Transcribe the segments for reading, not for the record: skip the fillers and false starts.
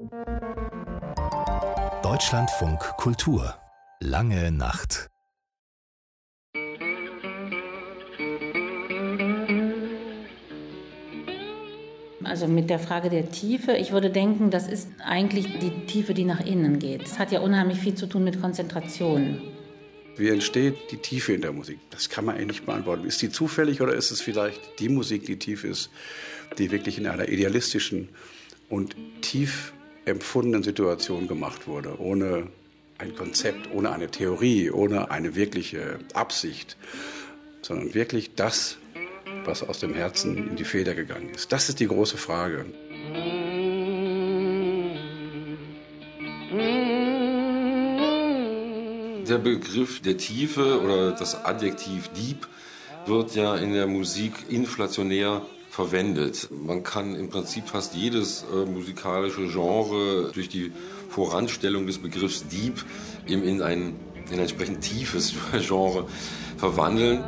Deutschlandfunk Kultur. Lange Nacht. Also mit der Frage der Tiefe, ich würde denken, das ist eigentlich die Tiefe, die nach innen geht. Es hat ja unheimlich viel zu tun mit Konzentration. Wie entsteht die Tiefe in der Musik? Das kann man eigentlich nicht beantworten. Ist die zufällig oder ist es vielleicht die Musik, die tief ist, die wirklich in einer idealistischen und tief empfundenen Situation gemacht wurde, ohne ein Konzept, ohne eine Theorie, ohne eine wirkliche Absicht, sondern wirklich das, was aus dem Herzen in die Feder gegangen ist. Das ist die große Frage. Der Begriff der Tiefe oder das Adjektiv Deep wird ja in der Musik inflationär verwendet. Man kann im Prinzip fast jedes musikalische Genre durch die Voranstellung des Begriffs Deep eben in ein entsprechend tiefes Genre verwandeln.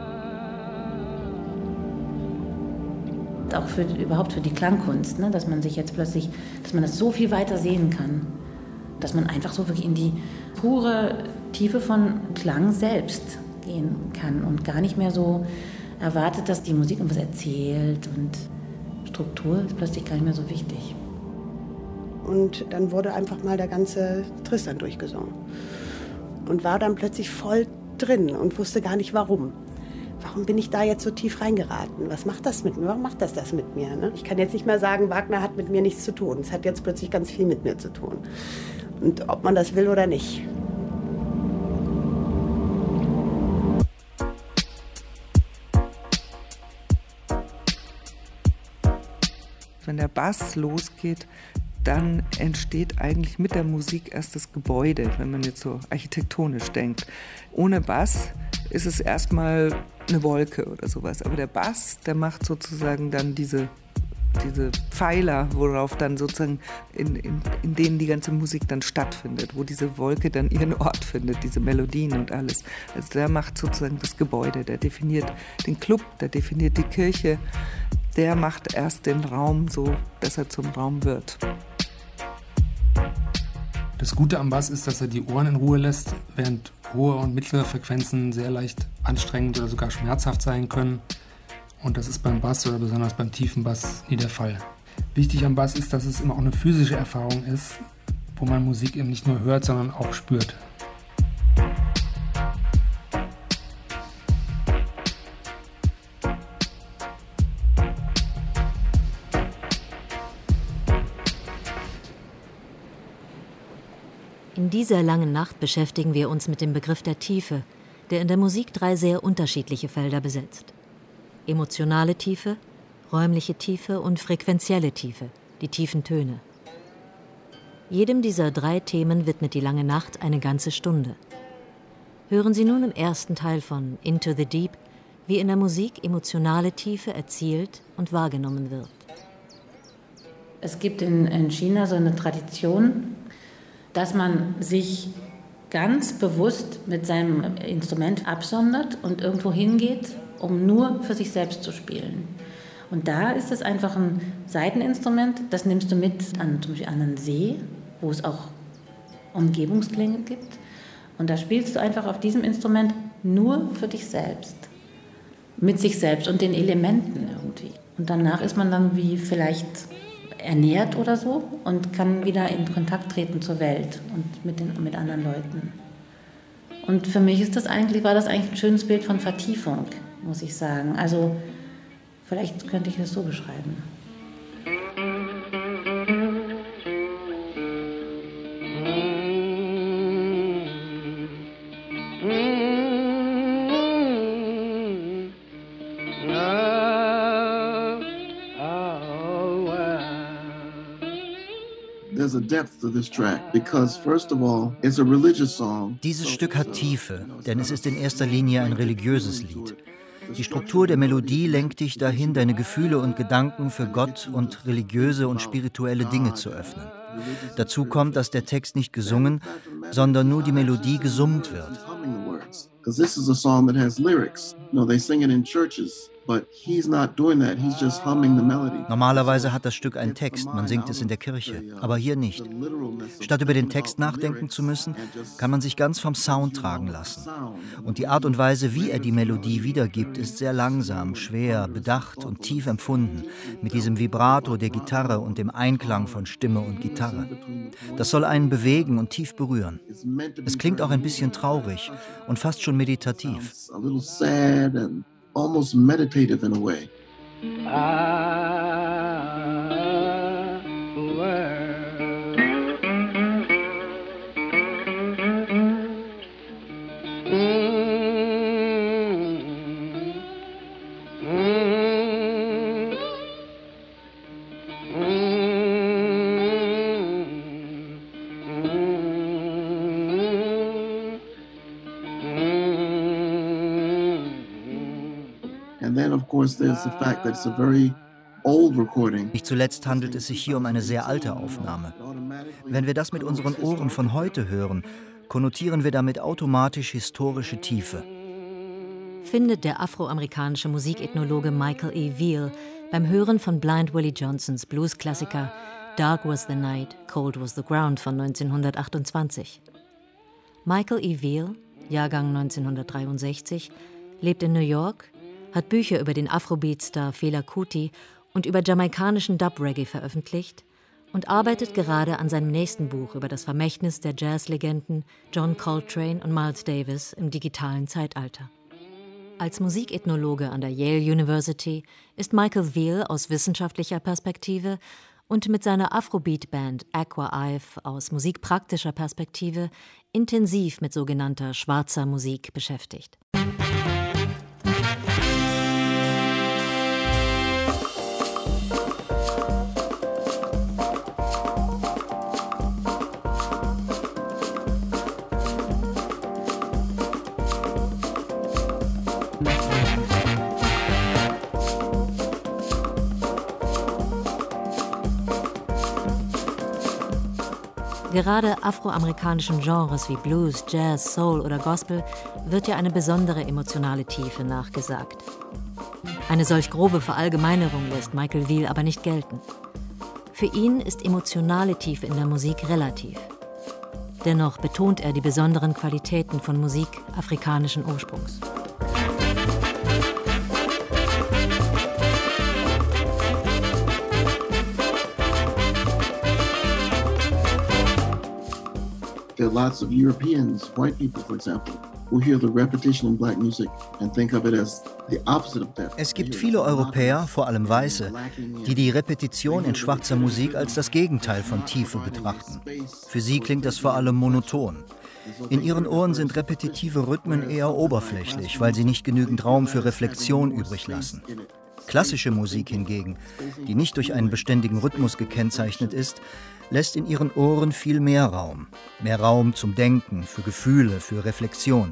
Auch überhaupt für die Klangkunst, ne? Dass man sich jetzt plötzlich, dass man das so viel weiter sehen kann, dass man einfach so wirklich in die pure Tiefe von Klang selbst gehen kann und gar nicht mehr so erwartet, dass die Musik irgendwas erzählt und Struktur ist plötzlich gar nicht mehr so wichtig. Und dann wurde einfach mal der ganze Tristan durchgesungen und war dann plötzlich voll drin und wusste gar nicht warum. Warum bin ich da jetzt so tief reingeraten? Was macht das mit mir? Warum macht das mit mir? Ne? Ich kann jetzt nicht mehr sagen, Wagner hat mit mir nichts zu tun. Es hat jetzt plötzlich ganz viel mit mir zu tun. Und ob man das will oder nicht. Wenn der Bass losgeht, dann entsteht eigentlich mit der Musik erst das Gebäude, wenn man jetzt so architektonisch denkt. Ohne Bass ist es erstmal eine Wolke oder sowas. Aber der Bass, der macht sozusagen dann diese Pfeiler, worauf dann sozusagen in denen die ganze Musik dann stattfindet, wo diese Wolke dann ihren Ort findet, diese Melodien und alles. Also der macht sozusagen das Gebäude, der definiert den Club, der definiert die Kirche, der macht erst den Raum so, dass er zum Raum wird. Das Gute am Bass ist, dass er die Ohren in Ruhe lässt, während hohe und mittlere Frequenzen sehr leicht anstrengend oder sogar schmerzhaft sein können. Und das ist beim Bass oder besonders beim tiefen Bass nie der Fall. Wichtig am Bass ist, dass es immer auch eine physische Erfahrung ist, wo man Musik eben nicht nur hört, sondern auch spürt. In dieser langen Nacht beschäftigen wir uns mit dem Begriff der Tiefe, der in der Musik 3 sehr unterschiedliche Felder besetzt. Emotionale Tiefe, räumliche Tiefe und frequenzielle Tiefe, die tiefen Töne. Jedem dieser 3 Themen widmet die lange Nacht eine ganze Stunde. Hören Sie nun im ersten Teil von Into the Deep, wie in der Musik emotionale Tiefe erzielt und wahrgenommen wird. Es gibt in China so eine Tradition, dass man sich ganz bewusst mit seinem Instrument absondert und irgendwo hingeht, um nur für sich selbst zu spielen. Und da ist es einfach ein Saiteninstrument, das nimmst du mit zum Beispiel an einen See, wo es auch Umgebungsklänge gibt. Und da spielst du einfach auf diesem Instrument nur für dich selbst. Mit sich selbst und den Elementen irgendwie. Und danach ist man dann wie vielleicht ernährt oder so und kann wieder in Kontakt treten zur Welt und mit anderen Leuten. Und für mich war das eigentlich ein schönes Bild von Vertiefung, muss ich sagen. Also vielleicht könnte ich das so beschreiben. Dieses Stück hat Tiefe, denn es ist in erster Linie ein religiöses Lied. Die Struktur der Melodie lenkt dich dahin, deine Gefühle und Gedanken für Gott und religiöse und spirituelle Dinge zu öffnen. Dazu kommt, dass der Text nicht gesungen, sondern nur die Melodie gesummt wird. Normalerweise hat das Stück einen Text, man singt es in der Kirche, aber hier nicht. Statt über den Text nachdenken zu müssen, kann man sich ganz vom Sound tragen lassen. Und die Art und Weise, wie er die Melodie wiedergibt, ist sehr langsam, schwer, bedacht und tief empfunden, mit diesem Vibrato der Gitarre und dem Einklang von Stimme und Gitarre. Das soll einen bewegen und tief berühren. Es klingt auch ein bisschen traurig und fast schon meditativ. Almost meditative in a way. Nicht zuletzt handelt es sich hier um eine sehr alte Aufnahme. Wenn wir das mit unseren Ohren von heute hören, konnotieren wir damit automatisch historische Tiefe. Findet der afroamerikanische Musikethnologe Michael E. Veal beim Hören von Blind Willie Johnsons Blues-Klassiker Dark Was the Night, Cold Was the Ground von 1928. Michael E. Veal, Jahrgang 1963, lebt in New York, hat Bücher über den Afrobeat-Star Fela Kuti und über jamaikanischen Dub-Reggae veröffentlicht und arbeitet gerade an seinem nächsten Buch über das Vermächtnis der Jazzlegenden John Coltrane und Miles Davis im digitalen Zeitalter. Als Musikethnologe an der Yale University ist Michael Veal aus wissenschaftlicher Perspektive und mit seiner Afrobeat-Band Aqua Ive aus musikpraktischer Perspektive intensiv mit sogenannter schwarzer Musik beschäftigt. Gerade afroamerikanischen Genres wie Blues, Jazz, Soul oder Gospel wird ja eine besondere emotionale Tiefe nachgesagt. Eine solch grobe Verallgemeinerung lässt Michael Veal aber nicht gelten. Für ihn ist emotionale Tiefe in der Musik relativ. Dennoch betont er die besonderen Qualitäten von Musik afrikanischen Ursprungs. There are lots of Europeans, white people, for example, who hear the repetition in black music and think of it as the opposite of depth. Es gibt viele Europäer, vor allem Weiße, die die Repetition in schwarzer Musik als das Gegenteil von Tiefe betrachten. Für sie klingt das vor allem monoton. In ihren Ohren sind repetitive Rhythmen eher oberflächlich, weil sie nicht genügend Raum für Reflexion übrig lassen. Klassische Musik hingegen, die nicht durch einen beständigen Rhythmus gekennzeichnet ist, lässt in ihren Ohren viel mehr Raum. Mehr Raum zum Denken, für Gefühle, für Reflexion.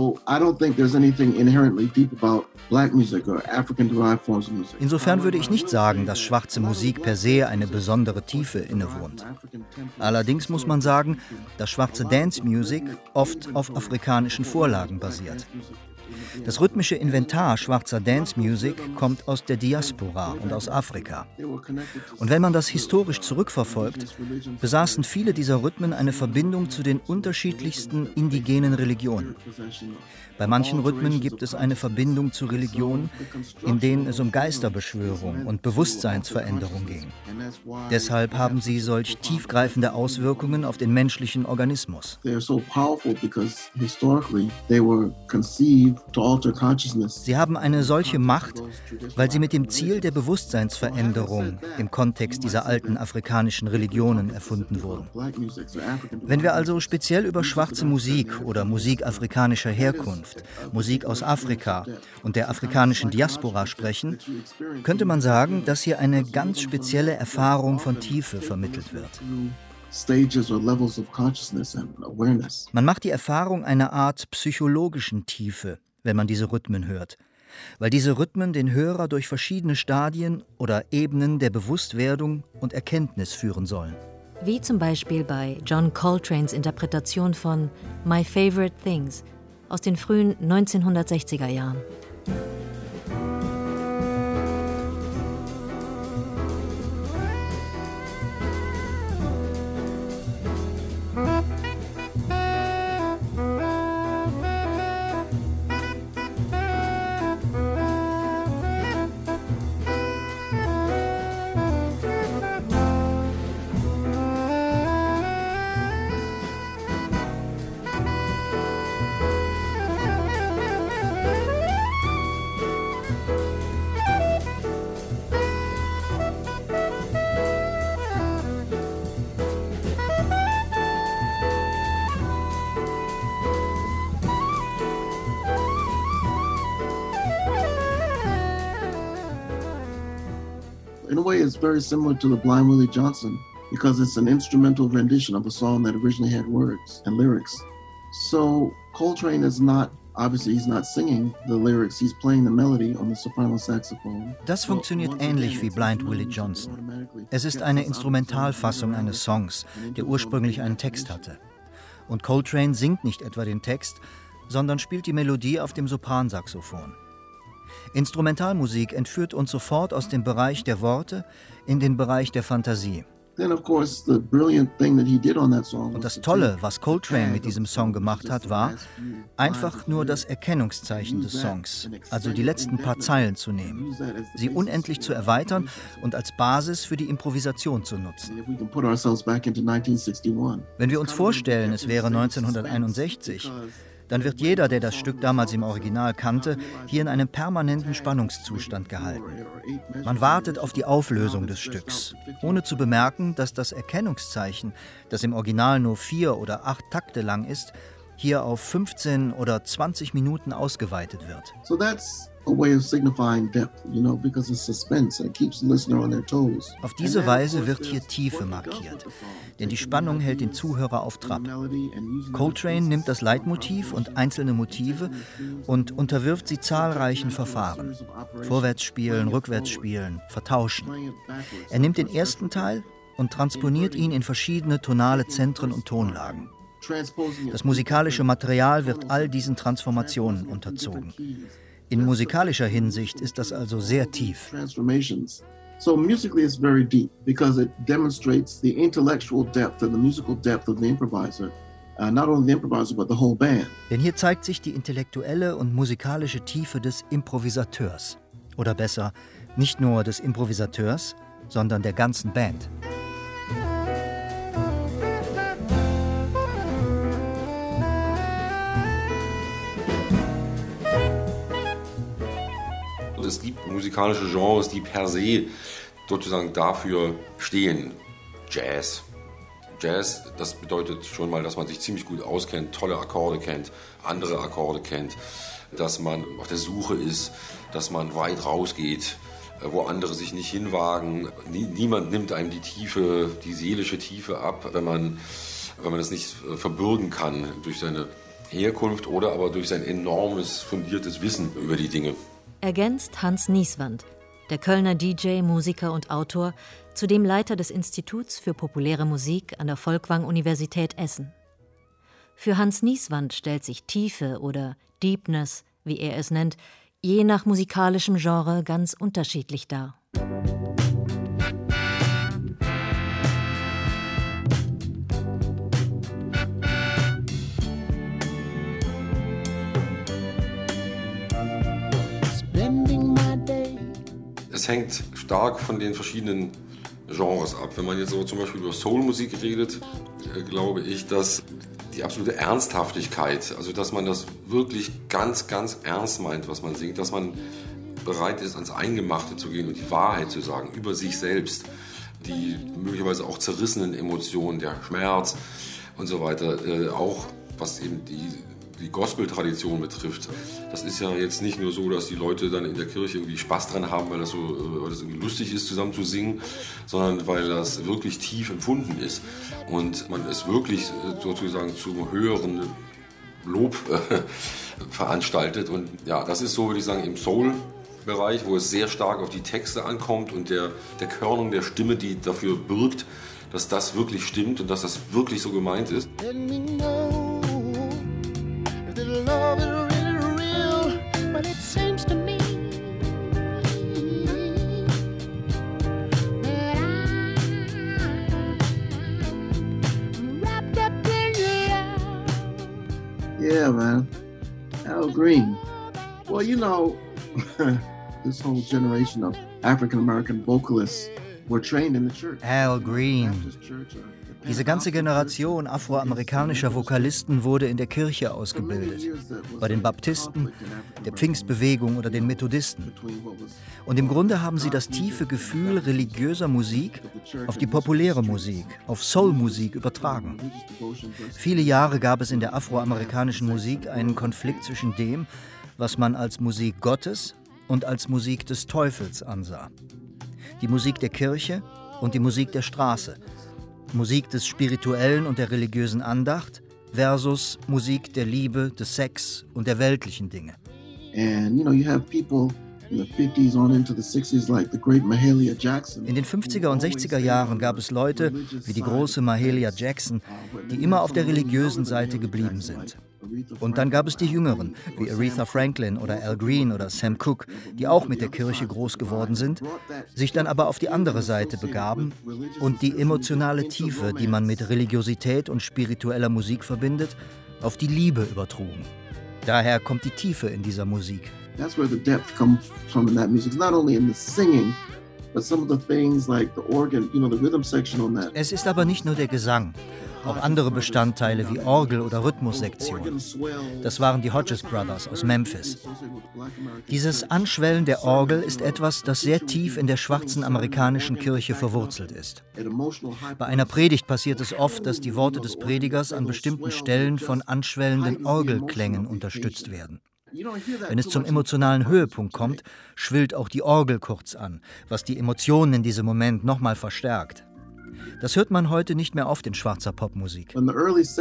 Insofern würde ich nicht sagen, dass schwarze Musik per se eine besondere Tiefe innewohnt. Allerdings muss man sagen, dass schwarze Dance Music oft auf afrikanischen Vorlagen basiert. Das rhythmische Inventar schwarzer Dance Music kommt aus der Diaspora und aus Afrika. Und wenn man das historisch zurückverfolgt, besaßen viele dieser Rhythmen eine Verbindung zu den unterschiedlichsten indigenen Religionen. Bei manchen Rhythmen gibt es eine Verbindung zu Religionen, in denen es um Geisterbeschwörung und Bewusstseinsveränderung ging. Deshalb haben sie solch tiefgreifende Auswirkungen auf den menschlichen Organismus. Sie haben eine solche Macht, weil sie mit dem Ziel der Bewusstseinsveränderung im Kontext dieser alten afrikanischen Religionen erfunden wurden. Wenn wir also speziell über schwarze Musik oder Musik afrikanischer Herkunft, Musik aus Afrika und der afrikanischen Diaspora sprechen, könnte man sagen, dass hier eine ganz spezielle Erfahrung von Tiefe vermittelt wird. Man macht die Erfahrung einer Art psychologischen Tiefe, wenn man diese Rhythmen hört, weil diese Rhythmen den Hörer durch verschiedene Stadien oder Ebenen der Bewusstwerdung und Erkenntnis führen sollen. Wie zum Beispiel bei John Coltranes Interpretation von My Favorite Things aus den frühen 1960er Jahren. In a way, it's very similar to the Blind Willie Johnson because it's an instrumental rendition of a song that originally had words and lyrics. So Coltrane is not, obviously he's not singing the lyrics, he's playing the melody on the soprano saxophone. Das funktioniert ähnlich wie Blind Willie Johnson. Es ist eine Instrumentalfassung eines Songs, der ursprünglich einen Text hatte. Und Coltrane singt nicht etwa den Text, sondern spielt die Melodie auf dem Sopransaxophon. Instrumentalmusik entführt uns sofort aus dem Bereich der Worte in den Bereich der Fantasie. Und das Tolle, was Coltrane mit diesem Song gemacht hat, war, einfach nur das Erkennungszeichen des Songs, also die letzten paar Zeilen zu nehmen, sie unendlich zu erweitern und als Basis für die Improvisation zu nutzen. Wenn wir uns vorstellen, es wäre 1961, dann wird jeder, der das Stück damals im Original kannte, hier in einem permanenten Spannungszustand gehalten. Man wartet auf die Auflösung des Stücks, ohne zu bemerken, dass das Erkennungszeichen, das im Original nur 4 oder 8 Takte lang ist, hier auf 15 oder 20 Minuten ausgeweitet wird. So that's a way of signifying depth, because it's suspense and it keeps the listener on their toes. Auf diese Weise wird hier Tiefe markiert, denn die Spannung hält den Zuhörer auf Trab. Coltrane nimmt das Leitmotiv und einzelne Motive und unterwirft sie zahlreichen Verfahren. Vorwärtsspielen, rückwärtsspielen, vertauschen. Er nimmt den ersten Teil und transponiert ihn in verschiedene tonale Zentren und Tonlagen. Das musikalische Material wird all diesen Transformationen unterzogen. In musikalischer Hinsicht ist das also sehr tief. So musically it's very deep because it demonstrates the intellectual depth and the musical depth of the improviser. Not only the improviser, but the whole band. Denn hier zeigt sich die intellektuelle und musikalische Tiefe des Improvisateurs. Oder besser, nicht nur des Improvisateurs, sondern der ganzen Band. Es gibt musikalische Genres, die per se sozusagen dafür stehen. Jazz. Jazz, das bedeutet schon mal, dass man sich ziemlich gut auskennt, tolle Akkorde kennt, andere Akkorde kennt, dass man auf der Suche ist, dass man weit rausgeht, wo andere sich nicht hinwagen. Niemand nimmt einem die Tiefe, die seelische Tiefe ab, wenn man das nicht verbürgen kann durch seine Herkunft oder aber durch sein enormes, fundiertes Wissen über die Dinge. Ergänzt Hans Nieswand, der Kölner DJ, Musiker und Autor, zudem Leiter des Instituts für populäre Musik an der Folkwang-Universität Essen. Für Hans Nieswand stellt sich Tiefe oder Deepness, wie er es nennt, je nach musikalischem Genre ganz unterschiedlich dar. Es hängt stark von den verschiedenen Genres ab. Wenn man jetzt so zum Beispiel über Soulmusik redet, glaube ich, dass die absolute Ernsthaftigkeit, also dass man das wirklich ganz, ganz ernst meint, was man singt, dass man bereit ist, ans Eingemachte zu gehen und die Wahrheit zu sagen über sich selbst, die möglicherweise auch zerrissenen Emotionen, der Schmerz und so weiter, auch was eben die Gospel-Tradition betrifft. Das ist ja jetzt nicht nur so, dass die Leute dann in der Kirche irgendwie Spaß dran haben, weil das irgendwie lustig ist, zusammen zu singen, sondern weil das wirklich tief empfunden ist und man es wirklich sozusagen zum höheren Lob veranstaltet. Und ja, das ist so, würde ich sagen, im Soul-Bereich, wo es sehr stark auf die Texte ankommt und der Körnung der Stimme, die dafür bürgt, dass das wirklich stimmt und dass das wirklich so gemeint ist. Love is really real, but it seems to me that I'm wrapped up in your love. Yeah, man. Al Green. Well, this whole generation of African-American vocalists were trained in the church. Al Green. Diese ganze Generation afroamerikanischer Vokalisten wurde in der Kirche ausgebildet, bei den Baptisten, der Pfingstbewegung oder den Methodisten. Und im Grunde haben sie das tiefe Gefühl religiöser Musik auf die populäre Musik, auf Soulmusik übertragen. Viele Jahre gab es in der afroamerikanischen Musik einen Konflikt zwischen dem, was man als Musik Gottes und als Musik des Teufels ansah. die Musik der Kirche und die Musik der Straße, Musik des spirituellen und der religiösen Andacht versus Musik der Liebe, des Sex und der weltlichen Dinge. And you have people in the 50s on into the 60s like the great Mahalia Jackson. In den 50er und 60er Jahren gab es Leute wie die große Mahalia Jackson, die immer auf der religiösen Seite geblieben sind. Und dann gab es die Jüngeren, wie Aretha Franklin oder Al Green oder Sam Cooke, die auch mit der Kirche groß geworden sind, sich dann aber auf die andere Seite begaben und die emotionale Tiefe, die man mit Religiosität und spiritueller Musik verbindet, auf die Liebe übertrugen. Daher kommt die Tiefe in dieser Musik. That's where the depth comes from in that music. It's not only in the singing, but some of the things like the organ, the rhythm section on that. Es ist aber nicht nur der Gesang, auch andere Bestandteile wie Orgel oder Rhythmussektionen. Das waren die Hodges Brothers aus Memphis. Dieses Anschwellen der Orgel ist etwas, das sehr tief in der schwarzen amerikanischen Kirche verwurzelt ist. Bei einer Predigt passiert es oft, dass die Worte des Predigers an bestimmten Stellen von anschwellenden Orgelklängen unterstützt werden. Wenn es zum emotionalen Höhepunkt kommt, schwillt auch die Orgel kurz an, was die Emotionen in diesem Moment nochmal verstärkt. Das hört man heute nicht mehr oft in schwarzer Popmusik. In den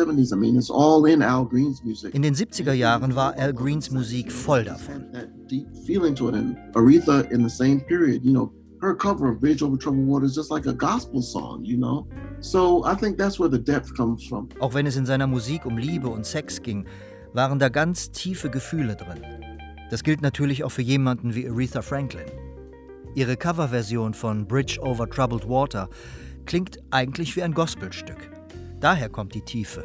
70er Jahren war Al Greens Musik voll davon. Her cover of Bridge Over Troubled Water is just like a gospel song, So I think that's where the depth comes from. Auch wenn es in seiner Musik um Liebe und Sex ging, waren da ganz tiefe Gefühle drin. Das gilt natürlich auch für jemanden wie Aretha Franklin. Ihre Coverversion von Bridge Over Troubled Water klingt eigentlich wie ein Gospelstück. Daher kommt die Tiefe.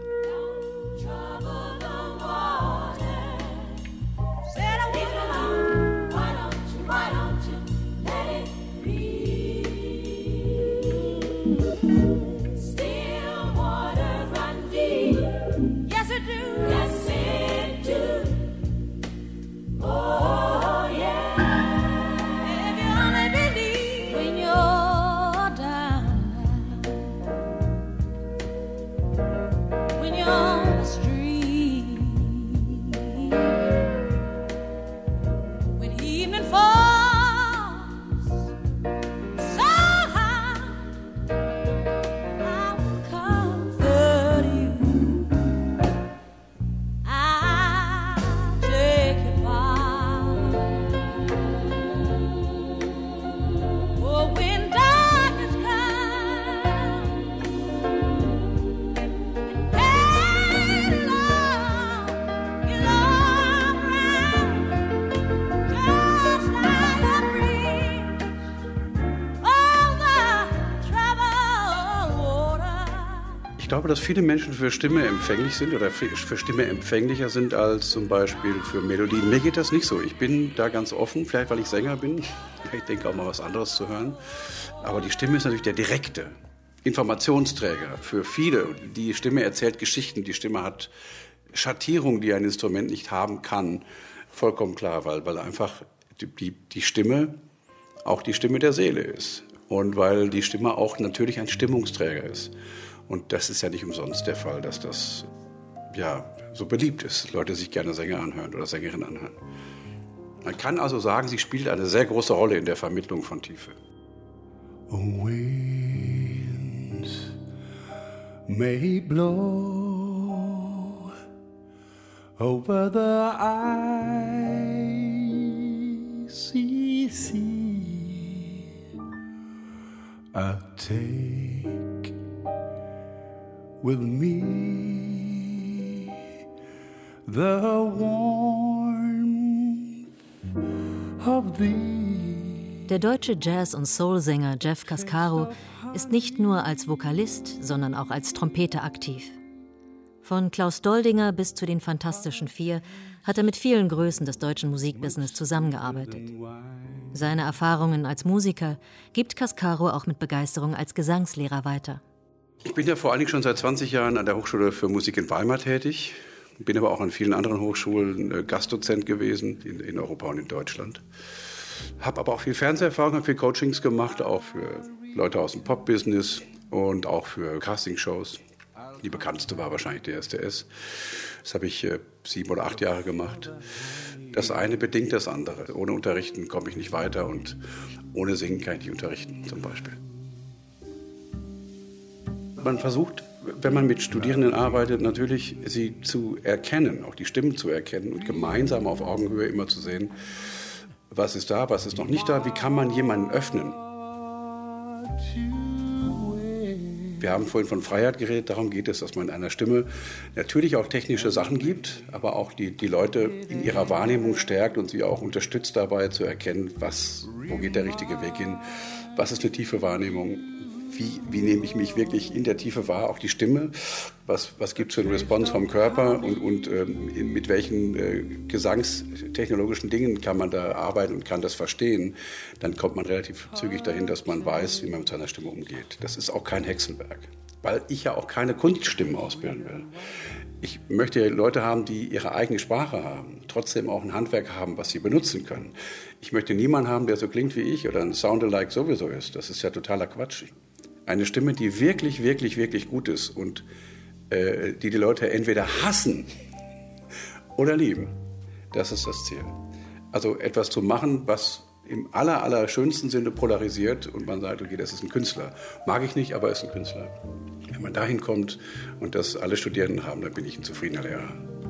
Ich glaube, dass viele Menschen für Stimme empfänglich sind oder für Stimme empfänglicher sind als zum Beispiel für Melodien. Mir geht das nicht so. Ich bin da ganz offen, vielleicht weil ich Sänger bin. Ich denke auch mal was anderes zu hören. Aber die Stimme ist natürlich der direkte Informationsträger für viele. Die Stimme erzählt Geschichten. Die Stimme hat Schattierungen, die ein Instrument nicht haben kann. Vollkommen klar, weil einfach die Stimme auch die Stimme der Seele ist. Und weil die Stimme auch natürlich ein Stimmungsträger ist. Und das ist ja nicht umsonst der Fall, dass das so beliebt ist, Leute sich gerne Sänger anhören oder Sängerinnen anhören. Man kann also sagen, sie spielt eine sehr große Rolle in der Vermittlung von Tiefe. Winds may blow over the icy sea. I'll take with me the warmth of thee. Der deutsche Jazz- und Soul-Sänger Jeff Cascaro ist nicht nur als Vokalist, sondern auch als Trompeter aktiv. Von Klaus Doldinger bis zu den Fantastischen Vier hat er mit vielen Größen des deutschen Musikbusiness zusammengearbeitet. Seine Erfahrungen als Musiker gibt Cascaro auch mit Begeisterung als Gesangslehrer weiter. Ich bin ja vor allen Dingen schon seit 20 Jahren an der Hochschule für Musik in Weimar tätig, bin aber auch an vielen anderen Hochschulen Gastdozent gewesen, in Europa und in Deutschland. Habe aber auch viel Fernseherfahrung, habe viel Coachings gemacht, auch für Leute aus dem Pop-Business und auch für Castingshows. Die bekannteste war wahrscheinlich die DSDS. Das habe ich 7 oder 8 Jahre gemacht. Das eine bedingt das andere. Ohne Unterrichten komme ich nicht weiter und Ohne Singen kann ich nicht unterrichten, zum Beispiel. Man versucht, wenn man mit Studierenden arbeitet, natürlich sie zu erkennen, auch die Stimmen zu erkennen und gemeinsam auf Augenhöhe immer zu sehen, was ist da, was ist noch nicht da, wie kann man jemanden öffnen. Wir haben vorhin von Freiheit geredet, darum geht es, dass man in einer Stimme natürlich auch technische Sachen gibt, aber auch die Leute in ihrer Wahrnehmung stärkt und sie auch unterstützt dabei zu erkennen, wo geht der richtige Weg hin, was ist eine tiefe Wahrnehmung, wie nehme ich mich wirklich in der Tiefe wahr, auch die Stimme, was gibt es für eine Response vom Körper und mit welchen gesangstechnologischen Dingen kann man da arbeiten und kann das verstehen, dann kommt man relativ zügig dahin, dass man weiß, wie man mit seiner Stimme umgeht. Das ist auch kein Hexenwerk, weil ich ja auch keine Kunststimmen ausbilden will. Ich möchte Leute haben, die ihre eigene Sprache haben, trotzdem auch ein Handwerk haben, was sie benutzen können. Ich möchte niemanden haben, der so klingt wie ich oder ein Sound-alike sowieso ist. Das ist ja totaler Quatsch. Eine Stimme, die wirklich, wirklich, wirklich gut ist und die Leute entweder hassen oder lieben. Das ist das Ziel. Also etwas zu machen, was im allerschönsten Sinne polarisiert und man sagt, okay, das ist ein Künstler. Mag ich nicht, aber ist ein Künstler. Wenn man dahin kommt und das alle Studierenden haben, dann bin ich ein zufriedener Lehrer.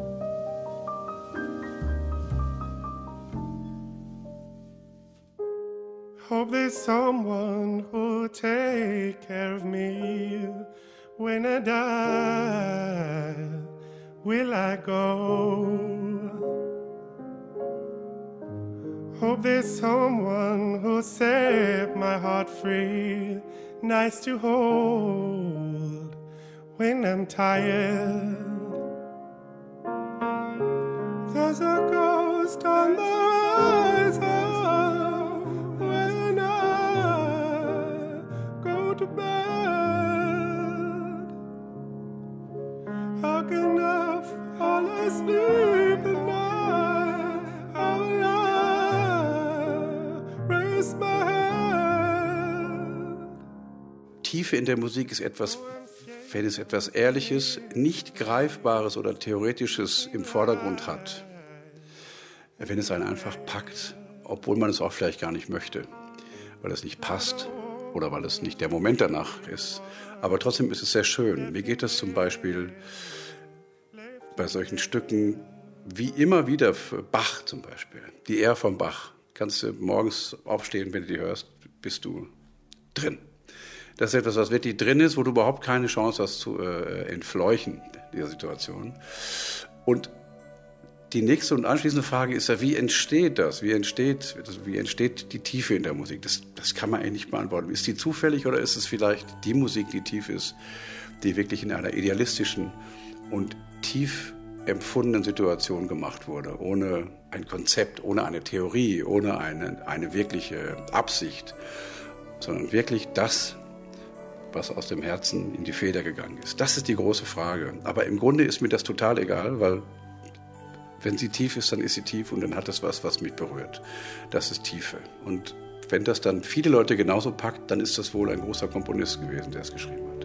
Hope there's someone who'll take care of me when I die. Will I go? Hope there's someone who'll set my heart free, nice to hold when I'm tired. There's a ghost on the horizon. To bed, how can I fall asleep at night? How will I raise my head? Tiefe in der Musik ist etwas, wenn es etwas Ehrliches, nicht Greifbares oder Theoretisches im Vordergrund hat. Wenn es einen einfach packt, obwohl man es auch vielleicht gar nicht möchte, weil es nicht passt. Oder weil es nicht der Moment danach ist. Aber trotzdem ist es sehr schön. Mir geht das zum Beispiel bei solchen Stücken wie immer wieder für Bach zum Beispiel. Die Ehr von Bach. Kannst du morgens aufstehen, wenn du die hörst, bist du drin. Das ist etwas, was wirklich drin ist, wo du überhaupt keine Chance hast zu entfleuchen, dieser Situation. Und die nächste und anschließende Frage ist ja, wie entsteht das? Wie entsteht die Tiefe in der Musik? Das kann man eigentlich nicht beantworten. Ist die zufällig oder ist es vielleicht die Musik, die tief ist, die wirklich in einer idealistischen und tief empfundenen Situation gemacht wurde, ohne ein Konzept, ohne eine Theorie, ohne eine wirkliche Absicht, sondern wirklich das, was aus dem Herzen in die Feder gegangen ist. Das ist die große Frage. Aber im Grunde ist mir das total egal, weil wenn sie tief ist, dann ist sie tief und dann hat es was mich berührt. Das ist Tiefe. Und wenn das dann viele Leute genauso packt, dann ist das wohl ein großer Komponist gewesen, der es geschrieben hat.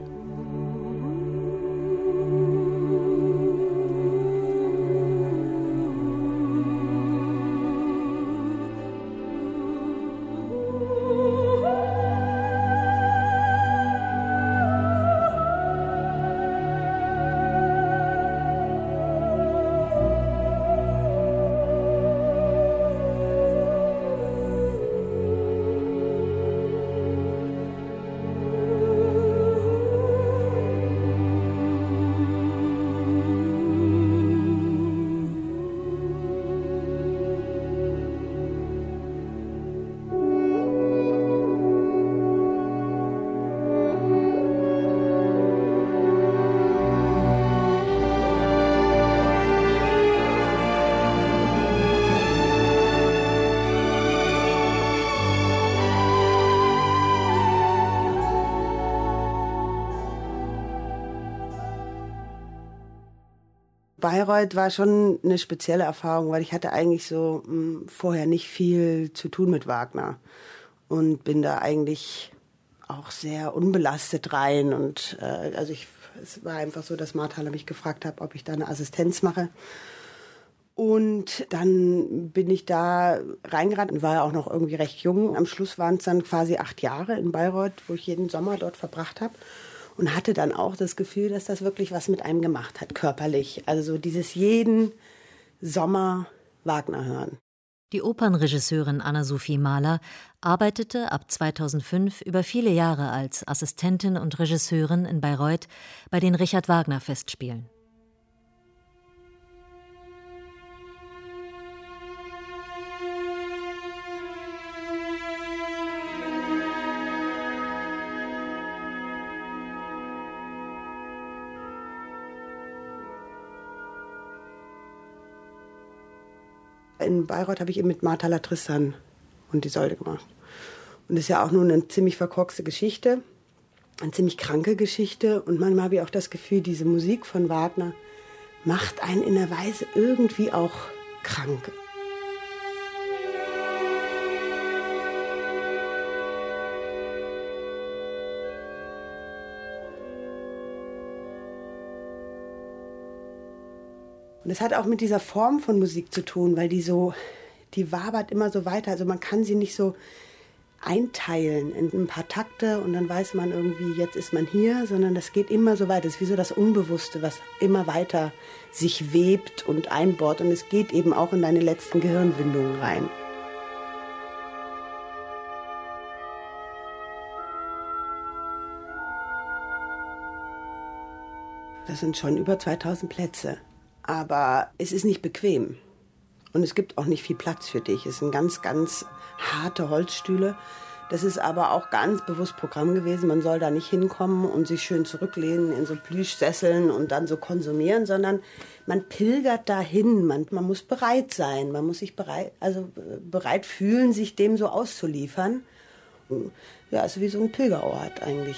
Bayreuth war schon eine spezielle Erfahrung, weil ich hatte eigentlich so vorher nicht viel zu tun mit Wagner und bin da eigentlich auch sehr unbelastet rein und es war einfach so, dass Marthaler mich gefragt hat, ob ich da eine Assistenz mache Und dann bin ich da reingerannt und war ja auch noch irgendwie recht jung. Am Schluss waren es dann quasi 8 Jahre in Bayreuth, wo ich jeden Sommer dort verbracht habe. Und hatte dann auch das Gefühl, dass das wirklich was mit einem gemacht hat, körperlich. Also so dieses jeden Sommer Wagner hören. Die Opernregisseurin Anna-Sophie Mahler arbeitete ab 2005 über viele Jahre als Assistentin und Regisseurin in Bayreuth bei den Richard-Wagner-Festspielen. In Bayreuth habe ich eben mit Martha La Tristan und Isolde gemacht. Und das ist ja auch nur eine ziemlich verkorkste Geschichte, eine ziemlich kranke Geschichte. Und manchmal habe ich auch das Gefühl, diese Musik von Wagner macht einen in der Weise irgendwie auch krank. Und das hat auch mit dieser Form von Musik zu tun, weil die wabert immer so weiter. Also man kann sie nicht so einteilen in ein paar Takte und dann weiß man irgendwie, jetzt ist man hier, sondern das geht immer so weiter. Das ist wie so das Unbewusste, was immer weiter sich webt und einbohrt. Und es geht eben auch in deine letzten Gehirnwindungen rein. Das sind schon über 2000 Plätze. Aber es ist nicht bequem und es gibt auch nicht viel Platz für dich. Es sind ganz, ganz harte Holzstühle. Das ist aber auch ganz bewusst Programm gewesen. Man soll da nicht hinkommen und sich schön zurücklehnen in so Plüschsesseln und dann so konsumieren, sondern man pilgert dahin. Man muss bereit sein. Man muss sich bereit fühlen, sich dem so auszuliefern. Ja, ist wie so ein Pilgerort eigentlich.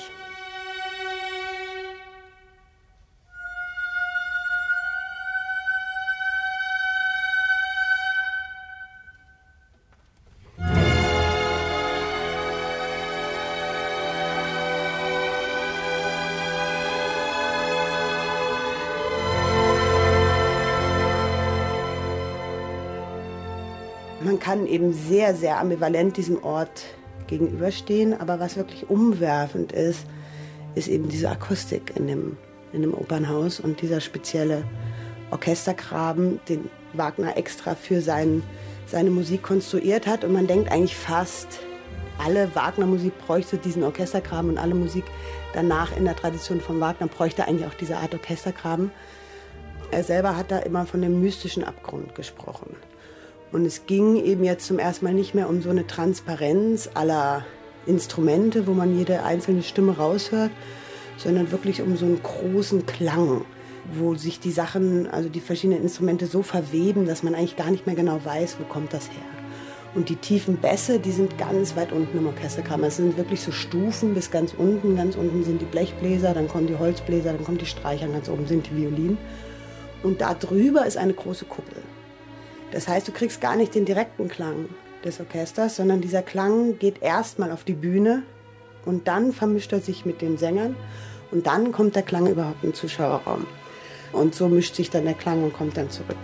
Man kann eben sehr, sehr ambivalent diesem Ort gegenüberstehen, aber was wirklich umwerfend ist eben diese Akustik in dem Opernhaus und dieser spezielle Orchestergraben, den Wagner extra für seine Musik konstruiert hat. Und man denkt eigentlich fast, alle Wagner-Musik bräuchte diesen Orchestergraben und alle Musik danach in der Tradition von Wagner bräuchte eigentlich auch diese Art Orchestergraben. Er selber hat da immer von dem mystischen Abgrund gesprochen. Und es ging eben jetzt zum ersten Mal nicht mehr um so eine Transparenz aller Instrumente, wo man jede einzelne Stimme raushört, sondern wirklich um so einen großen Klang, wo sich die Sachen, also die verschiedenen Instrumente so verweben, dass man eigentlich gar nicht mehr genau weiß, wo kommt das her. Und die tiefen Bässe, die sind ganz weit unten im Orchestergraben. Es sind wirklich so Stufen bis ganz unten. Ganz unten sind die Blechbläser, dann kommen die Holzbläser, dann kommen die Streicher, ganz oben sind die Violinen. Und da drüber ist eine große Kuppel. Das heißt, du kriegst gar nicht den direkten Klang des Orchesters, sondern dieser Klang geht erstmal auf die Bühne und dann vermischt er sich mit den Sängern und dann kommt der Klang überhaupt im Zuschauerraum. Und so mischt sich dann der Klang und kommt dann zurück.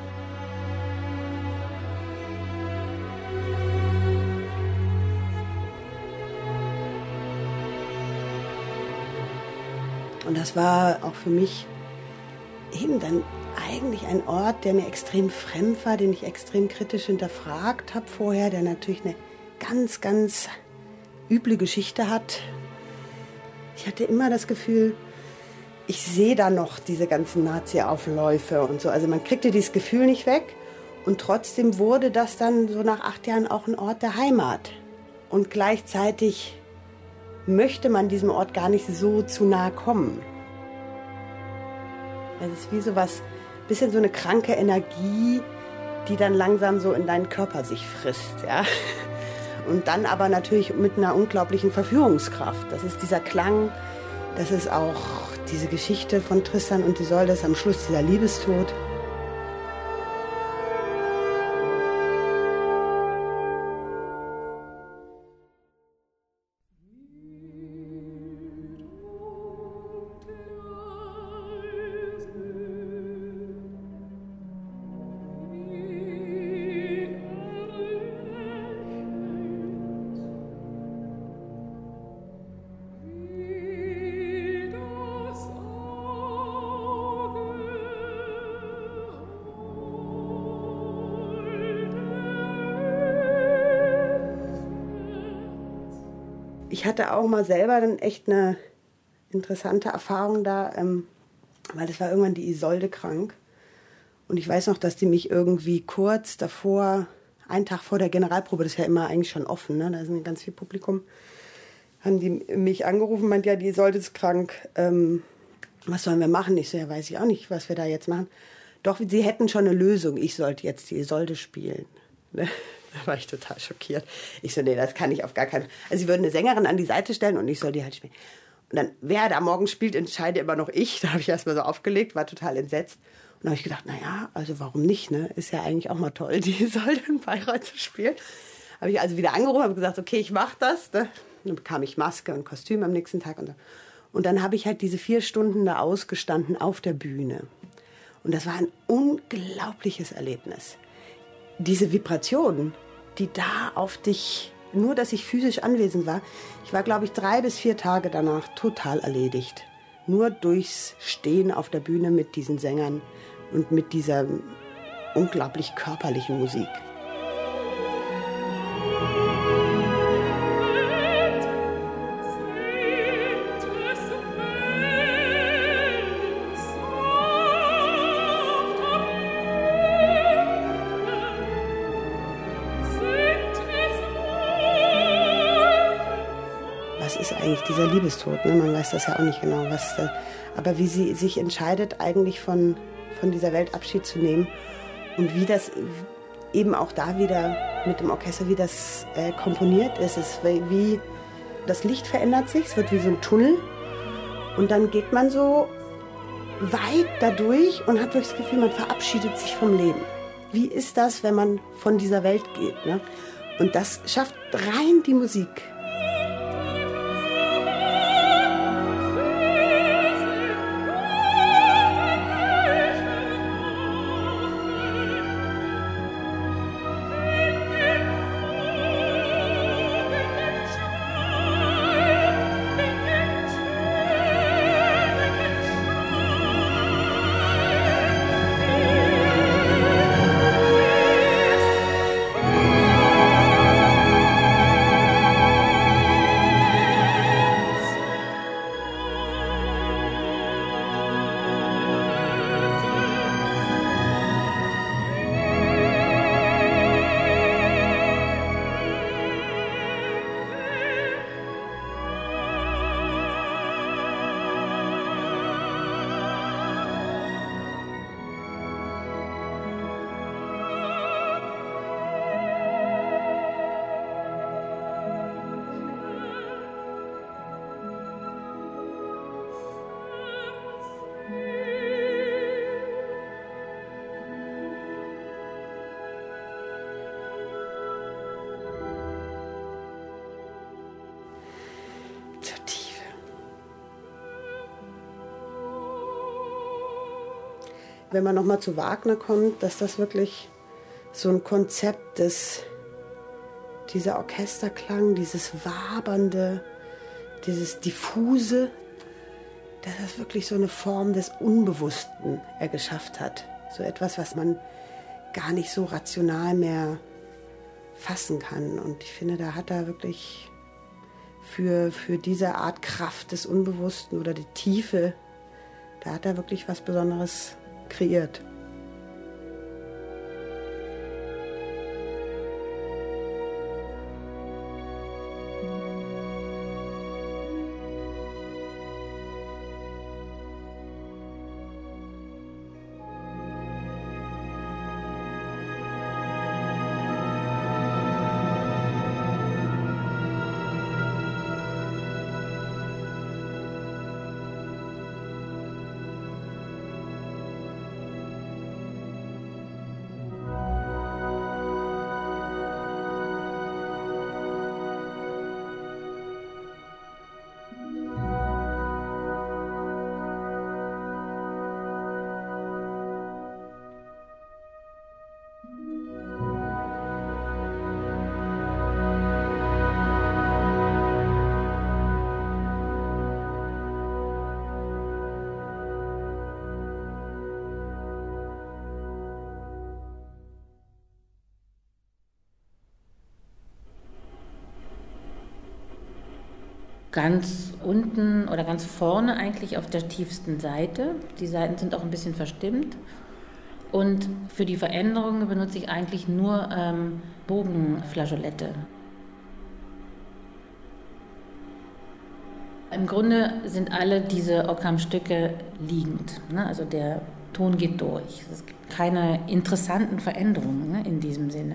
Und das war auch für mich eben dann eigentlich ein Ort, der mir extrem fremd war, den ich extrem kritisch hinterfragt habe vorher, der natürlich eine ganz, ganz üble Geschichte hat. Ich hatte immer das Gefühl, ich sehe da noch diese ganzen Nazi-Aufläufe und so. Also man kriegte dieses Gefühl nicht weg und trotzdem wurde das dann so nach 8 Jahren auch ein Ort der Heimat. Und gleichzeitig möchte man diesem Ort gar nicht so zu nahe kommen. Es ist wie so was, bisschen so eine kranke Energie, die dann langsam so in deinen Körper sich frisst, ja. Und dann aber natürlich mit einer unglaublichen Verführungskraft. Das ist dieser Klang, das ist auch diese Geschichte von Tristan und Isolde, das ist am Schluss dieser Liebestod. ich hatte auch mal selber dann echt eine interessante Erfahrung da, weil es war irgendwann die Isolde krank. Und ich weiß noch, dass die mich irgendwie kurz davor, einen Tag vor der Generalprobe, das ist ja immer eigentlich schon offen, ne? Da ist ganz viel Publikum, haben die mich angerufen, meint, ja, die Isolde ist krank, was sollen wir machen? Ich so, ja, weiß ich auch nicht, was wir da jetzt machen. Doch, sie hätten schon eine Lösung, ich sollte jetzt die Isolde spielen. Da war ich total schockiert. Ich so, nee, das kann ich auf gar keinen Fall. Also sie würden eine Sängerin an die Seite stellen und ich soll die halt spielen. Und dann, wer da morgen spielt, entscheide immer noch ich. Da habe ich erstmal so aufgelegt, war total entsetzt. Und dann habe ich gedacht, naja, also warum nicht, ne? Ist ja eigentlich auch mal toll, die Isolde in Bayreuth zu spielen. Habe ich also wieder angerufen, habe gesagt, okay, ich mache das. Ne? Dann bekam ich Maske und Kostüm am nächsten Tag. Und dann habe ich halt diese 4 Stunden da ausgestanden auf der Bühne. Und das war ein unglaubliches Erlebnis. Diese Vibrationen, die da auf dich, nur dass ich physisch anwesend war, ich war, glaube ich, 3 bis 4 Tage danach total erledigt. Nur durchs Stehen auf der Bühne mit diesen Sängern und mit dieser unglaublich körperlichen Musik. Dieser Liebestod, ne? Man weiß das ja auch nicht genau, aber wie sie sich entscheidet, eigentlich von dieser Welt Abschied zu nehmen und wie das eben auch da wieder mit dem Orchester, wie das komponiert ist. Es ist wie das Licht verändert sich, es wird wie so ein Tunnel und dann geht man so weit dadurch und hat wirklich das Gefühl, man verabschiedet sich vom Leben. Wie ist das, wenn man von dieser Welt geht? Ne? Und das schafft rein die Musik. Wenn man nochmal zu Wagner kommt, dass das wirklich so ein Konzept ist, dieser Orchesterklang, dieses Wabernde, dieses Diffuse, dass das wirklich so eine Form des Unbewussten er geschafft hat. So etwas, was man gar nicht so rational mehr fassen kann. Und ich finde, da hat er wirklich für diese Art Kraft des Unbewussten oder die Tiefe, da hat er wirklich was Besonderes kreiert. ganz unten oder ganz vorne eigentlich auf der tiefsten Seite. Die Seiten sind auch ein bisschen verstimmt. Und für die Veränderungen benutze ich eigentlich nur Bogenflageolette. Im Grunde sind alle diese Occam-Stücke liegend. Ne? Also der Ton geht durch. Es gibt keine interessanten Veränderungen, ne, in diesem Sinne.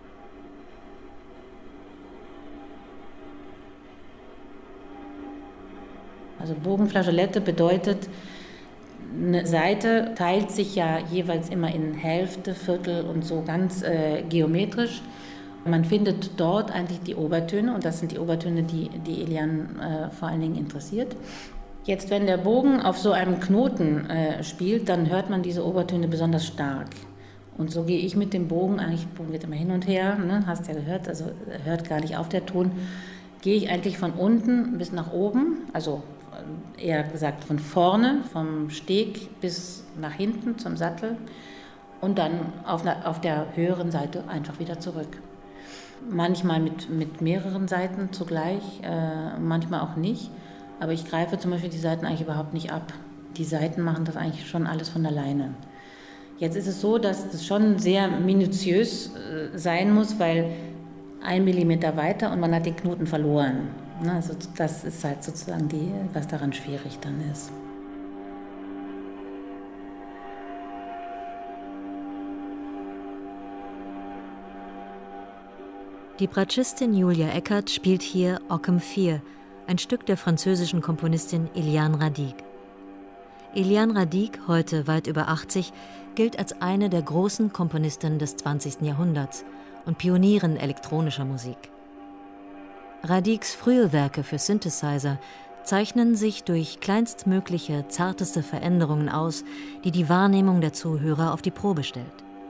Also Bogenflageolette bedeutet, eine Seite teilt sich ja jeweils immer in Hälfte, Viertel und so ganz geometrisch. Man findet dort eigentlich die Obertöne und das sind die Obertöne, die Eliane vor allen Dingen interessiert. Jetzt, wenn der Bogen auf so einem Knoten spielt, dann hört man diese Obertöne besonders stark. Und so gehe ich mit dem Bogen, eigentlich, der Bogen geht immer hin und her, ne, hast ja gehört, also hört gar nicht auf der Ton, gehe ich eigentlich von unten bis nach oben, also eher gesagt von vorne, vom Steg bis nach hinten zum Sattel und dann auf der höheren Seite einfach wieder zurück. Manchmal mit mehreren Seiten zugleich, manchmal auch nicht. Aber ich greife zum Beispiel die Seiten eigentlich überhaupt nicht ab. Die Seiten machen das eigentlich schon alles von alleine. Jetzt ist es so, dass das schon sehr minutiös sein muss, weil 1 Millimeter weiter und man hat den Knoten verloren. Also das ist halt sozusagen was daran schwierig dann ist. Die Bratschistin Julia Eckert spielt hier Occam 4, ein Stück der französischen Komponistin Eliane Radigue. Eliane Radigue, heute weit über 80, gilt als eine der großen Komponistinnen des 20. Jahrhunderts und Pionierin elektronischer Musik. Radigues frühe Werke für Synthesizer zeichnen sich durch kleinstmögliche, zarteste Veränderungen aus, die die Wahrnehmung der Zuhörer auf die Probe stellt.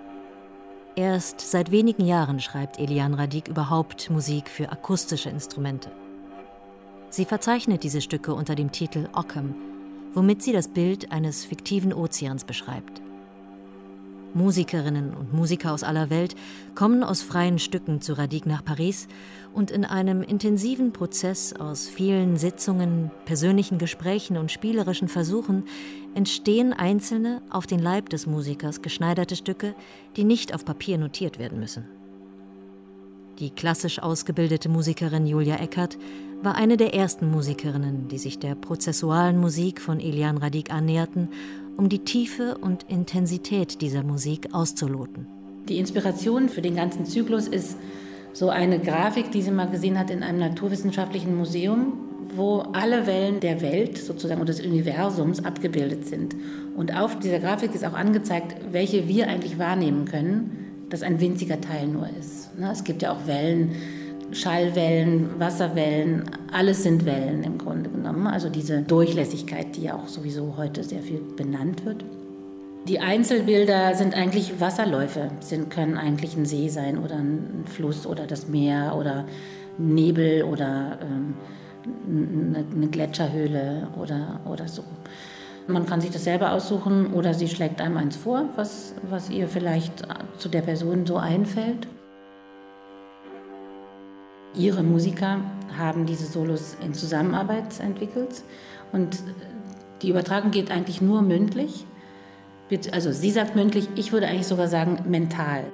Erst seit wenigen Jahren schreibt Eliane Radigue überhaupt Musik für akustische Instrumente. Sie verzeichnet diese Stücke unter dem Titel Occam, womit sie das Bild eines fiktiven Ozeans beschreibt. Musikerinnen und Musiker aus aller Welt kommen aus freien Stücken zu Radigue nach Paris und in einem intensiven Prozess aus vielen Sitzungen, persönlichen Gesprächen und spielerischen Versuchen entstehen einzelne, auf den Leib des Musikers geschneiderte Stücke, die nicht auf Papier notiert werden müssen. Die klassisch ausgebildete Musikerin Julia Eckert war eine der ersten Musikerinnen, die sich der prozessualen Musik von Eliane Radigue annäherten, um die Tiefe und Intensität dieser Musik auszuloten. Die Inspiration für den ganzen Zyklus ist so eine Grafik, die sie mal gesehen hat in einem naturwissenschaftlichen Museum, wo alle Wellen der Welt sozusagen und des Universums abgebildet sind. Und auf dieser Grafik ist auch angezeigt, welche wir eigentlich wahrnehmen können, dass ein winziger Teil nur ist. Es gibt ja auch Wellen, Schallwellen, Wasserwellen, alles sind Wellen im Grunde genommen. Also diese Durchlässigkeit, die ja auch sowieso heute sehr viel benannt wird. Die Einzelbilder sind eigentlich Wasserläufe, können eigentlich ein See sein oder ein Fluss oder das Meer oder Nebel oder eine Gletscherhöhle oder so. Man kann sich das selber aussuchen oder sie schlägt einem eins vor, was ihr vielleicht zu der Person so einfällt. Ihre Musiker haben diese Solos in Zusammenarbeit entwickelt und die Übertragung geht eigentlich nur mündlich. Also sie sagt mündlich, ich würde eigentlich sogar sagen mental.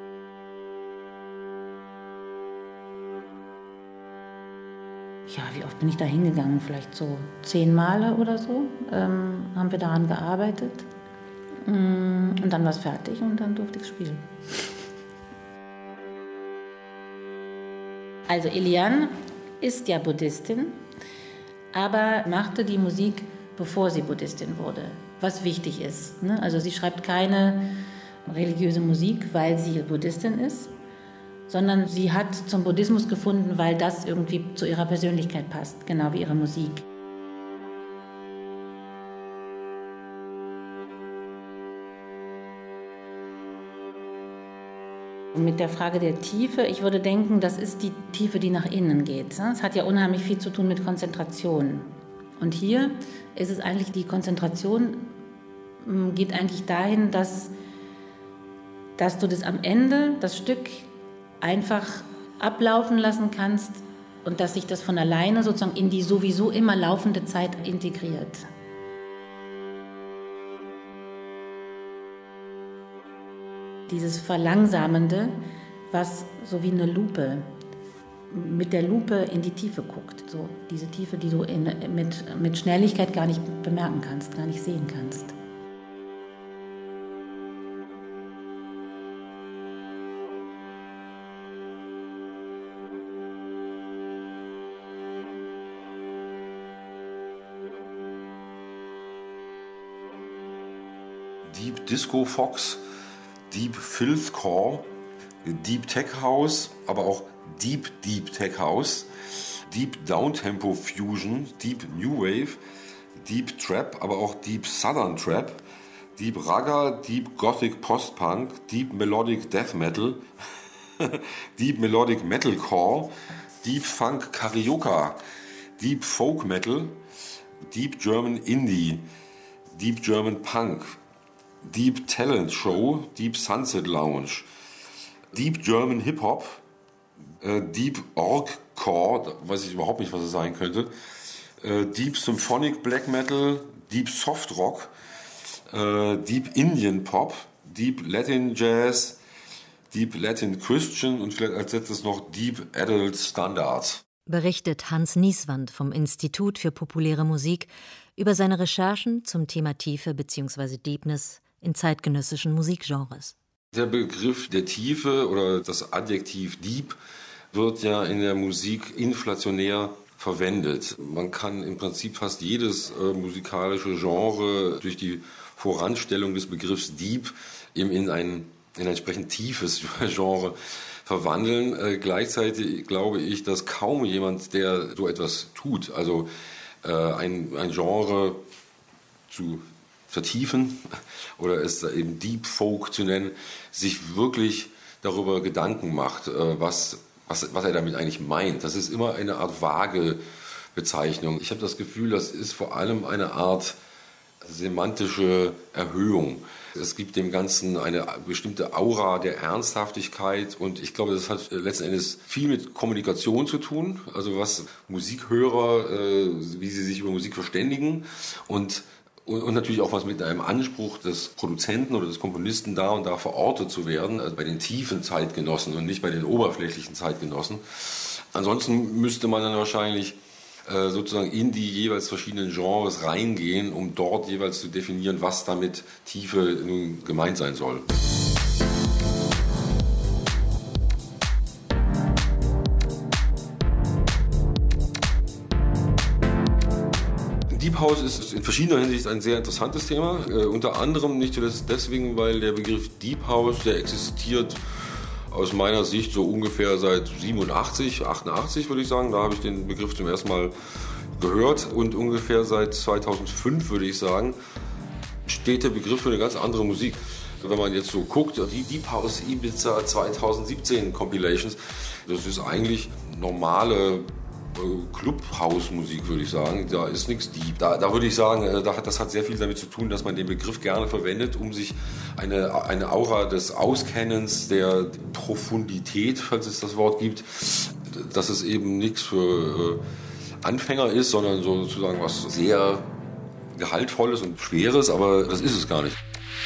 Ja, wie oft bin ich da hingegangen? Vielleicht so 10 Male oder so haben wir daran gearbeitet. Und dann war es fertig und dann durfte ich spielen. Also Eliane ist ja Buddhistin, aber machte die Musik, bevor sie Buddhistin wurde, was wichtig ist. Ne? Also sie schreibt keine religiöse Musik, weil sie Buddhistin ist, sondern sie hat zum Buddhismus gefunden, weil das irgendwie zu ihrer Persönlichkeit passt, genau wie ihre Musik. Mit der Frage der Tiefe, ich würde denken, das ist die Tiefe, die nach innen geht. Es hat ja unheimlich viel zu tun mit Konzentration. Und hier ist es eigentlich, die Konzentration geht eigentlich dahin, dass du das am Ende, das Stück, einfach ablaufen lassen kannst, und dass sich das von alleine sozusagen in die sowieso immer laufende Zeit integriert. Dieses Verlangsamende, was so wie eine Lupe, mit der Lupe in die Tiefe guckt. So diese Tiefe, die du mit Schnelligkeit gar nicht bemerken kannst, gar nicht sehen kannst. Deep Disco Fox, Deep Filthcore, Deep Tech House, aber auch Deep Tech House, Deep Downtempo Fusion, Deep New Wave, Deep Trap, aber auch Deep Southern Trap, Deep Ragga, Deep Gothic Post-Punk, Deep Melodic Death Metal, Deep Melodic Metalcore, Deep Funk Carioca, Deep Folk Metal, Deep German Indie, Deep German Punk, Deep Talent Show, Deep Sunset Lounge, Deep German Hip Hop, Deep Orgcore, weiß ich überhaupt nicht, was es sein könnte, Deep Symphonic Black Metal, Deep Soft Rock, Deep Indian Pop, Deep Latin Jazz, Deep Latin Christian und vielleicht als letztes noch Deep Adult Standards. Berichtet Hans Nieswand vom Institut für populäre Musik über seine Recherchen zum Thema Tiefe bzw. Deepness in zeitgenössischen Musikgenres. Der Begriff der Tiefe oder das Adjektiv Deep wird ja in der Musik inflationär verwendet. Man kann im Prinzip fast jedes musikalische Genre durch die Voranstellung des Begriffs Deep eben in ein entsprechend tiefes Genre verwandeln. Gleichzeitig glaube ich, dass kaum jemand, der so etwas tut, also ein Genre zu vertiefen oder es eben Deep Folk zu nennen, sich wirklich darüber Gedanken macht, was er damit eigentlich meint. Das ist immer eine Art vage Bezeichnung. Ich habe das Gefühl, das ist vor allem eine Art semantische Erhöhung. Es gibt dem Ganzen eine bestimmte Aura der Ernsthaftigkeit und ich glaube, das hat letzten Endes viel mit Kommunikation zu tun, also was Musikhörer, wie sie sich über Musik verständigen und natürlich auch was mit einem Anspruch des Produzenten oder des Komponisten da und da verortet zu werden, also bei den tiefen Zeitgenossen und nicht bei den oberflächlichen Zeitgenossen. Ansonsten müsste man dann wahrscheinlich sozusagen in die jeweils verschiedenen Genres reingehen, um dort jeweils zu definieren, was damit Tiefe nun gemeint sein soll. Deep House ist in verschiedener Hinsicht ein sehr interessantes Thema. Unter anderem nicht zuletzt deswegen, weil der Begriff Deep House, der existiert aus meiner Sicht so ungefähr seit 87, 88 würde ich sagen. Da habe ich den Begriff zum ersten Mal gehört. Und ungefähr seit 2005 würde ich sagen, steht der Begriff für eine ganz andere Musik. Wenn man jetzt so guckt, die Deep House Ibiza 2017 Compilations, das ist eigentlich normale Clubhouse-Musik, würde ich sagen. Da ist nichts Deep. Da würde ich sagen, das hat sehr viel damit zu tun, dass man den Begriff gerne verwendet, um sich eine Aura des Auskennens, der Profundität, falls es das Wort gibt, dass es eben nichts für Anfänger ist, sondern sozusagen was sehr Gehaltvolles und Schweres, aber das ist es gar nicht.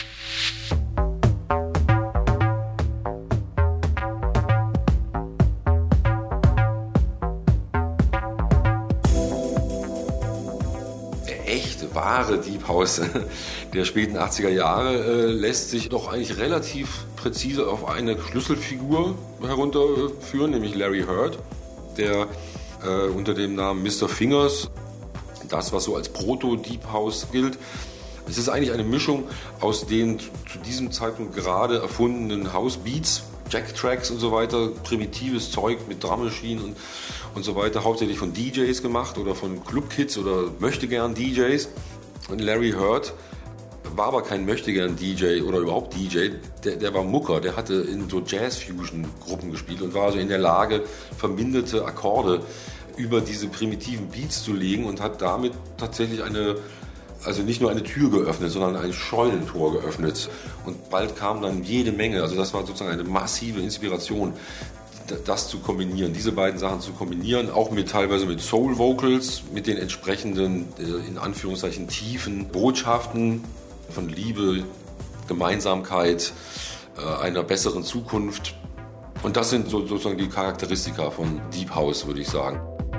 Wahre Deep House der späten 80er Jahre lässt sich doch eigentlich relativ präzise auf eine Schlüsselfigur herunterführen, nämlich Larry Heard, der unter dem Namen Mr. Fingers, das was so als Proto-Deep House gilt. Es ist eigentlich eine Mischung aus den zu diesem Zeitpunkt gerade erfundenen House-Beats, Jack-Tracks und so weiter, primitives Zeug mit Drummaschinen und so weiter, hauptsächlich von DJs gemacht oder von Clubkids oder Möchtegern-DJs. Und Larry Heard war aber kein Möchtegern-DJ oder überhaupt DJ, der war Mucker, der hatte in so Jazz-Fusion-Gruppen gespielt und war also in der Lage, verminderte Akkorde über diese primitiven Beats zu legen und hat damit tatsächlich also nicht nur eine Tür geöffnet, sondern ein Scheunentor geöffnet. Und bald kam dann jede Menge, also das war sozusagen eine massive Inspiration. das zu kombinieren, diese beiden Sachen zu kombinieren, auch teilweise mit Soul Vocals, mit den entsprechenden, in Anführungszeichen, tiefen Botschaften von Liebe, Gemeinsamkeit, einer besseren Zukunft. Und das sind sozusagen die Charakteristika von Deep House, würde ich sagen.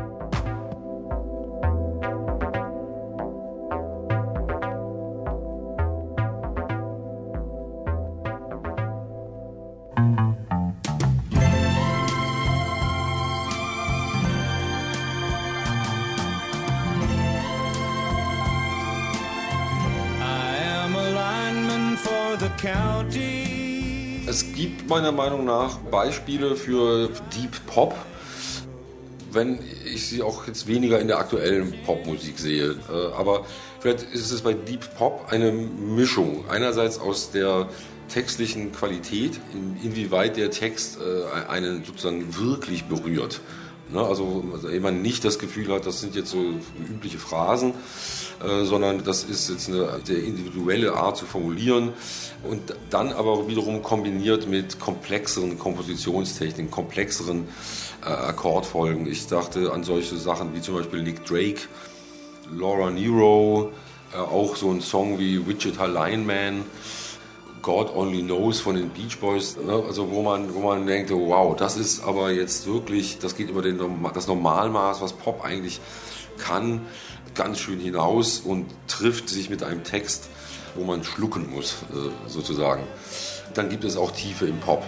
Es gibt meiner Meinung nach Beispiele für Deep Pop, wenn ich sie auch jetzt weniger in der aktuellen Popmusik sehe. Aber vielleicht ist es bei Deep Pop eine Mischung. Einerseits aus der textlichen Qualität, inwieweit der Text einen sozusagen wirklich berührt. Also man nicht das Gefühl hat, das sind jetzt so übliche Phrasen, sondern das ist jetzt eine sehr individuelle Art zu formulieren und dann aber wiederum kombiniert mit komplexeren Kompositionstechniken, komplexeren Akkordfolgen. Ich dachte an solche Sachen wie zum Beispiel Nick Drake, Laura Nyro, auch so ein Song wie Wichita Lineman, God Only Knows von den Beach Boys, also wo man denkt, wow, das ist aber jetzt wirklich, das geht über das Normalmaß, was Pop eigentlich kann, ganz schön hinaus und trifft sich mit einem Text, wo man schlucken muss, sozusagen. Dann gibt es auch Tiefe im Pop.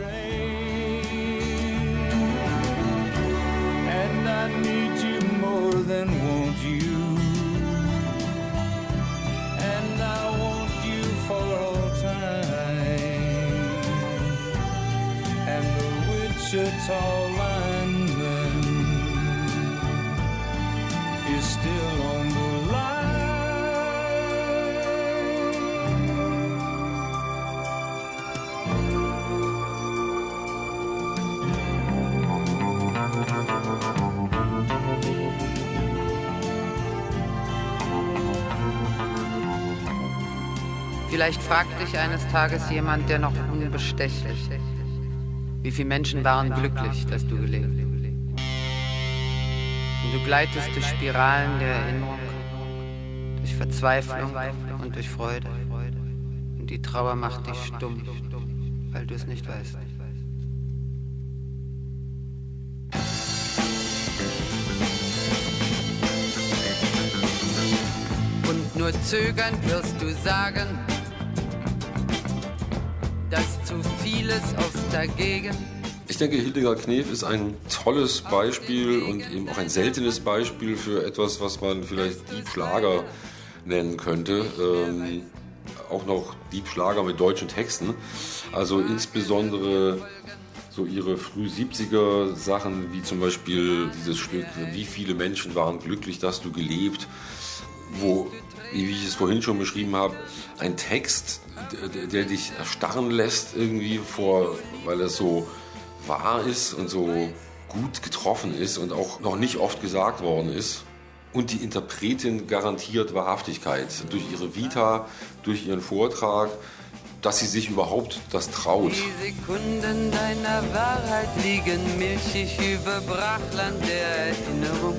And I need you more than want you. And I want you for all time. And the Wichita lineman is still on the line. Vielleicht fragt dich eines Tages jemand, der noch unbestechlich: Wie viele Menschen waren glücklich, dass du gelebt? Und du gleitest durch Spiralen der Erinnerung, durch Verzweiflung und durch Freude. Und die Trauer macht dich stumm, weil du es nicht weißt. Und nur zögernd wirst du sagen, dass zu vieles oft dagegen. Ich denke, Hildegard Knef ist ein tolles Beispiel und eben auch ein seltenes Beispiel für etwas, was man vielleicht Deep Schlager nennen könnte. Auch noch Deep Schlager mit deutschen Texten. Also insbesondere so ihre früh 70er Sachen, wie zum Beispiel dieses Stück Wie viele Menschen waren glücklich, dass du gelebt, wo, wie ich es vorhin schon beschrieben habe, ein Text, der dich erstarren lässt irgendwie weil er so wahr ist und so gut getroffen ist und auch noch nicht oft gesagt worden ist. Und die Interpretin garantiert Wahrhaftigkeit durch ihre Vita, durch ihren Vortrag, dass sie sich überhaupt das traut. Die Sekunden deiner Wahrheit liegen milchig über Brachland der Erinnerung.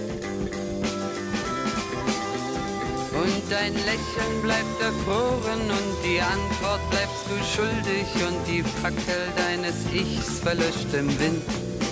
Und dein Lächeln bleibt erfroren und die Antwort bleibst du schuldig und die Fackel deines Ichs verlöscht im Wind.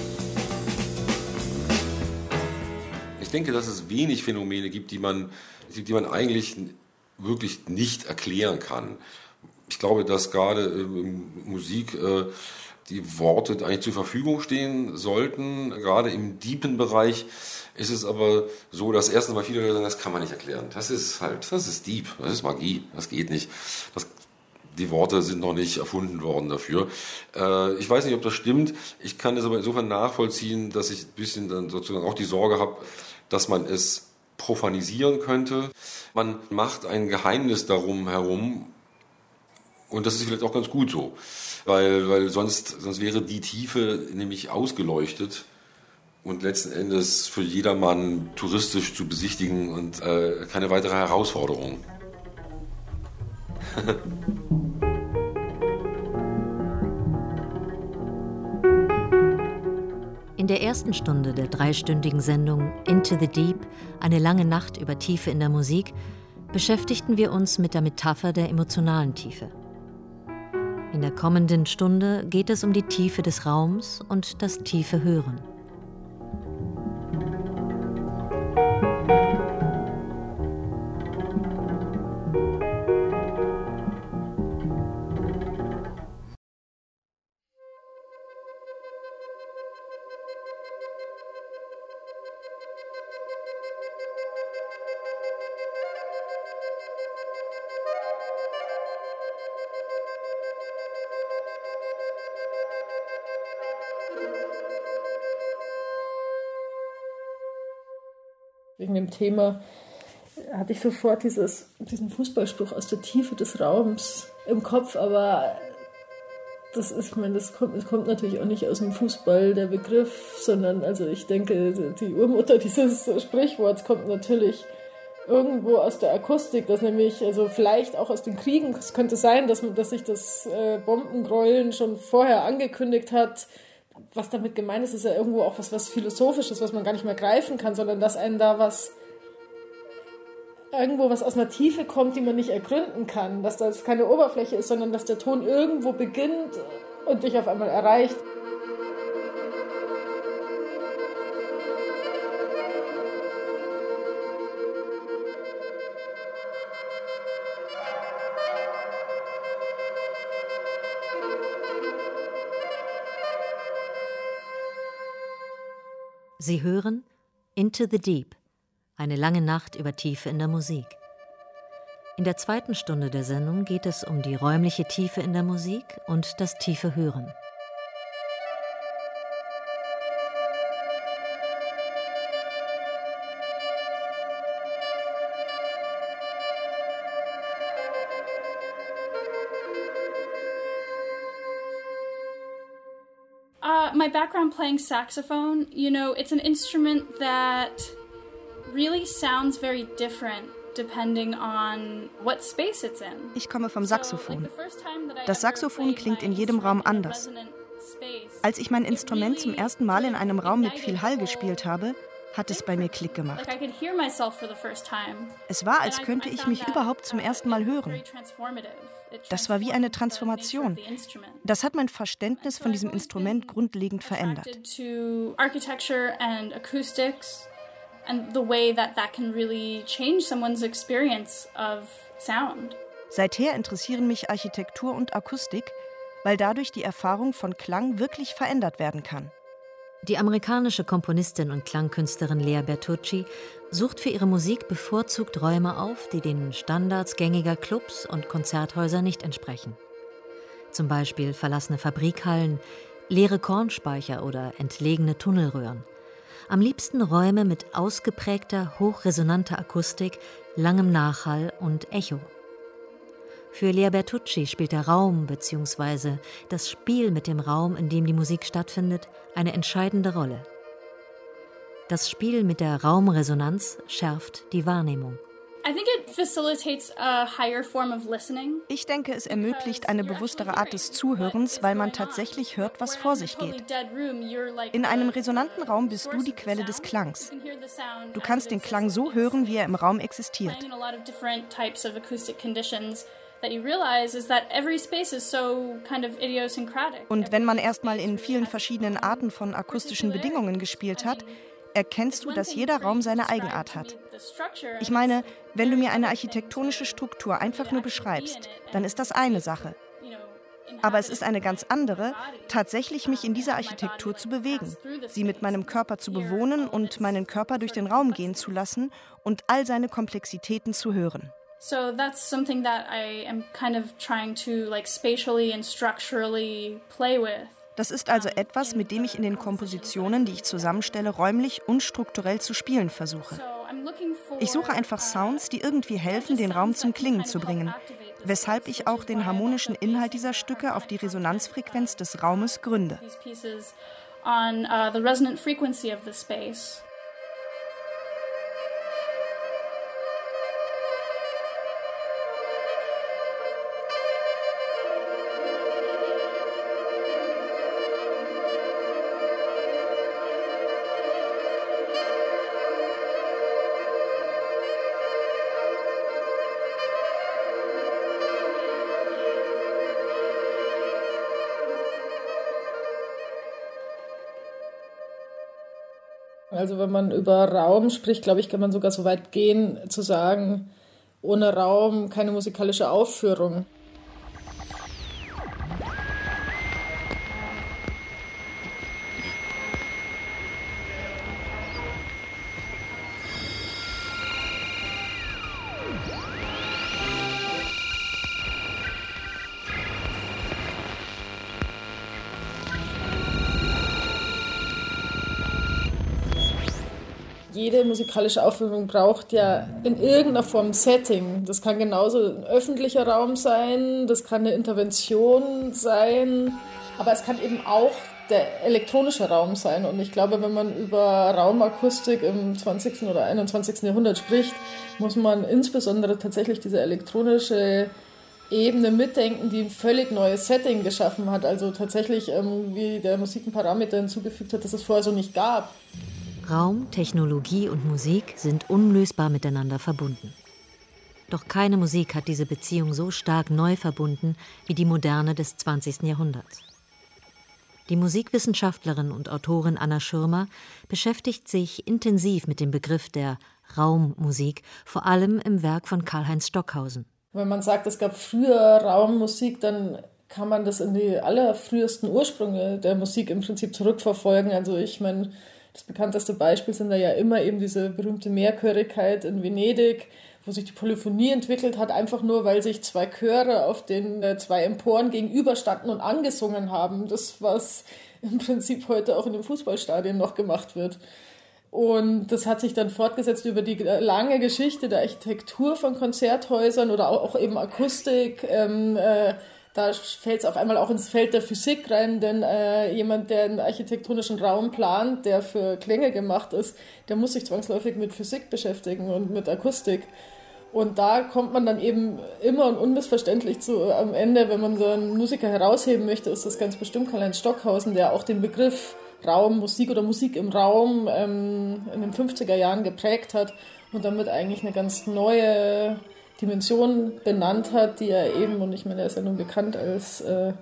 Ich denke, dass es wenig Phänomene gibt, die man eigentlich wirklich nicht erklären kann. Ich glaube, dass gerade in Musik die Worte eigentlich zur Verfügung stehen sollten. Gerade im deepen Bereich ist es aber so, dass erstens mal viele Leute sagen, das kann man nicht erklären. Das ist deep, das ist Magie, das geht nicht. Die Worte sind noch nicht erfunden worden dafür. Ich weiß nicht, ob das stimmt. Ich kann es aber insofern nachvollziehen, dass ich ein bisschen dann sozusagen auch die Sorge habe, dass man es profanisieren könnte. Man macht ein Geheimnis darum herum und das ist vielleicht auch ganz gut so, weil sonst wäre die Tiefe nämlich ausgeleuchtet und letzten Endes für jedermann touristisch zu besichtigen und keine weitere Herausforderung. In der ersten Stunde der 3-stündigen Sendung Into the Deep, eine lange Nacht über Tiefe in der Musik, beschäftigten wir uns mit der Metapher der emotionalen Tiefe. In der kommenden Stunde geht es um die Tiefe des Raums und das tiefe Hören. Wegen dem Thema hatte ich sofort diesen Fußballspruch aus der Tiefe des Raums im Kopf, aber das kommt natürlich auch nicht aus dem Fußball, der Begriff, sondern also ich denke, die Urmutter dieses Sprichworts kommt natürlich irgendwo aus der Akustik, das nämlich, also vielleicht auch aus den Kriegen, es könnte sein, dass sich das Bombengrollen schon vorher angekündigt hat. Was damit gemeint ist, ist ja irgendwo auch was Philosophisches, was man gar nicht mehr greifen kann, sondern dass einem da irgendwo was aus einer Tiefe kommt, die man nicht ergründen kann. Dass das keine Oberfläche ist, sondern dass der Ton irgendwo beginnt und dich auf einmal erreicht. Sie hören Into the Deep, eine lange Nacht über Tiefe in der Musik. In der 2. Stunde der Sendung geht es um die räumliche Tiefe in der Musik und das tiefe Hören. My background playing saxophone, it's an instrument that really sounds very different depending on what space it's in. Ich komme vom Saxophon. Das Saxophon klingt in jedem Raum anders. Als ich mein Instrument zum ersten Mal in einem Raum mit viel Hall gespielt habe, hat es bei mir Klick gemacht. Es war, als könnte ich mich überhaupt zum ersten Mal hören. Das war wie eine Transformation. Das hat mein Verständnis von diesem Instrument grundlegend verändert. Seither interessieren mich Architektur und Akustik, weil dadurch die Erfahrung von Klang wirklich verändert werden kann. Die amerikanische Komponistin und Klangkünstlerin Lea Bertucci sucht für ihre Musik bevorzugt Räume auf, die den Standards gängiger Clubs und Konzerthäuser nicht entsprechen. Zum Beispiel verlassene Fabrikhallen, leere Kornspeicher oder entlegene Tunnelröhren. Am liebsten Räume mit ausgeprägter, hochresonanter Akustik, langem Nachhall und Echo. Für Lea Bertucci spielt der Raum bzw. das Spiel mit dem Raum, in dem die Musik stattfindet, eine entscheidende Rolle. Das Spiel mit der Raumresonanz schärft die Wahrnehmung. Ich denke, es ermöglicht eine bewusstere Art des Zuhörens, weil man tatsächlich hört, was vor sich geht. In einem resonanten Raum bist du die Quelle des Klangs. Du kannst den Klang so hören, wie er im Raum existiert. Und wenn man erstmal in vielen verschiedenen Arten von akustischen Bedingungen gespielt hat, erkennst du, dass jeder Raum seine Eigenart hat. Ich meine, wenn du mir eine architektonische Struktur einfach nur beschreibst, dann ist das eine Sache. Aber es ist eine ganz andere, tatsächlich mich in dieser Architektur zu bewegen, sie mit meinem Körper zu bewohnen und meinen Körper durch den Raum gehen zu lassen und all seine Komplexitäten zu hören. So that's something that I am kind of trying to spatially and structurally play with. Das ist also etwas, mit dem ich in den Kompositionen, die ich zusammenstelle, räumlich und strukturell zu spielen versuche. Ich suche einfach Sounds, die irgendwie helfen, den Raum zum Klingen zu bringen, weshalb ich auch den harmonischen Inhalt dieser Stücke auf die Resonanzfrequenz des Raumes gründe. Also wenn man über Raum spricht, glaube ich, kann man sogar so weit gehen, zu sagen, ohne Raum keine musikalische Aufführung. Jede musikalische Aufführung braucht ja in irgendeiner Form Setting. Das kann genauso ein öffentlicher Raum sein, das kann eine Intervention sein, aber es kann eben auch der elektronische Raum sein. Und ich glaube, wenn man über Raumakustik im 20. oder 21. Jahrhundert spricht, muss man insbesondere tatsächlich diese elektronische Ebene mitdenken, die ein völlig neues Setting geschaffen hat. Also tatsächlich, wie der Musik ein Parameter hinzugefügt hat, das es vorher so nicht gab. Raum, Technologie und Musik sind unlösbar miteinander verbunden. Doch keine Musik hat diese Beziehung so stark neu verbunden wie die Moderne des 20. Jahrhunderts. Die Musikwissenschaftlerin und Autorin Anna Schirmer beschäftigt sich intensiv mit dem Begriff der Raummusik, vor allem im Werk von Karlheinz Stockhausen. Wenn man sagt, es gab früher Raummusik, dann kann man das in die allerfrühesten Ursprünge der Musik im Prinzip zurückverfolgen. Also ich meine, das bekannteste Beispiel sind da ja immer eben diese berühmte Mehrchörigkeit in Venedig, wo sich die Polyphonie entwickelt hat, einfach nur, weil sich zwei Chöre auf den zwei Emporen gegenüberstanden und angesungen haben. Das, was im Prinzip heute auch in den Fußballstadien noch gemacht wird. Und das hat sich dann fortgesetzt über die lange Geschichte der Architektur von Konzerthäusern oder auch eben Akustik. Da fällt es auf einmal auch ins Feld der Physik rein, denn jemand, der einen architektonischen Raum plant, der für Klänge gemacht ist, der muss sich zwangsläufig mit Physik beschäftigen und mit Akustik. Und da kommt man dann eben immer und unmissverständlich am Ende, wenn man so einen Musiker herausheben möchte, ist das ganz bestimmt Karlheinz Stockhausen, der auch den Begriff Raummusik oder Musik im Raum in den 50er Jahren geprägt hat und damit eigentlich eine ganz neue Dimension benannt hat, die er eben, und ich meine, er ist ja nun bekannt als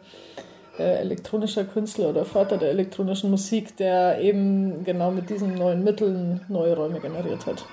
elektronischer Künstler oder Vater der elektronischen Musik, der eben genau mit diesen neuen Mitteln neue Räume generiert hat.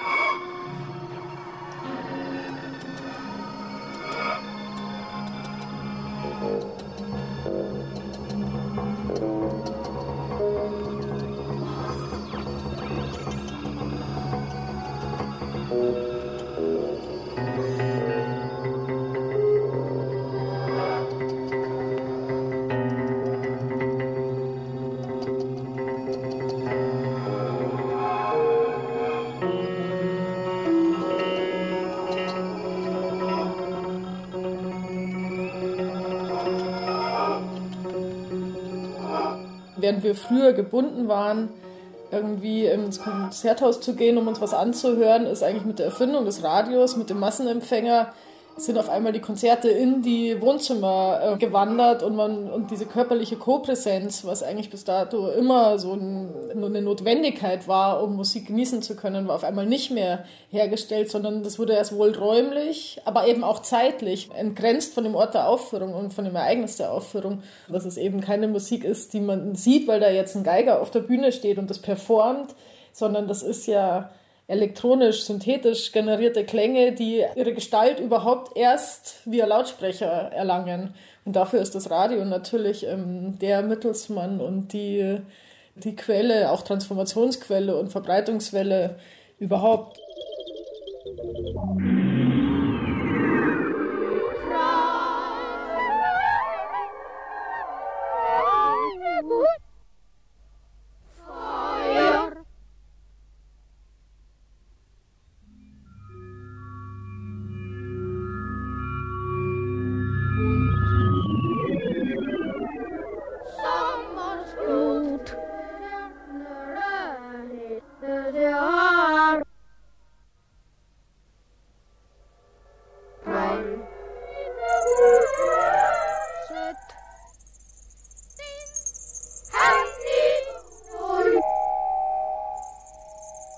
Während wir früher gebunden waren, irgendwie ins Konzerthaus zu gehen, um uns was anzuhören, ist eigentlich mit der Erfindung des Radios, mit dem Massenempfänger, sind auf einmal die Konzerte in die Wohnzimmer gewandert und diese körperliche Kopräsenz, was eigentlich bis dato immer so nur eine Notwendigkeit war, um Musik genießen zu können, war auf einmal nicht mehr hergestellt, sondern das wurde erst wohl räumlich, aber eben auch zeitlich entgrenzt von dem Ort der Aufführung und von dem Ereignis der Aufführung, dass es eben keine Musik ist, die man sieht, weil da jetzt ein Geiger auf der Bühne steht und das performt, sondern das ist ja elektronisch, synthetisch generierte Klänge, die ihre Gestalt überhaupt erst via Lautsprecher erlangen. Und dafür ist das Radio natürlich der Mittelsmann und die Quelle, auch Transformationsquelle und Verbreitungswelle überhaupt.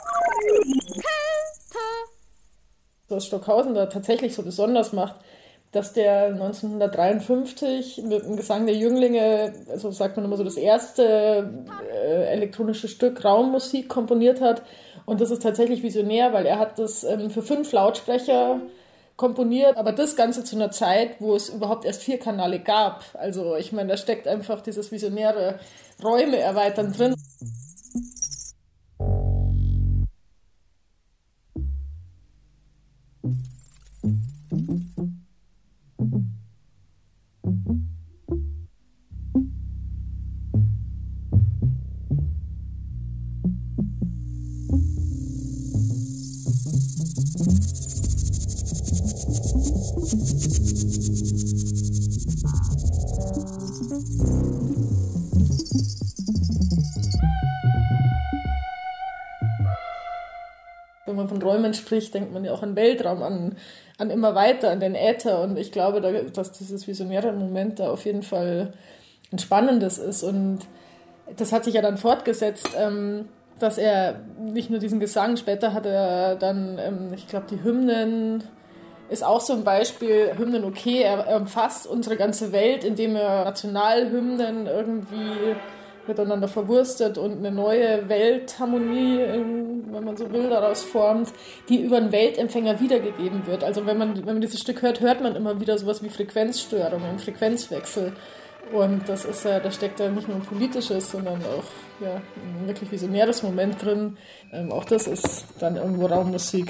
Was Stockhausen da tatsächlich so besonders macht, dass der 1953 mit dem Gesang der Jünglinge, also sagt man immer so, das erste elektronische Stück Raummusik komponiert hat. Und das ist tatsächlich visionär, weil er hat das für 5 Lautsprecher komponiert, aber das Ganze zu einer Zeit, wo es überhaupt erst 4 Kanäle gab. Also ich meine, da steckt einfach dieses visionäre Räume erweitern drin. Wenn man von Räumen spricht, denkt man ja auch an Weltraum, an immer weiter, an den Äther. Und ich glaube, dass dieses visionäre Moment da auf jeden Fall ein spannendes ist. Und das hat sich ja dann fortgesetzt, dass er nicht nur diesen Gesang, später hat er dann, ich glaube, die Hymnen ist auch so ein Beispiel. Hymnen, okay, er umfasst unsere ganze Welt, indem er Nationalhymnen irgendwie miteinander verwurstet und eine neue Weltharmonie, wenn man so will, daraus formt, die über einen Weltempfänger wiedergegeben wird. Also wenn man dieses Stück hört, hört man immer wieder sowas wie Frequenzstörungen, Frequenzwechsel. Und das ist ja, da steckt ja nicht nur ein politisches, sondern auch ja, ein wirklich visionäres Moment drin. Auch das ist dann irgendwo Raummusik.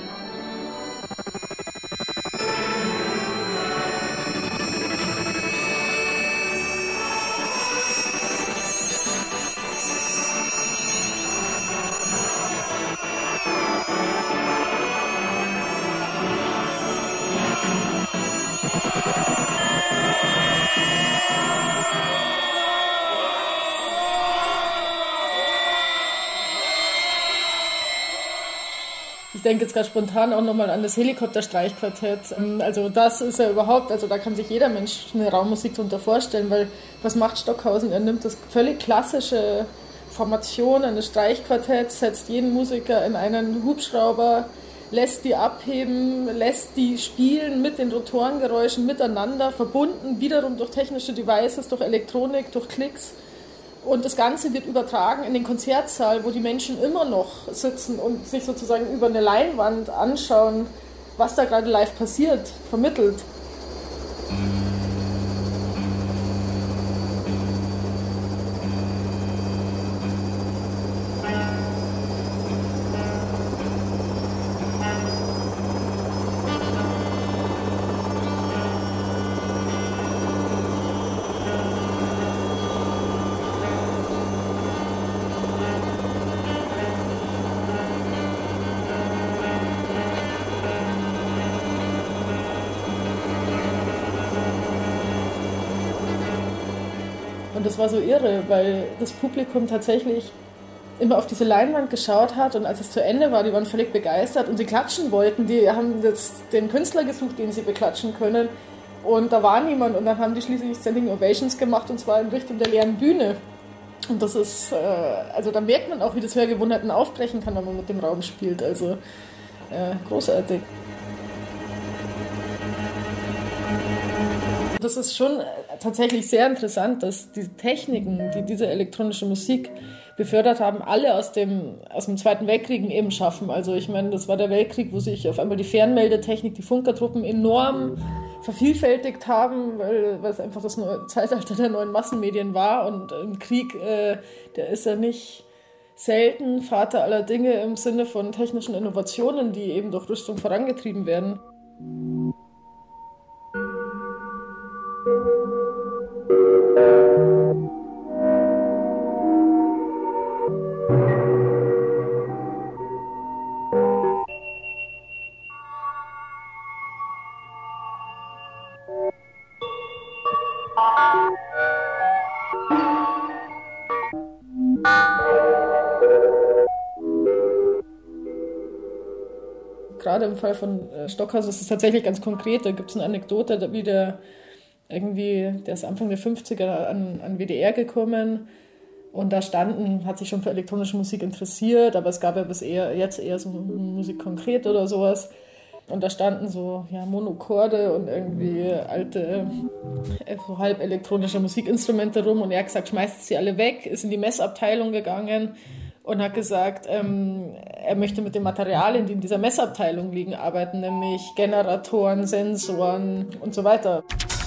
Ich denke jetzt gerade spontan auch nochmal an das Helikopterstreichquartett. Also das ist ja überhaupt, also da kann sich jeder Mensch eine Raummusik darunter vorstellen, weil was macht Stockhausen? Er nimmt das völlig klassische Formation eines Streichquartetts, setzt jeden Musiker in einen Hubschrauber, lässt die abheben, lässt die spielen mit den Rotorengeräuschen miteinander, verbunden wiederum durch technische Devices, durch Elektronik, durch Klicks. Und das Ganze wird übertragen in den Konzertsaal, wo die Menschen immer noch sitzen und sich sozusagen über eine Leinwand anschauen, was da gerade live passiert, vermittelt. Und das war so irre, weil das Publikum tatsächlich immer auf diese Leinwand geschaut hat und als es zu Ende war, die waren völlig begeistert und sie klatschen wollten. Die haben jetzt den Künstler gesucht, den sie beklatschen können und da war niemand und dann haben die schließlich Standing Ovations gemacht und zwar in Richtung der leeren Bühne. Und das ist, also da merkt man auch, wie das Hörgewohnheiten aufbrechen kann, wenn man mit dem Raum spielt. Also großartig. Das ist schon tatsächlich sehr interessant, dass die Techniken, die diese elektronische Musik befördert haben, alle aus dem Zweiten Weltkrieg eben schaffen. Also ich meine, das war der Weltkrieg, wo sich auf einmal die Fernmeldetechnik, die Funkertruppen enorm vervielfältigt haben, weil es einfach das Zeitalter der neuen Massenmedien war. Und ein Krieg, der ist ja nicht selten Vater aller Dinge im Sinne von technischen Innovationen, die eben durch Rüstung vorangetrieben werden. Gerade im Fall von Stockhausen ist es tatsächlich ganz konkret. Da gibt es eine Anekdote, wie der ist Anfang der 50er an WDR gekommen und da hat sich schon für elektronische Musik interessiert, aber es gab ja jetzt eher so Musik konkret oder sowas. Und da standen so Monochorde und irgendwie alte, so halb elektronische Musikinstrumente rum. Und er hat gesagt, schmeißt sie alle weg, ist in die Messabteilung gegangen und hat gesagt, er möchte mit den Materialien, die in dieser Messabteilung liegen, arbeiten, nämlich Generatoren, Sensoren und so weiter.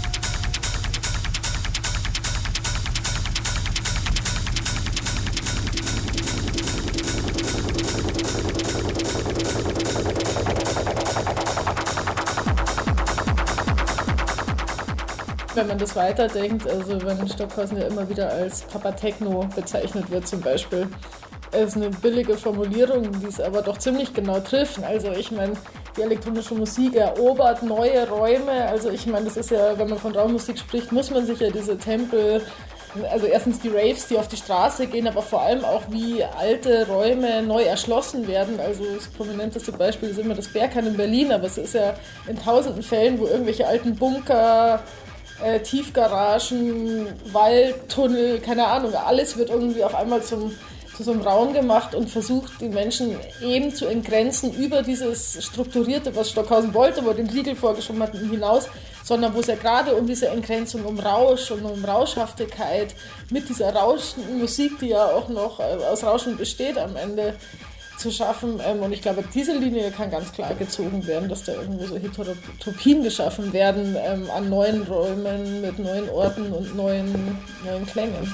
Wenn man das weiterdenkt, also wenn Stockhausen ja immer wieder als Papa Techno bezeichnet wird zum Beispiel, ist eine billige Formulierung, die es aber doch ziemlich genau trifft. Also ich meine, die elektronische Musik erobert neue Räume. Also ich meine, das ist ja, wenn man von Raummusik spricht, muss man sich ja diese Tempel, also erstens die Raves, die auf die Straße gehen, aber vor allem auch, wie alte Räume neu erschlossen werden. Also das prominenteste Beispiel ist immer das Berghain in Berlin, aber es ist ja in tausenden Fällen, wo irgendwelche alten Bunker, Tiefgaragen, Waldtunnel, keine Ahnung, alles wird irgendwie auf einmal zu so einem Raum gemacht und versucht, die Menschen eben zu entgrenzen über dieses Strukturierte, was Stockhausen wollte, wo er den Riegel vorgeschoben hat, hinaus, sondern wo es ja gerade um diese Entgrenzung, um Rausch und um Rauschhaftigkeit mit dieser rauschenden Musik, die ja auch noch aus Rauschen besteht am Ende, zu schaffen. Und ich glaube, diese Linie kann ganz klar gezogen werden, dass da irgendwo so Heterotopien geschaffen werden an neuen Räumen mit neuen Orten und neuen Klängen.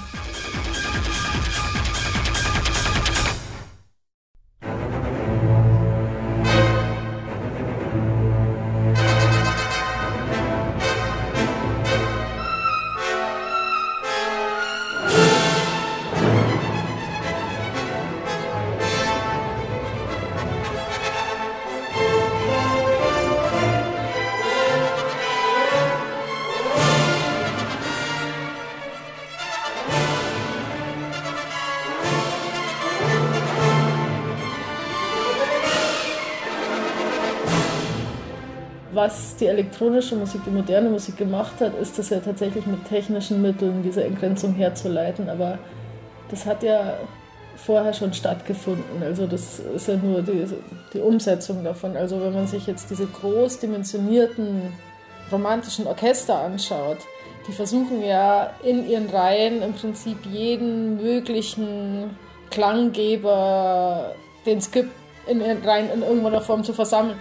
Was die elektronische Musik, die moderne Musik gemacht hat, ist das ja tatsächlich mit technischen Mitteln diese Entgrenzung herzuleiten. Aber das hat ja vorher schon stattgefunden. Also das ist ja nur die Umsetzung davon. Also wenn man sich jetzt diese großdimensionierten romantischen Orchester anschaut, die versuchen ja in ihren Reihen im Prinzip jeden möglichen Klanggeber, den es gibt, in ihren Reihen in irgendeiner Form zu versammeln.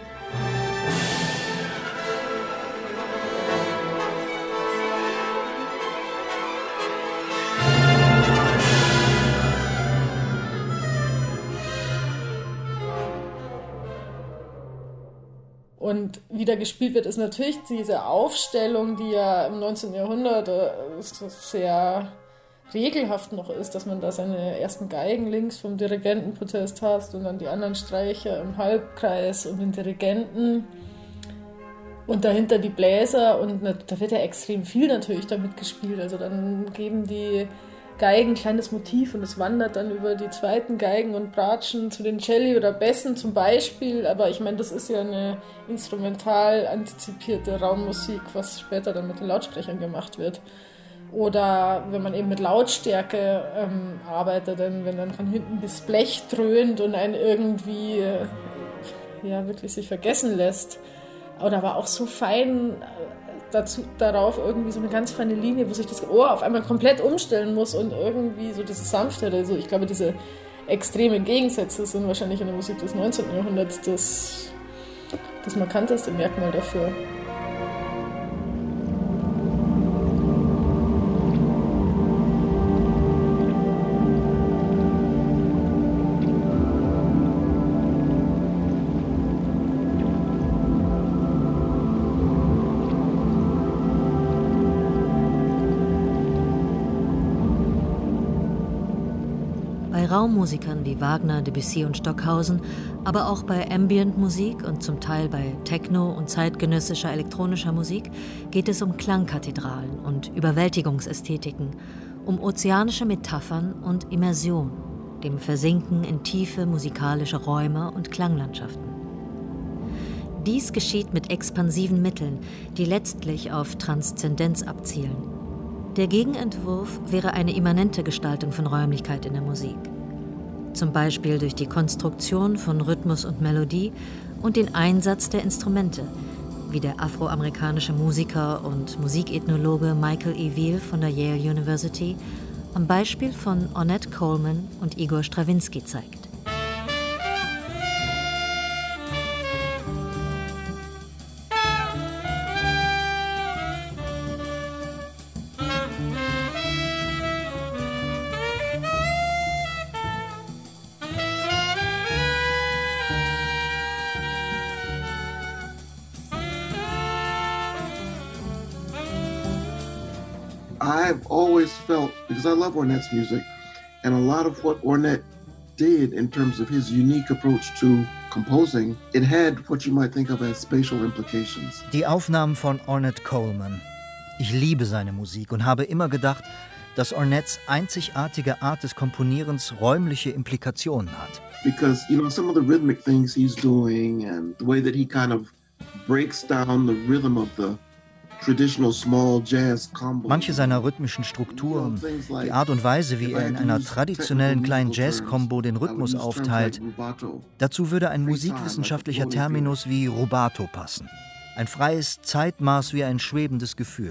Und wie da gespielt wird, ist natürlich diese Aufstellung, die ja im 19. Jahrhundert sehr regelhaft noch ist, dass man da seine ersten Geigen links vom Dirigentenprotest hast und dann die anderen Streicher im Halbkreis und den Dirigenten und dahinter die Bläser und da wird ja extrem viel natürlich damit gespielt. Also dann geben die Geigen ein kleines Motiv und es wandert dann über die zweiten Geigen und Bratschen zu den Celli oder Bässen zum Beispiel. Aber ich meine, das ist ja eine instrumental antizipierte Raummusik, was später dann mit den Lautsprechern gemacht wird. Oder wenn man eben mit Lautstärke arbeitet, wenn dann von hinten das Blech dröhnt und einen irgendwie wirklich sich vergessen lässt. Oder aber auch so fein darauf irgendwie so eine ganz feine Linie, wo sich das Ohr auf einmal komplett umstellen muss und irgendwie so dieses Sanfte. Also ich glaube, diese extremen Gegensätze sind wahrscheinlich in der Musik des 19. Jahrhunderts das markanteste Merkmal dafür. Raummusikern wie Wagner, Debussy und Stockhausen, aber auch bei Ambient-Musik und zum Teil bei Techno und zeitgenössischer elektronischer Musik geht es um Klangkathedralen und Überwältigungsästhetiken, um ozeanische Metaphern und Immersion, dem Versinken in tiefe musikalische Räume und Klanglandschaften. Dies geschieht mit expansiven Mitteln, die letztlich auf Transzendenz abzielen. Der Gegenentwurf wäre eine immanente Gestaltung von Räumlichkeit in der Musik. zum Beispiel durch die Konstruktion von Rhythmus und Melodie und den Einsatz der Instrumente, wie der afroamerikanische Musiker und Musikethnologe Michael E. Weil von der Yale University am Beispiel von Ornette Coleman und Igor Strawinsky zeigt. I've always felt, because I love Ornette's music, and a lot of what Ornette did in terms of his unique approach to composing, it had what you might think of as spatial implications. Die Aufnahmen von Ornette Coleman. Ich liebe seine Musik und habe immer gedacht, dass Ornettes einzigartige Art des Komponierens räumliche Implikationen hat. Because, you know, some of the rhythmic things he's doing and the way that he kind of breaks down the rhythm of the traditional small jazz combo. Manche seiner rhythmischen Strukturen, die Art und Weise, wie er in einer traditionellen kleinen Jazz-Combo den Rhythmus aufteilt, dazu würde ein musikwissenschaftlicher Terminus wie Rubato passen. Ein freies Zeitmaß wie ein schwebendes Gefühl.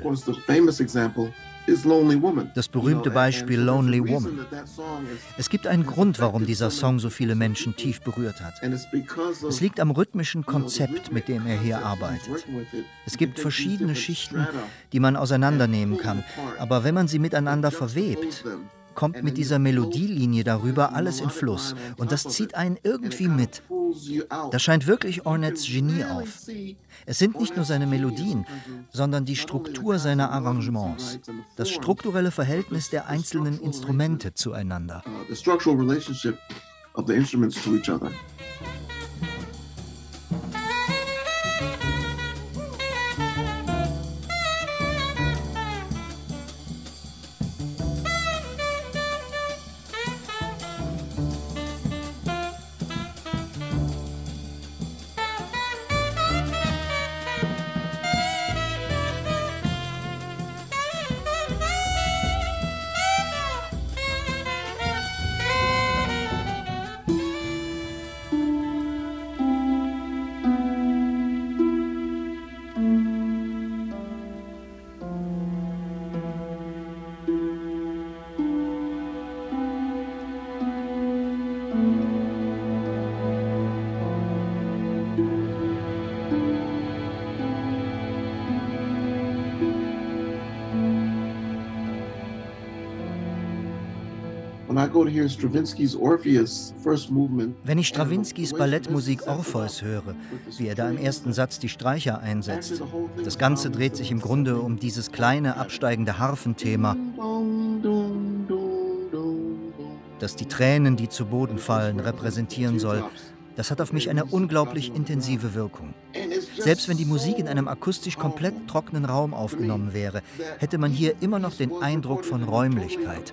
Das berühmte Beispiel Lonely Woman. Es gibt einen Grund, warum dieser Song so viele Menschen tief berührt hat. Es liegt am rhythmischen Konzept, mit dem er hier arbeitet. Es gibt verschiedene Schichten, die man auseinandernehmen kann, aber wenn man sie miteinander verwebt, kommt mit dieser Melodielinie darüber alles in Fluss und das zieht einen irgendwie mit. Da scheint wirklich Ornettes Genie auf. Es sind nicht nur seine Melodien, sondern die Struktur seiner Arrangements, das strukturelle Verhältnis der einzelnen Instrumente zueinander. The structural relationship of the instruments to each other. Wenn ich Strawinskys Ballettmusik Orpheus höre, wie er da im ersten Satz die Streicher einsetzt, das Ganze dreht sich im Grunde um dieses kleine, absteigende Harfenthema, das die Tränen, die zu Boden fallen, repräsentieren soll. Das hat auf mich eine unglaublich intensive Wirkung. Selbst wenn die Musik in einem akustisch komplett trockenen Raum aufgenommen wäre, hätte man hier immer noch den Eindruck von Räumlichkeit.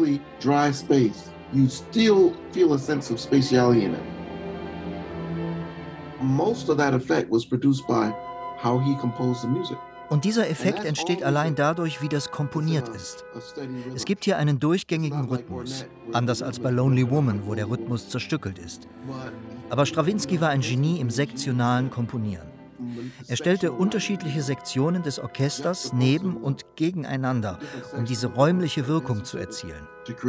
Und dieser Effekt entsteht allein dadurch, wie das komponiert ist. Es gibt hier einen durchgängigen Rhythmus, anders als bei Lonely Woman, wo der Rhythmus zerstückelt ist. Aber Strawinsky war ein Genie im sektionalen Komponieren. Er stellte unterschiedliche Sektionen des Orchesters neben und gegeneinander, um diese räumliche Wirkung zu erzielen.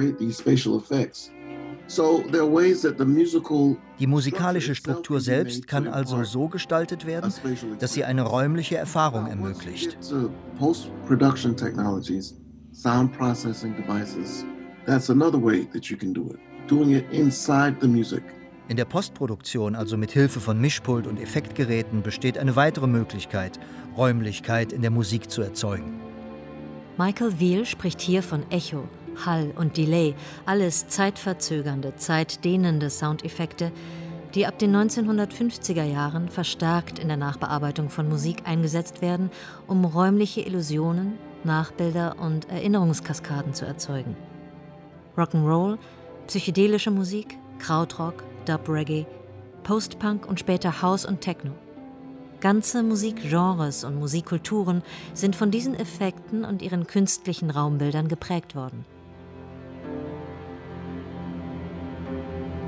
Die musikalische Struktur selbst kann also so gestaltet werden, dass sie eine räumliche Erfahrung ermöglicht. Post-production technologies, sound processing devices, that's another way that you can do it. Doing it inside the music. In der Postproduktion, also mit Hilfe von Mischpult und Effektgeräten, besteht eine weitere Möglichkeit, Räumlichkeit in der Musik zu erzeugen. Michael Weil spricht hier von Echo, Hall und Delay, alles zeitverzögernde, zeitdehnende Soundeffekte, die ab den 1950er Jahren verstärkt in der Nachbearbeitung von Musik eingesetzt werden, um räumliche Illusionen, Nachbilder und Erinnerungskaskaden zu erzeugen. Rock'n'Roll, psychedelische Musik, Krautrock, Dub-Reggae, Post-Punk und später House und Techno. Ganze Musikgenres und Musikkulturen sind von diesen Effekten und ihren künstlichen Raumbildern geprägt worden.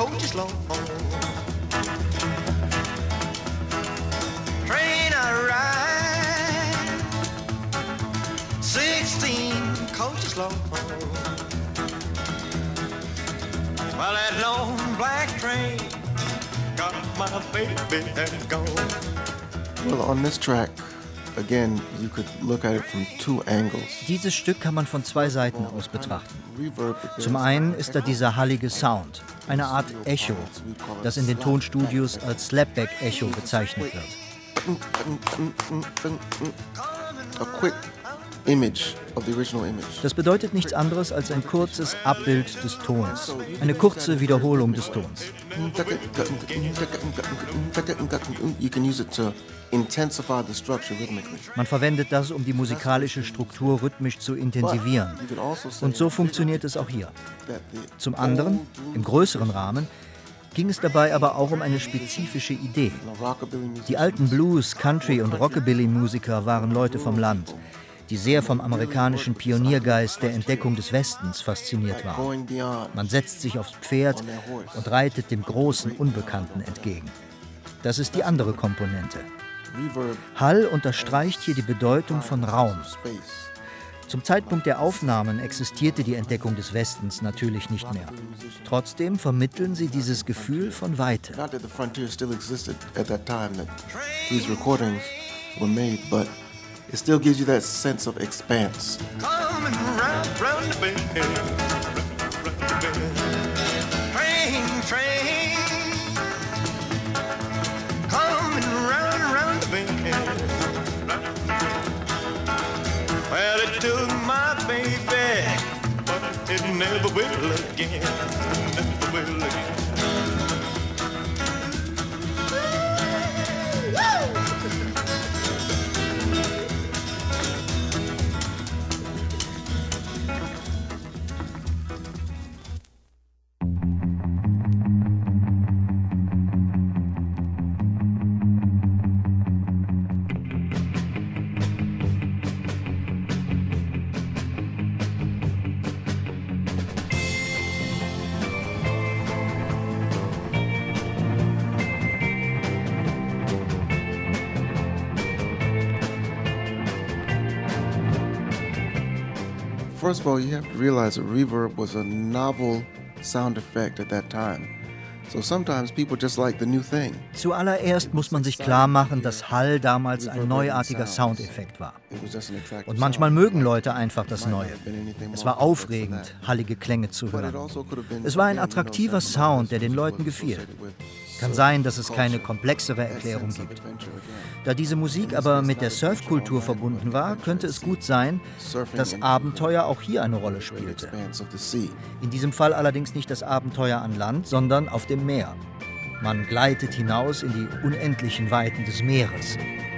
coaches long. Train I ride, 16 coaches long. Well, that long black train got my baby and gone. Well, on this track, again, you could look at it from two angles. Dieses Stück kann man von zwei Seiten aus betrachten. Zum einen ist da dieser hallige Sound, eine Art Echo, das in den Tonstudios als Slapback-Echo bezeichnet wird. A quick image of the original image. Das bedeutet nichts anderes als ein kurzes Abbild des Tons, eine kurze Wiederholung des Tons. You can use it to intensify the structure rhythmically. Man verwendet das, um die musikalische Struktur rhythmisch zu intensivieren. Und so funktioniert es auch hier. Zum anderen, im größeren Rahmen, ging es dabei aber auch um eine spezifische Idee. Die alten Blues-, Country- und Rockabilly-Musiker waren Leute vom Land, die sehr vom amerikanischen Pioniergeist der Entdeckung des Westens fasziniert waren. Man setzt sich aufs Pferd und reitet dem großen Unbekannten entgegen. Das ist die andere Komponente. Hall unterstreicht hier die Bedeutung von Raum. Zum Zeitpunkt der Aufnahmen existierte die Entdeckung des Westens natürlich nicht mehr. Trotzdem vermitteln sie dieses Gefühl von Weite. Not that the frontier still existed at that time that these recordings were made, but it still gives you that sense of expanse. Coming round the bend, train, coming round the bend. Well, it took my baby, but it never will again, never will again. First of all, you have to realize that reverb was a novel sound effect at that time. So sometimes people just like the new thing. Zuallererst muss man sich klar machen, dass Hall damals ein neuartiger Soundeffekt war. Und manchmal mögen Leute einfach das Neue. Es war aufregend, hallige Klänge zu hören. Es war ein attraktiver Sound, der den Leuten gefiel. Kann sein, dass es keine komplexere Erklärung gibt. Da diese Musik aber mit der Surfkultur verbunden war, könnte es gut sein, dass Abenteuer auch hier eine Rolle spielte. In diesem Fall allerdings nicht das Abenteuer an Land, sondern auf dem Meer. Man gleitet hinaus in die unendlichen Weiten des Meeres.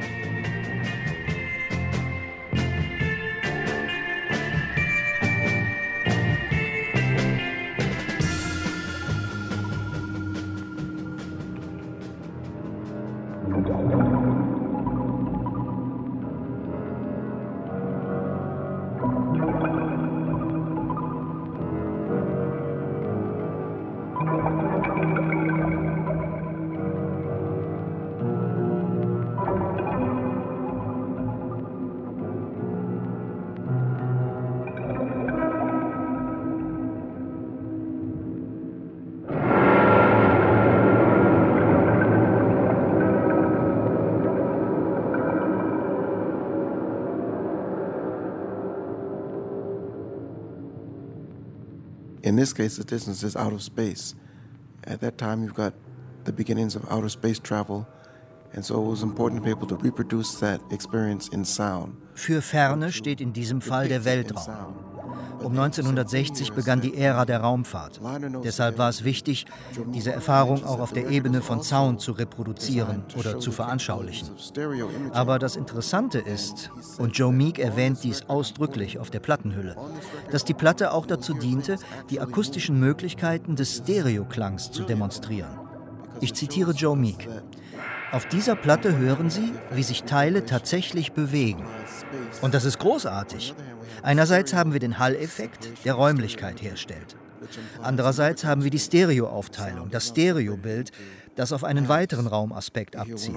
In this case, the distance is out of space. At that time, you've got the beginnings of outer space travel, and so it was important to be able to reproduce that experience in sound. Für Ferne steht in diesem Fall der Weltraum. Um 1960 begann die Ära der Raumfahrt. Deshalb war es wichtig, diese Erfahrung auch auf der Ebene von Sound zu reproduzieren oder zu veranschaulichen. Aber das Interessante ist, und Joe Meek erwähnt dies ausdrücklich auf der Plattenhülle, dass die Platte auch dazu diente, die akustischen Möglichkeiten des Stereoklangs zu demonstrieren. Ich zitiere Joe Meek. Auf dieser Platte hören Sie, wie sich Teile tatsächlich bewegen. Und das ist großartig. Einerseits haben wir den Hall-Effekt, der Räumlichkeit herstellt. Andererseits haben wir die Stereoaufteilung, das Stereobild, das auf einen weiteren Raumaspekt abzielt.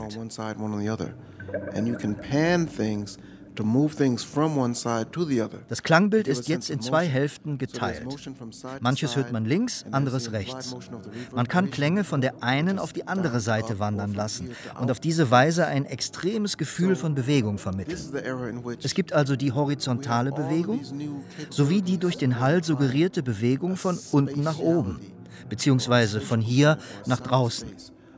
Das Klangbild ist jetzt in zwei Hälften geteilt. Manches hört man links, anderes rechts. Man kann Klänge von der einen auf die andere Seite wandern lassen und auf diese Weise ein extremes Gefühl von Bewegung vermitteln. Es gibt also die horizontale Bewegung sowie die durch den Hall suggerierte Bewegung von unten nach oben, beziehungsweise von hier nach draußen.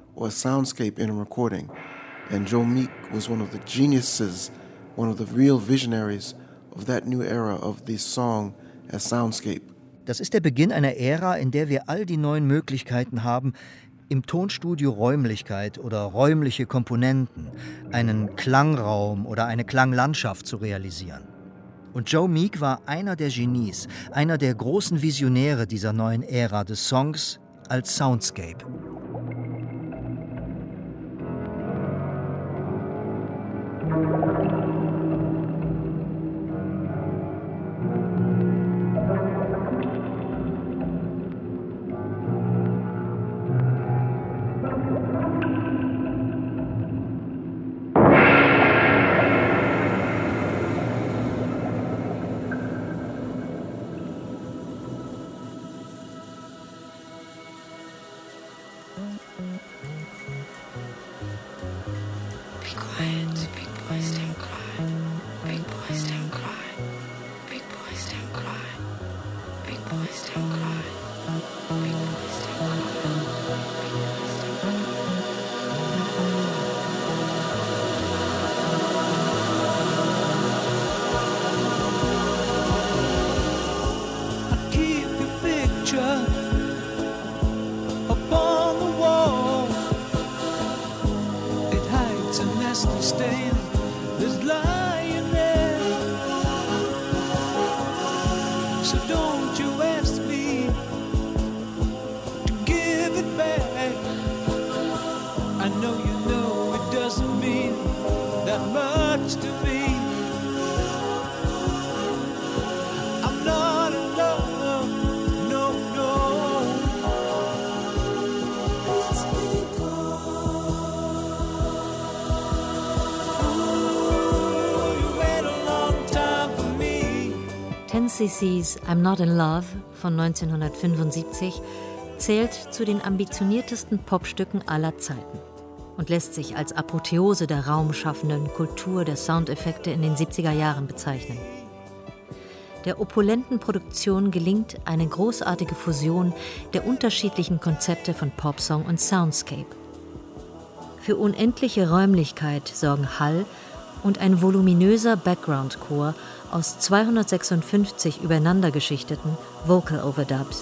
And Joe Meek was one of the geniuses, one of the real visionaries of that new era of the song as soundscape. Das ist der Beginn einer Ära, in der wir all die neuen Möglichkeiten haben, im Tonstudio Räumlichkeit oder räumliche Komponenten, einen Klangraum oder eine Klanglandschaft zu realisieren. Und Joe Meek war einer der Genies, einer der großen Visionäre dieser neuen Ära des Songs als Soundscape. CC's I'm Not in Love von 1975 zählt zu den ambitioniertesten Popstücken aller Zeiten und lässt sich als Apotheose der raumschaffenden Kultur der Soundeffekte in den 70er Jahren bezeichnen. Der opulenten Produktion gelingt eine großartige Fusion der unterschiedlichen Konzepte von Popsong und Soundscape. Für unendliche Räumlichkeit sorgen Hall und ein voluminöser Background-Chor aus 256 übereinander geschichteten Vocal Overdubs.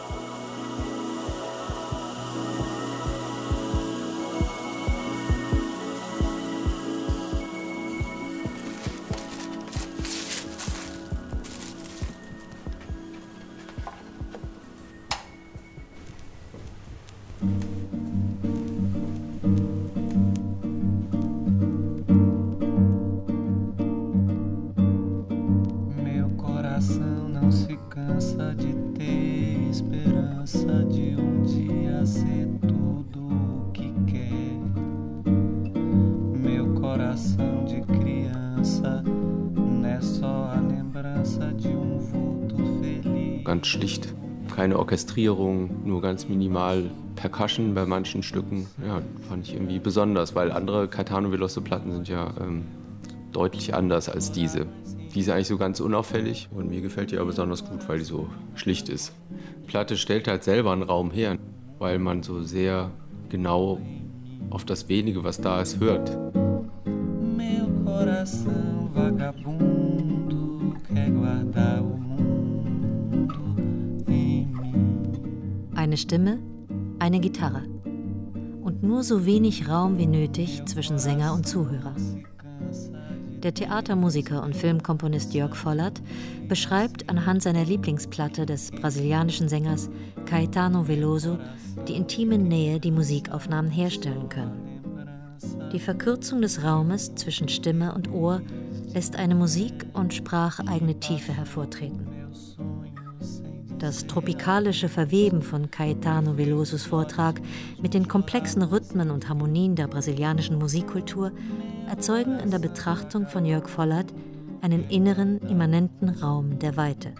Ganz schlicht, keine Orchestrierung, nur ganz minimal Percussion bei manchen Stücken. Ja, fand ich irgendwie besonders, weil andere Caetano Veloso-Platten sind ja deutlich anders als diese. Die ist eigentlich so ganz unauffällig und mir gefällt die aber besonders gut, weil die so schlicht ist. Die Platte stellt halt selber einen Raum her, weil man so sehr genau auf das Wenige, was da ist, hört. Meu coração vagabundo quer guardar o mundo em mim. Eine Stimme, eine Gitarre und nur so wenig Raum wie nötig zwischen Sänger und Zuhörer. Der Theatermusiker und Filmkomponist Jörg Vollert beschreibt anhand seiner Lieblingsplatte des brasilianischen Sängers Caetano Veloso die intime Nähe, die Musikaufnahmen herstellen können. Die Verkürzung des Raumes zwischen Stimme und Ohr lässt eine musik- und spracheigene Tiefe hervortreten. Das tropikalische Verweben von Caetano Velosos Vortrag mit den komplexen Rhythmen und Harmonien der brasilianischen Musikkultur erzeugen in der Betrachtung von Jörg Vollert einen inneren, immanenten Raum der Weite.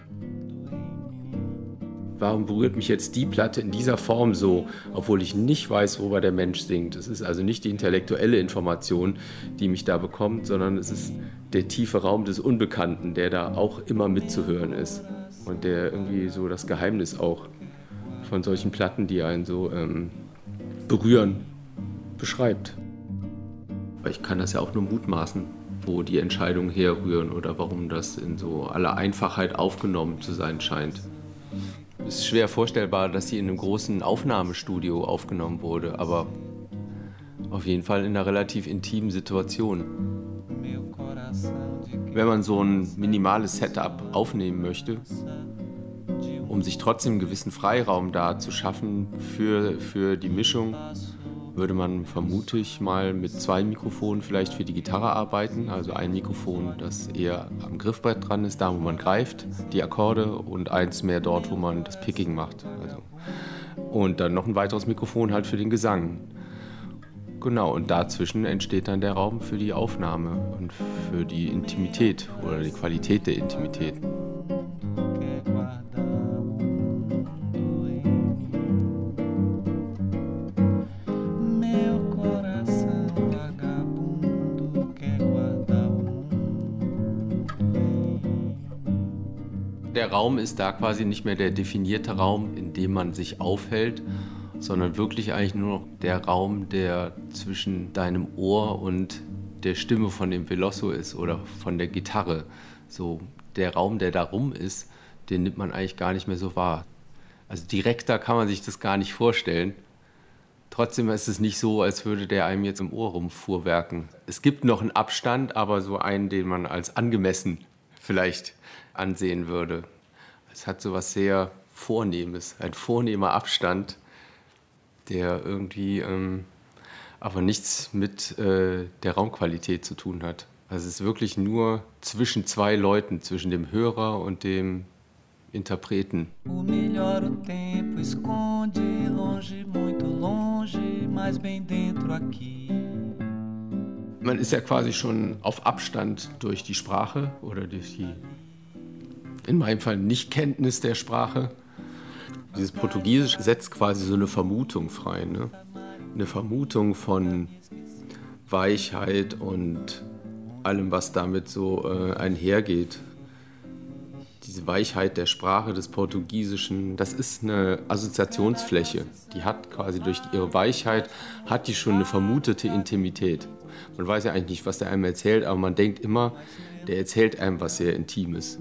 Warum berührt mich jetzt die Platte in dieser Form so, obwohl ich nicht weiß, worüber der Mensch singt? Es ist also nicht die intellektuelle Information, die mich da bekommt, sondern es ist der tiefe Raum des Unbekannten, der da auch immer mitzuhören ist. Und der irgendwie so das Geheimnis auch von solchen Platten, die einen so berühren, beschreibt. Ich kann das ja auch nur mutmaßen, wo die Entscheidungen herrühren oder warum das in so aller Einfachheit aufgenommen zu sein scheint. Es ist schwer vorstellbar, dass sie in einem großen Aufnahmestudio aufgenommen wurde, aber auf jeden Fall in einer relativ intimen Situation. Wenn man so ein minimales Setup aufnehmen möchte, um sich trotzdem einen gewissen Freiraum da zu schaffen für die Mischung, würde man vermutlich mal mit 2 Mikrofonen vielleicht für die Gitarre arbeiten. Also ein Mikrofon, das eher am Griffbrett dran ist, da wo man greift, die Akkorde, und eins mehr dort, wo man das Picking macht. Und dann noch ein weiteres Mikrofon halt für den Gesang. Genau, und dazwischen entsteht dann der Raum für die Aufnahme und für die Intimität oder die Qualität der Intimität. Der Raum ist da quasi nicht mehr der definierte Raum, in dem man sich aufhält, sondern wirklich eigentlich nur noch der Raum, der zwischen deinem Ohr und der Stimme von dem Veloso ist oder von der Gitarre. So, der Raum, der da rum ist, den nimmt man eigentlich gar nicht mehr so wahr. Also direkter kann man sich das gar nicht vorstellen. Trotzdem ist es nicht so, als würde der einem jetzt im Ohr rumfuhrwerken. Es gibt noch einen Abstand, aber so einen, den man als angemessen vielleicht ansehen würde. Es hat so was sehr Vornehmes, ein vornehmer Abstand, der irgendwie aber nichts mit der Raumqualität zu tun hat. Also es ist wirklich nur zwischen 2 Leuten, zwischen dem Hörer und dem Interpreten. O melhor o tempo esconde, longe, muito longe, mas bem dentro aqui. Man ist ja quasi schon auf Abstand durch die Sprache oder durch die, in meinem Fall, Nichtkenntnis der Sprache. Dieses Portugiesisch setzt quasi so eine Vermutung frei, ne? Eine Vermutung von Weichheit und allem, was damit so einhergeht. Diese Weichheit der Sprache des Portugiesischen, das ist eine Assoziationsfläche. Die hat quasi durch ihre Weichheit, hat die schon eine vermutete Intimität. Man weiß ja eigentlich nicht, was der einem erzählt, aber man denkt immer, der erzählt einem was sehr Intimes.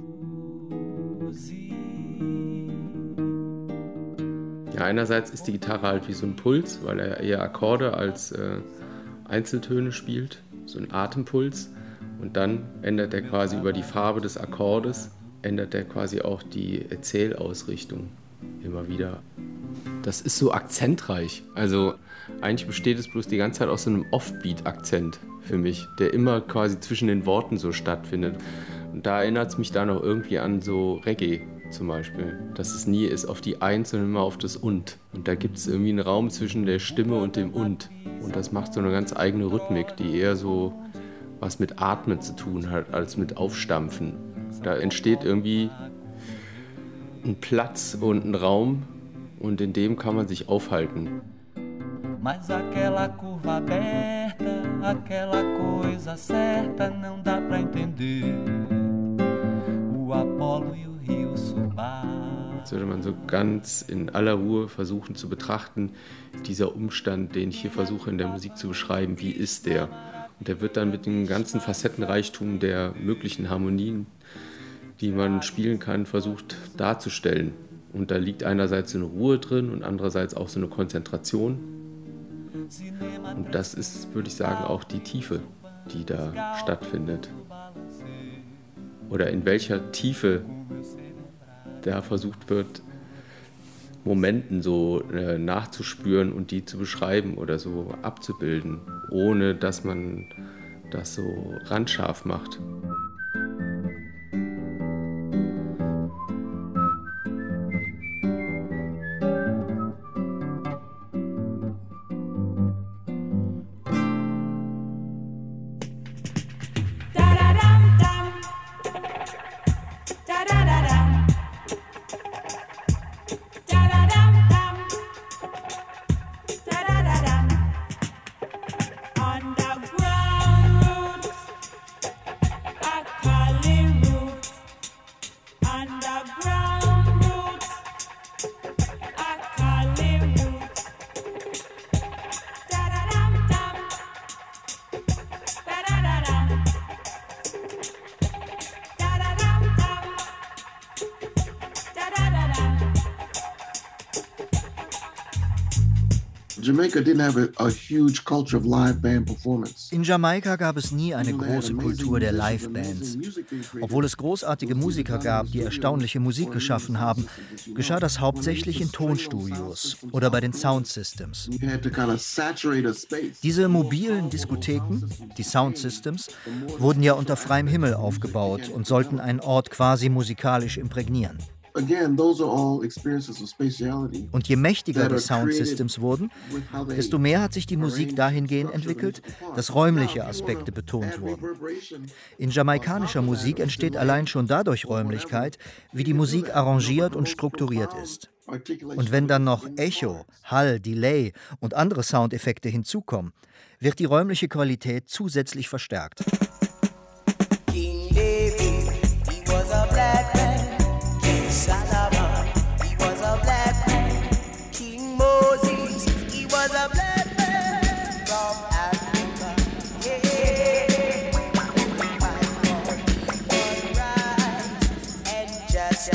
Ja, einerseits ist die Gitarre halt wie so ein Puls, weil er eher Akkorde als Einzeltöne spielt, so ein Atempuls. Und dann ändert er quasi über die Farbe des Akkordes, ändert er quasi auch die Erzählausrichtung immer wieder. Das ist so akzentreich. Also eigentlich besteht es bloß die ganze Zeit aus so einem Offbeat-Akzent für mich, der immer quasi zwischen den Worten so stattfindet. Und da erinnert es mich dann auch irgendwie an so Reggae zum Beispiel, dass es nie ist auf die Eins, sondern immer auf das Und. Und da gibt es irgendwie einen Raum zwischen der Stimme und dem Und. Und das macht so eine ganz eigene Rhythmik, die eher so was mit Atmen zu tun hat, als mit Aufstampfen. Da entsteht irgendwie ein Platz und ein Raum und in dem kann man sich aufhalten. Mas aquela curva aberta, aquela coisa certa, não dá pra entender. O Apolo e o Rio Subá. Jetzt würde man so ganz in aller Ruhe versuchen zu betrachten, dieser Umstand, den ich hier versuche in der Musik zu beschreiben, wie ist der? Und der wird dann mit dem ganzen Facettenreichtum der möglichen Harmonien, die man spielen kann, versucht darzustellen. Und da liegt einerseits so eine Ruhe drin und andererseits auch so eine Konzentration. Und das ist, würde ich sagen, auch die Tiefe, die da stattfindet. Oder in welcher Tiefe da versucht wird, Momenten so nachzuspüren und die zu beschreiben oder so abzubilden, ohne dass man das so randscharf macht. In Jamaika gab es nie eine große Kultur der Live-Bands. Obwohl es großartige Musiker gab, die erstaunliche Musik geschaffen haben, geschah das hauptsächlich in Tonstudios oder bei den Soundsystems. Diese mobilen Diskotheken, die Soundsystems, wurden ja unter freiem Himmel aufgebaut und sollten einen Ort quasi musikalisch imprägnieren. Und je mächtiger die Soundsystems wurden, desto mehr hat sich die Musik dahingehend entwickelt, dass räumliche Aspekte betont wurden. In jamaikanischer Musik entsteht allein schon dadurch Räumlichkeit, wie die Musik arrangiert und strukturiert ist. Und wenn dann noch Echo, Hall, Delay und andere Soundeffekte hinzukommen, wird die räumliche Qualität zusätzlich verstärkt. King David, he was a black man. King Solomon, he was a black man. King Moses, he was a black man from Africa. Yeah, and just.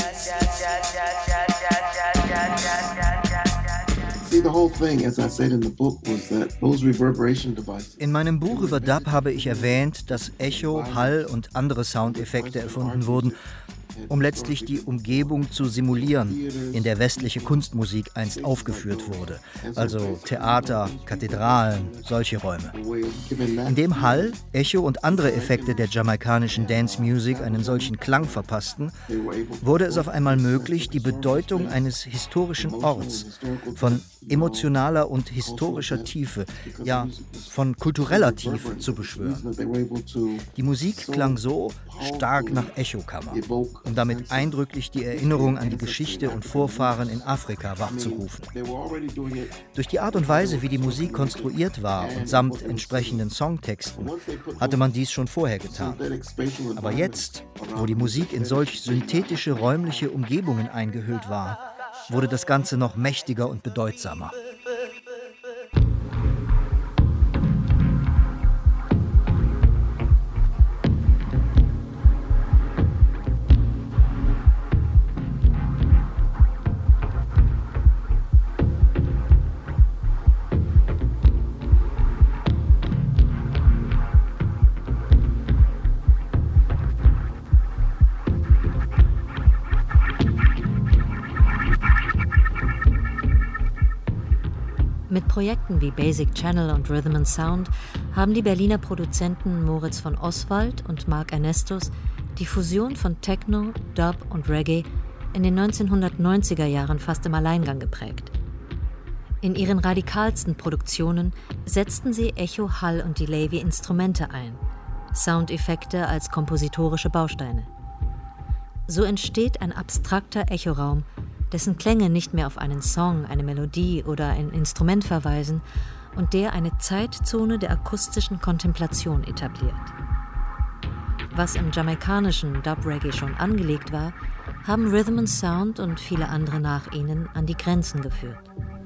In meinem Buch über Dub habe ich erwähnt, dass Echo, Hall und andere Soundeffekte erfunden wurden, um letztlich die Umgebung zu simulieren, in der westliche Kunstmusik einst aufgeführt wurde. Also Theater, Kathedralen, solche Räume. Indem Hall, Echo und andere Effekte der jamaikanischen Dance Music einen solchen Klang verpassten, wurde es auf einmal möglich, die Bedeutung eines historischen Orts von emotionaler und historischer Tiefe, ja, von kultureller Tiefe zu beschwören. Die Musik klang so stark nach Echokammer, um damit eindrücklich die Erinnerung an die Geschichte und Vorfahren in Afrika wachzurufen. Durch die Art und Weise, wie die Musik konstruiert war und samt entsprechenden Songtexten, hatte man dies schon vorher getan. Aber jetzt, wo die Musik in solch synthetische räumliche Umgebungen eingehüllt war, wurde das Ganze noch mächtiger und bedeutsamer. Mit Projekten wie Basic Channel und Rhythm & Sound haben die Berliner Produzenten Moritz von Oswald und Marc Ernestus die Fusion von Techno, Dub und Reggae in den 1990er Jahren fast im Alleingang geprägt. In ihren radikalsten Produktionen setzten sie Echo, Hall und Delay wie Instrumente ein, Soundeffekte als kompositorische Bausteine. So entsteht ein abstrakter Echoraum, dessen Klänge nicht mehr auf einen Song, eine Melodie oder ein Instrument verweisen und der eine Zeitzone der akustischen Kontemplation etabliert. Was im jamaikanischen Dub-Reggae schon angelegt war, haben Rhythm & Sound und viele andere nach ihnen an die Grenzen geführt.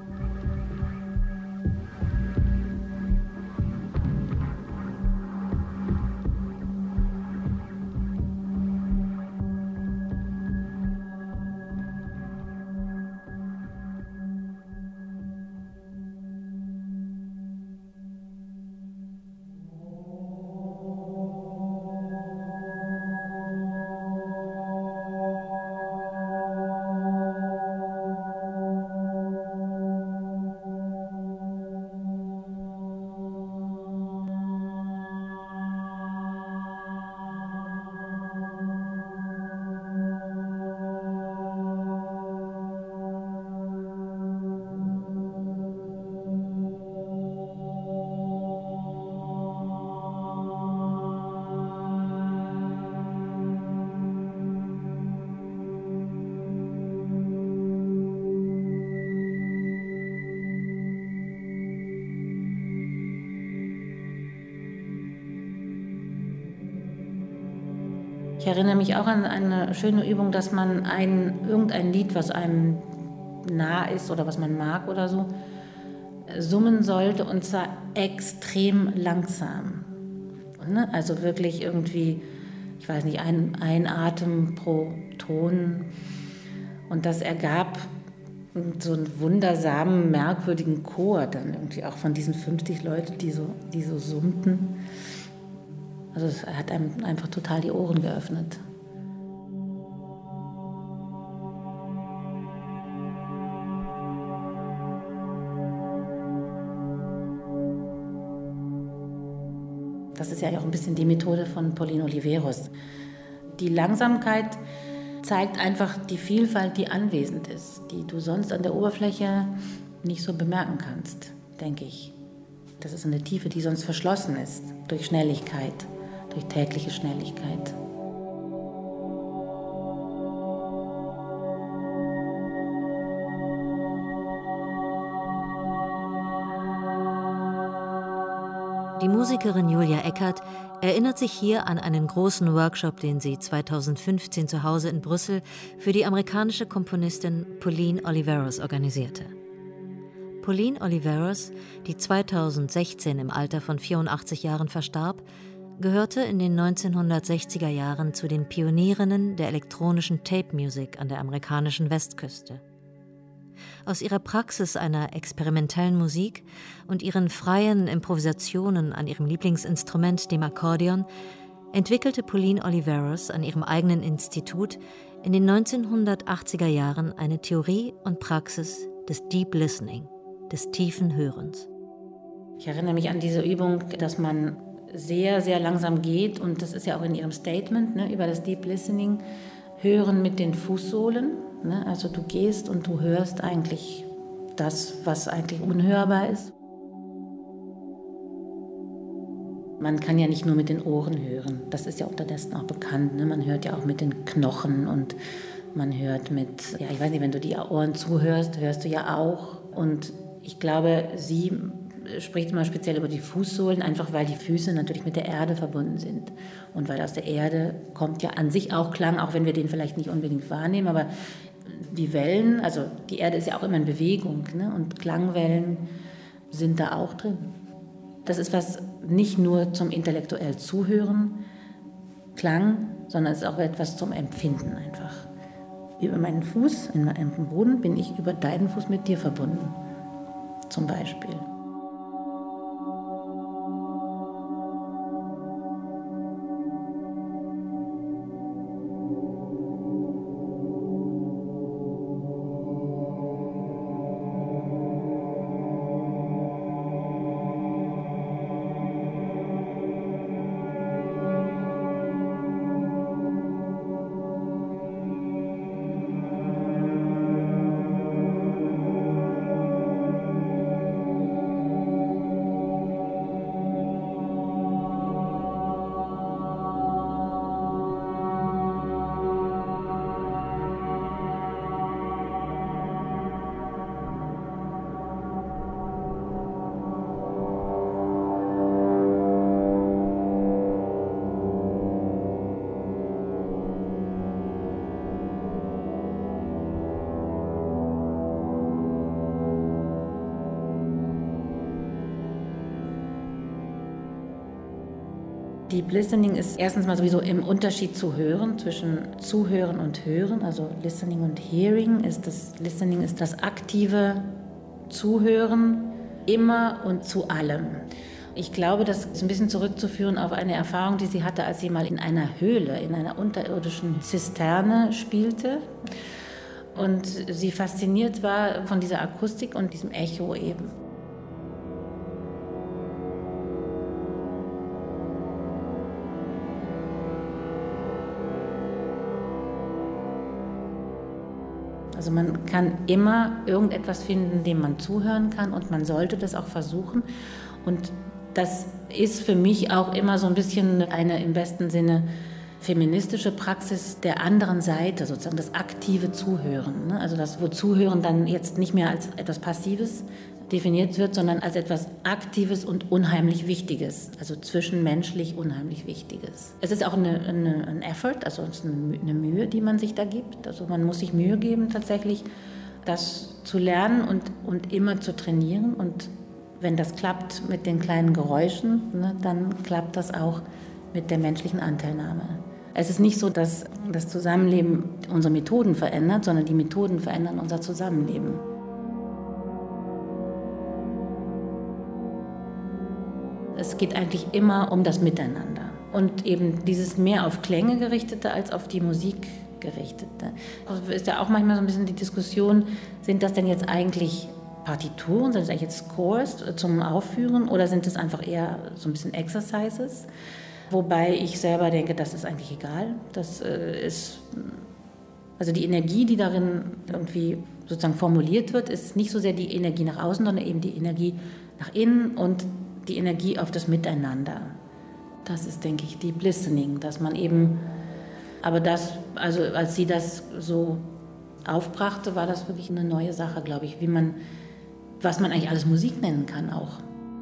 Ich erinnere mich auch an eine schöne Übung, dass man irgendein Lied, was einem nah ist oder was man mag oder so, summen sollte, und zwar extrem langsam. Also wirklich irgendwie, ich weiß nicht, ein Atem pro Ton. Und das ergab Und so einen wundersamen, merkwürdigen Chor dann irgendwie, auch von diesen 50 Leuten, die so summten. Also es hat einem einfach total die Ohren geöffnet. Das ist ja auch ein bisschen die Methode von Pauline Oliveros. Die Langsamkeit zeigt einfach die Vielfalt, die anwesend ist, die du sonst an der Oberfläche nicht so bemerken kannst, denke ich. Das ist eine Tiefe, die sonst verschlossen ist durch Schnelligkeit, durch tägliche Schnelligkeit. Die Musikerin Julia Eckert erinnert sich hier an einen großen Workshop, den sie 2015 zu Hause in Brüssel für die amerikanische Komponistin Pauline Oliveros organisierte. Pauline Oliveros, die 2016 im Alter von 84 Jahren verstarb, gehörte in den 1960er Jahren zu den Pionierinnen der elektronischen Tape-Music an der amerikanischen Westküste. Aus ihrer Praxis einer experimentellen Musik und ihren freien Improvisationen an ihrem Lieblingsinstrument, dem Akkordeon, entwickelte Pauline Oliveros an ihrem eigenen Institut in den 1980er Jahren eine Theorie und Praxis des Deep Listening, des tiefen Hörens. Ich erinnere mich an diese Übung, dass man sehr, sehr langsam geht, und das ist ja auch in ihrem Statement, ne, über das Deep Listening, hören mit den Fußsohlen. Ne? Also du gehst und du hörst eigentlich das, was eigentlich unhörbar ist. Man kann ja nicht nur mit den Ohren hören, das ist ja unterdessen auch bekannt. Ne? Man hört ja auch mit den Knochen und man hört mit, ja, ich weiß nicht, wenn du die Ohren zuhörst, hörst du ja auch. Und ich glaube, sie spricht immer speziell über die Fußsohlen, einfach weil die Füße natürlich mit der Erde verbunden sind. Und weil aus der Erde kommt ja an sich auch Klang, auch wenn wir den vielleicht nicht unbedingt wahrnehmen, aber die Wellen, also die Erde ist ja auch immer in Bewegung, ne? Und Klangwellen sind da auch drin. Das ist was nicht nur zum intellektuell Zuhören, Klang, sondern es ist auch etwas zum Empfinden einfach. Über meinen Fuß, in meinem Boden, bin ich über deinen Fuß mit dir verbunden, zum Beispiel. Deep Listening ist erstens mal sowieso im Unterschied zu hören, zwischen Zuhören und Hören, also Listening und Hearing. Listening ist das aktive Zuhören immer und zu allem. Ich glaube, das ist ein bisschen zurückzuführen auf eine Erfahrung, die sie hatte, als sie mal in einer Höhle, in einer unterirdischen Zisterne spielte und sie fasziniert war von dieser Akustik und diesem Echo eben. Also man kann immer irgendetwas finden, dem man zuhören kann, und man sollte das auch versuchen. Und das ist für mich auch immer so ein bisschen eine im besten Sinne feministische Praxis der anderen Seite, sozusagen das aktive Zuhören. Also das, wo Zuhören dann jetzt nicht mehr als etwas Passives definiert wird, sondern als etwas Aktives und unheimlich Wichtiges, also zwischenmenschlich unheimlich Wichtiges. Es ist auch ein Effort, also es ist eine Mühe, die man sich da gibt. Also man muss sich Mühe geben, tatsächlich das zu lernen und immer zu trainieren. Und wenn das klappt mit den kleinen Geräuschen, ne, dann klappt das auch mit der menschlichen Anteilnahme. Es ist nicht so, dass das Zusammenleben unsere Methoden verändert, sondern die Methoden verändern unser Zusammenleben. Es geht eigentlich immer um das Miteinander und eben dieses mehr auf Klänge gerichtete als auf die Musik gerichtete. Also ist ja auch manchmal so ein bisschen die Diskussion, sind das denn jetzt eigentlich Partituren, sind das eigentlich jetzt Scores zum Aufführen oder sind es einfach eher so ein bisschen Exercises? Wobei ich selber denke, das ist eigentlich egal. Das ist, also die Energie, die darin irgendwie sozusagen formuliert wird, ist nicht so sehr die Energie nach außen, sondern eben die Energie nach innen und die Energie auf das Miteinander. Das ist, denke ich, Deep Listening, dass man eben, aber das, also als sie das so aufbrachte, war das wirklich eine neue Sache, glaube ich, was man eigentlich alles Musik nennen kann auch.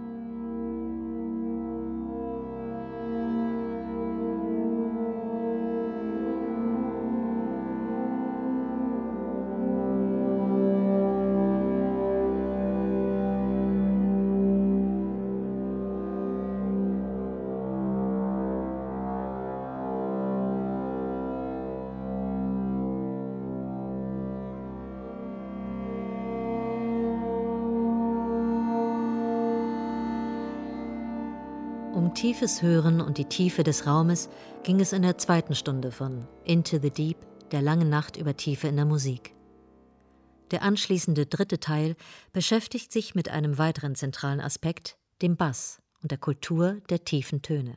Um tiefes Hören und die Tiefe des Raumes ging es in der zweiten Stunde von Into the Deep, der langen Nacht über Tiefe in der Musik. Der anschließende dritte Teil beschäftigt sich mit einem weiteren zentralen Aspekt, dem Bass und der Kultur der tiefen Töne.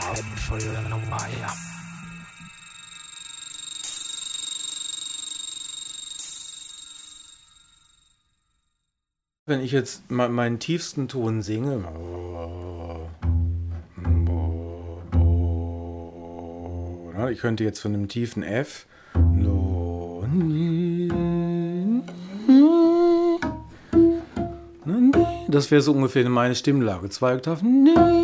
heading for you in Ohio. Wenn ich jetzt meinen tiefsten Ton singe, ich könnte jetzt von einem tiefen F, das wäre so ungefähr meine Stimmlage, 2 Oktaven.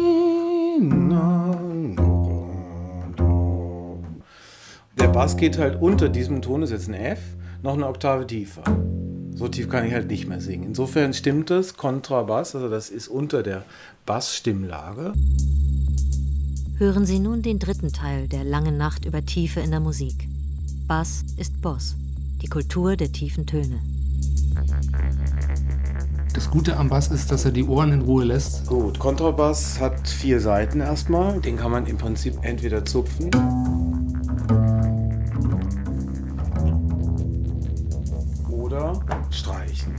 Der Bass geht halt unter diesem Ton, das ist jetzt ein F, noch eine Oktave tiefer. So tief kann ich halt nicht mehr singen. Insofern stimmt das, Kontrabass, also das ist unter der Bassstimmlage. Hören Sie nun den dritten Teil der langen Nacht über Tiefe in der Musik. Bass ist Boss, die Kultur der tiefen Töne. Das Gute am Bass ist, dass er die Ohren in Ruhe lässt. Gut, Kontrabass hat 4 Saiten erstmal. Den kann man im Prinzip entweder zupfen oder streichen.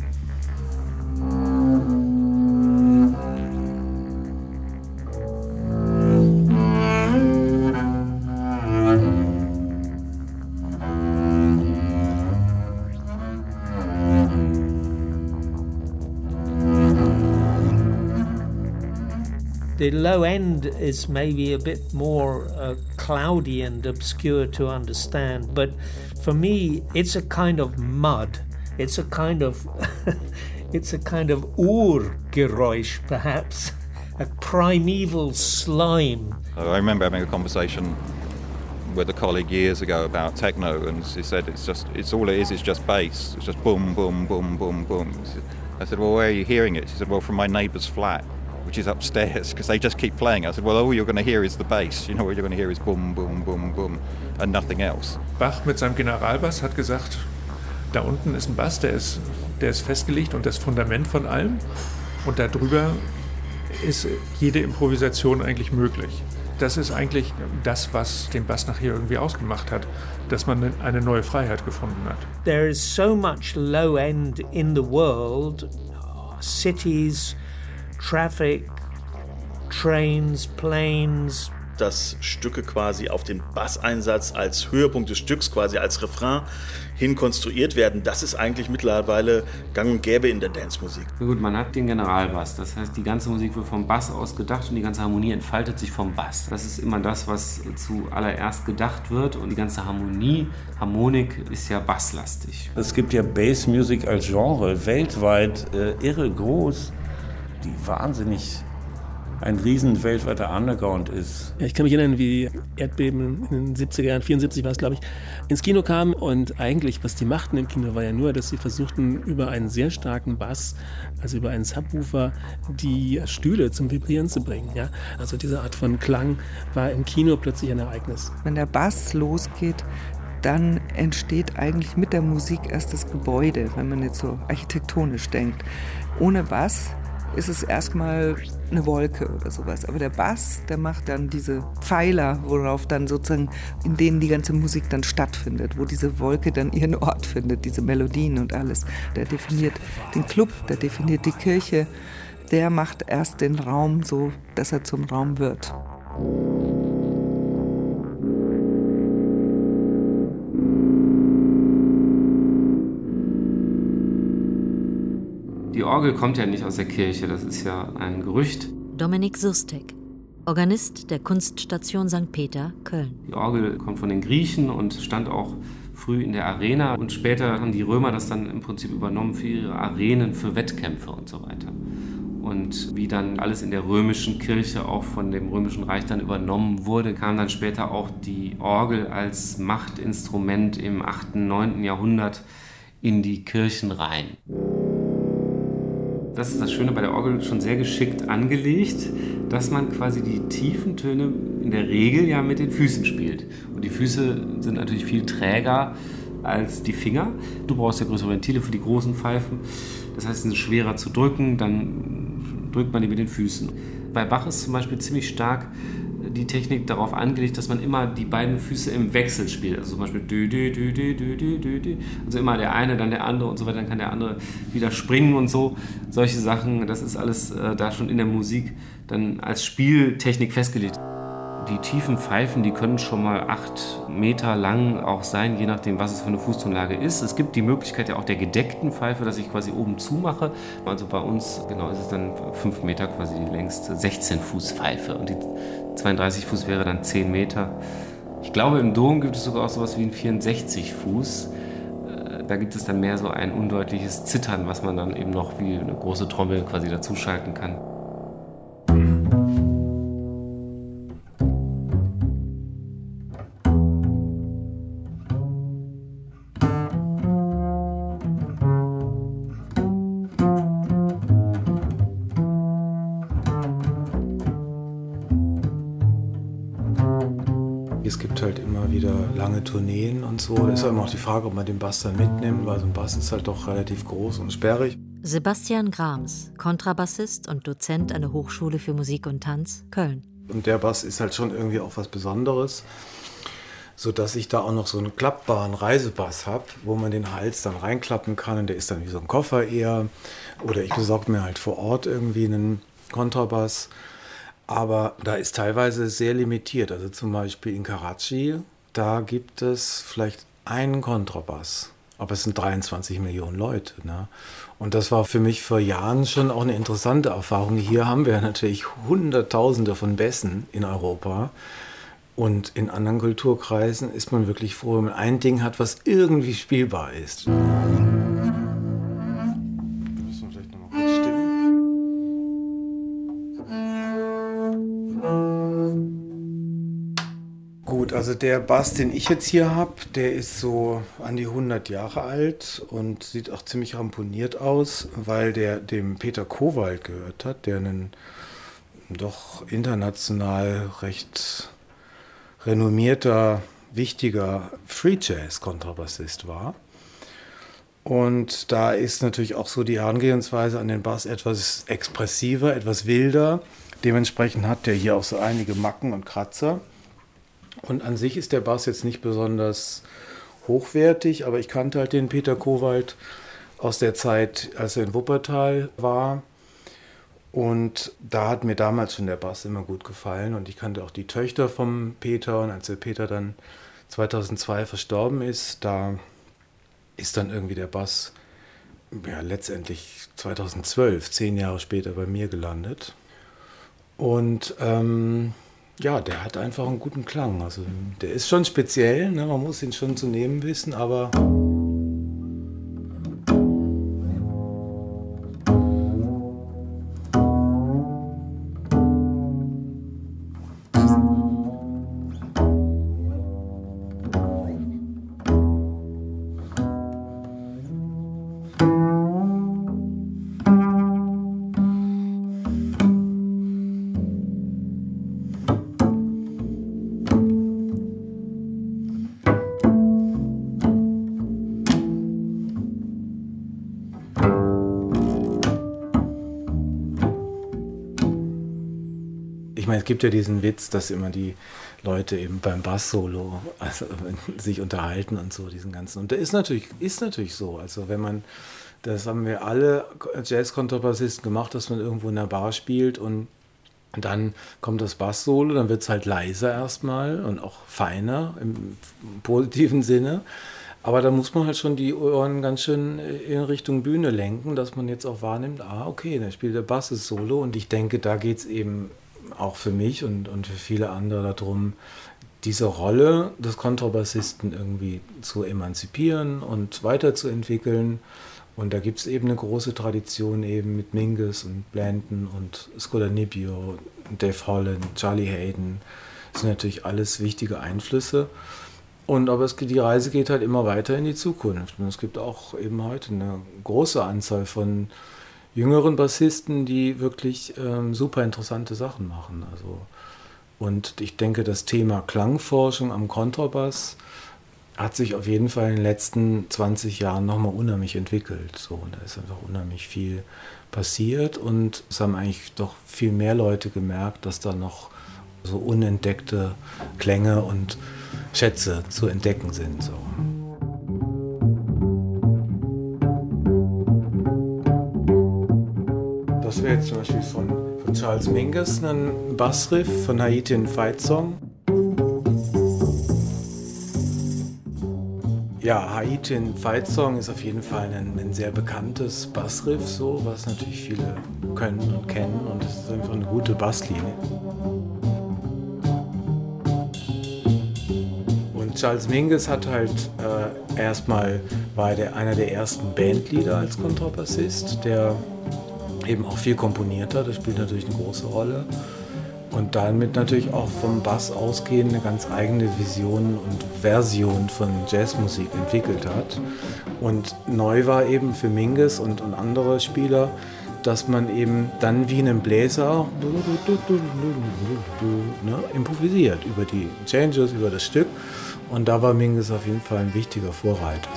The low end is maybe a bit more cloudy and obscure to understand, but for me, it's a kind of mud. It's a kind of, it's a kind of Urgeräusch, perhaps, a primeval slime. I remember having a conversation with a colleague years ago about techno, and he said it's all it is just bass. It's just boom, boom, boom, boom, boom. I said, well, where are you hearing it? She said, well, from my neighbour's flat, which is upstairs, because they just keep playing. I said, well, all you're going to hear is the bass. You know, what you're going to hear is boom, boom, boom, boom, and nothing else. Bach mit seinem Generalbass hat gesagt, da unten ist ein Bass, der ist festgelegt und das Fundament von allem. Und darüber ist jede Improvisation eigentlich möglich. Das ist eigentlich das, was den Bass nachher irgendwie ausgemacht hat, dass man eine neue Freiheit gefunden hat. There is so much low end in the world, cities, traffic, trains, planes. Dass Stücke quasi auf den Basseinsatz als Höhepunkt des Stücks, quasi als Refrain hin konstruiert werden, das ist eigentlich mittlerweile gang und gäbe in der Dancemusik. Gut, man hat den Generalbass, das heißt, die ganze Musik wird vom Bass aus gedacht und die ganze Harmonie entfaltet sich vom Bass. Das ist immer das, was zuallererst gedacht wird und die ganze Harmonik ist ja basslastig. Es gibt ja Bassmusik als Genre weltweit irre groß, die wahnsinnig ein riesen weltweiter Underground ist. Ja, ich kann mich erinnern, wie Erdbeben in den 70er Jahren, 74 war es, glaube ich, ins Kino kamen und eigentlich, was die machten im Kino, war ja nur, dass sie versuchten, über einen sehr starken Bass, also über einen Subwoofer, die Stühle zum Vibrieren zu bringen. Ja? Also diese Art von Klang war im Kino plötzlich ein Ereignis. Wenn der Bass losgeht, dann entsteht eigentlich mit der Musik erst das Gebäude, wenn man jetzt so architektonisch denkt. Ohne Bass ist es erstmal eine Wolke oder sowas. Aber der Bass, der macht dann diese Pfeiler, worauf dann sozusagen, in denen die ganze Musik dann stattfindet, wo diese Wolke dann ihren Ort findet, diese Melodien und alles. Der definiert den Club, der definiert die Kirche, der macht erst den Raum so, dass er zum Raum wird. Die Orgel kommt ja nicht aus der Kirche, das ist ja ein Gerücht. Dominik Surstek, Organist der Kunststation St. Peter, Köln. Die Orgel kommt von den Griechen und stand auch früh in der Arena. Und später haben die Römer das dann im Prinzip übernommen für ihre Arenen, für Wettkämpfe und so weiter. Und wie dann alles in der römischen Kirche auch von dem Römischen Reich dann übernommen wurde, kam dann später auch die Orgel als Machtinstrument im 8., 9. Jahrhundert in die Kirchen rein. Das ist das Schöne bei der Orgel, schon sehr geschickt angelegt, dass man quasi die tiefen Töne in der Regel ja mit den Füßen spielt. Und die Füße sind natürlich viel träger als die Finger. Du brauchst ja größere Ventile für die großen Pfeifen. Das heißt, sie sind schwerer zu drücken, dann drückt man die mit den Füßen. Bei Bach ist zum Beispiel ziemlich stark die Technik darauf angelegt, dass man immer die beiden Füße im Wechsel spielt. Also zum Beispiel dü, dü, dü, dü, dü, dü, dü. Also immer der eine, dann der andere und so weiter, dann kann der andere wieder springen und so. Solche Sachen, das ist alles da schon in der Musik dann als Spieltechnik festgelegt. Die tiefen Pfeifen, die können schon mal 8 Meter lang auch sein, je nachdem, was es für eine Fußtonlage ist. Es gibt die Möglichkeit ja auch der gedeckten Pfeife, dass ich quasi oben zumache. Also bei uns genau ist es dann 5 Meter quasi die längste 16-Fuß-Pfeife und die 32 Fuß wäre dann 10 Meter. Ich glaube, im Dom gibt es sogar auch sowas wie ein 64 Fuß. Da gibt es dann mehr so ein undeutliches Zittern, was man dann eben noch wie eine große Trommel quasi dazuschalten kann. Es gibt halt immer wieder lange Tourneen und so. Da ist ja immer auch die Frage, ob man den Bass dann mitnimmt, weil so ein Bass ist halt doch relativ groß und sperrig. Sebastian Grams, Kontrabassist und Dozent an der Hochschule für Musik und Tanz, Köln. Und der Bass ist halt schon irgendwie auch was Besonderes, sodass ich da auch noch so einen klappbaren Reisebass habe, wo man den Hals dann reinklappen kann und der ist dann wie so ein Koffer eher. Oder ich besorge mir halt vor Ort irgendwie einen Kontrabass. Aber da ist teilweise sehr limitiert. Also zum Beispiel in Karachi, da gibt es vielleicht einen Kontrabass. Aber es sind 23 Millionen Leute. Ne? Und das war für mich vor Jahren schon auch eine interessante Erfahrung. Hier haben wir natürlich Hunderttausende von Bässen in Europa. Und in anderen Kulturkreisen ist man wirklich froh, wenn man ein Ding hat, was irgendwie spielbar ist. Gut, also der Bass, den ich jetzt hier habe, der ist so an die 100 Jahre alt und sieht auch ziemlich ramponiert aus, weil der dem Peter Kowald gehört hat, der ein doch international recht renommierter, wichtiger Free-Jazz-Kontrabassist war. Und da ist natürlich auch so die Herangehensweise an den Bass etwas expressiver, etwas wilder. Dementsprechend hat der hier auch so einige Macken und Kratzer. Und an sich ist der Bass jetzt nicht besonders hochwertig, aber ich kannte halt den Peter Kowald aus der Zeit, als er in Wuppertal war. Und da hat mir damals schon der Bass immer gut gefallen. Und ich kannte auch die Töchter vom Peter. Und als der Peter dann 2002 verstorben ist, da ist dann irgendwie der Bass ja, letztendlich 2012, 10 Jahre später bei mir gelandet. Und ja, der hat einfach einen guten Klang. Also der ist schon speziell, ne? Man muss ihn schon zu nehmen wissen, aber ich meine, es gibt ja diesen Witz, dass immer die Leute eben beim Bass-Solo also, sich unterhalten und so, diesen ganzen. Und der ist natürlich so. Also wenn man, das haben wir alle Jazz-Kontrabassisten gemacht, dass man irgendwo in der Bar spielt und dann kommt das Bass-Solo, dann wird es halt leiser erstmal und auch feiner im positiven Sinne. Aber da muss man halt schon die Ohren ganz schön in Richtung Bühne lenken, dass man jetzt auch wahrnimmt, okay, da spielt der Bass das Solo und ich denke, da geht es eben auch für mich und für viele andere darum, diese Rolle des Kontrabassisten irgendwie zu emanzipieren und weiterzuentwickeln. Und da gibt es eben eine große Tradition eben mit Mingus und Blanton und Scolanibio, Dave Holland, Charlie Hayden. Das sind natürlich alles wichtige Einflüsse. Aber die Reise geht halt immer weiter in die Zukunft. Und es gibt auch eben heute eine große Anzahl von jüngeren Bassisten, die wirklich super interessante Sachen machen. Also, und ich denke, das Thema Klangforschung am Kontrabass hat sich auf jeden Fall in den letzten 20 Jahren nochmal unheimlich entwickelt. So, da ist einfach unheimlich viel passiert und es haben eigentlich doch viel mehr Leute gemerkt, dass da noch so unentdeckte Klänge und Schätze zu entdecken sind. So. Das wäre jetzt zum Beispiel von Charles Mingus einen Bassriff von Haitian Fight Song. Ja, Haitian Fight Song ist auf jeden Fall ein sehr bekanntes Bassriff, so, was natürlich viele können und kennen, und es ist einfach eine gute Basslinie. Und Charles Mingus hat halt war einer der ersten Bandleader als Kontrabassist, der eben auch viel komponiert hat. Das spielt natürlich eine große Rolle. Und damit natürlich auch vom Bass ausgehend eine ganz eigene Vision und Version von Jazzmusik entwickelt hat. Und neu war eben für Mingus und andere Spieler, dass man eben dann wie einen Bläser improvisiert über die Changes, über das Stück. Und da war Mingus auf jeden Fall ein wichtiger Vorreiter.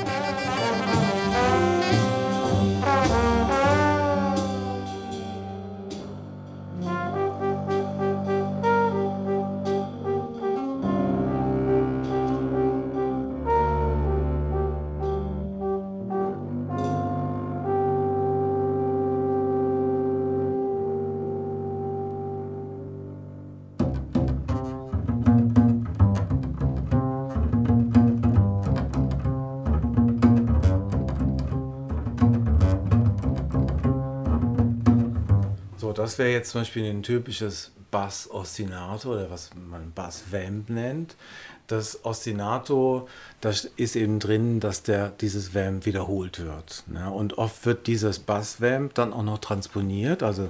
Das wäre jetzt zum Beispiel ein typisches Bass-Ostinato oder was man Bass-Vamp nennt. Das Ostinato, da ist eben drin, dass dieses Vamp wiederholt wird. Ne? Und oft wird dieses Bass-Vamp dann auch noch transponiert. Also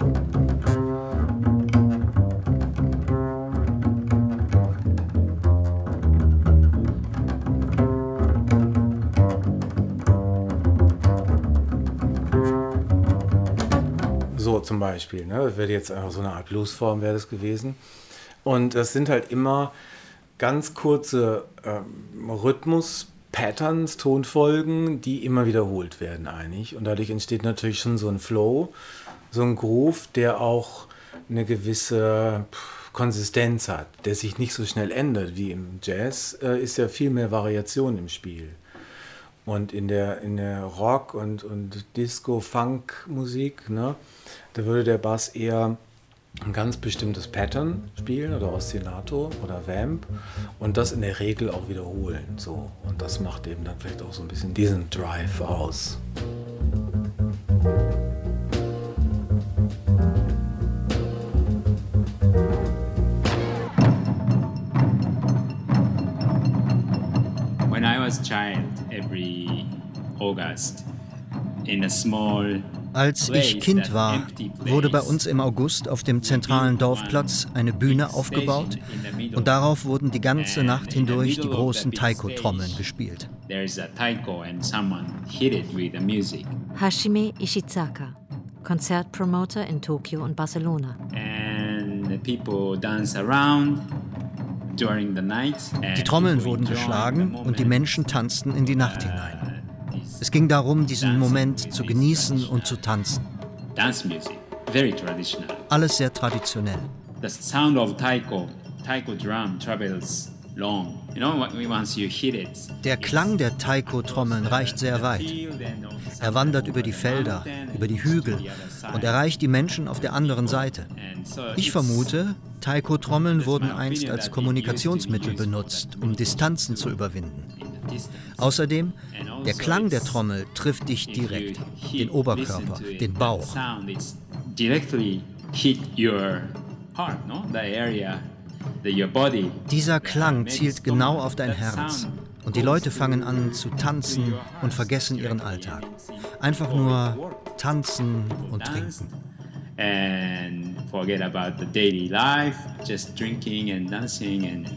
zum Beispiel, ne? Das wäre jetzt einfach so eine Art Bluesform, wäre das gewesen. Und das sind halt immer ganz kurze Rhythmus-Patterns, Tonfolgen, die immer wiederholt werden eigentlich. Und dadurch entsteht natürlich schon so ein Flow, so ein Groove, der auch eine gewisse Konsistenz hat, der sich nicht so schnell ändert wie im Jazz, ist ja viel mehr Variation im Spiel. Und in der Rock- und Disco-Funk-Musik, ne, da würde der Bass eher ein ganz bestimmtes Pattern spielen oder Ostinato oder Vamp und das in der Regel auch wiederholen. So. Und das macht eben dann vielleicht auch so ein bisschen diesen Drive aus. When I was a child, every August, in a small Als ich Kind war, wurde bei uns im August auf dem zentralen Dorfplatz eine Bühne aufgebaut und darauf wurden die ganze Nacht hindurch die großen Taiko-Trommeln gespielt. Hashime Ishizaka, Konzertpromoter in Tokio und Barcelona. Die Trommeln wurden geschlagen und die Menschen tanzten in die Nacht hinein. Es ging darum, diesen Moment zu genießen und zu tanzen. Alles sehr traditionell. Der Klang der Taiko-Trommeln reicht sehr weit. Er wandert über die Felder, über die Hügel und erreicht die Menschen auf der anderen Seite. Ich vermute, Taiko-Trommeln wurden einst als Kommunikationsmittel benutzt, um Distanzen zu überwinden. Außerdem, der Klang der Trommel trifft dich direkt, den Oberkörper, den Bauch. Dieser Klang zielt genau auf dein Herz und die Leute fangen an zu tanzen und vergessen ihren Alltag. Einfach nur tanzen und trinken. And forget about the daily life, just drinking and dancing and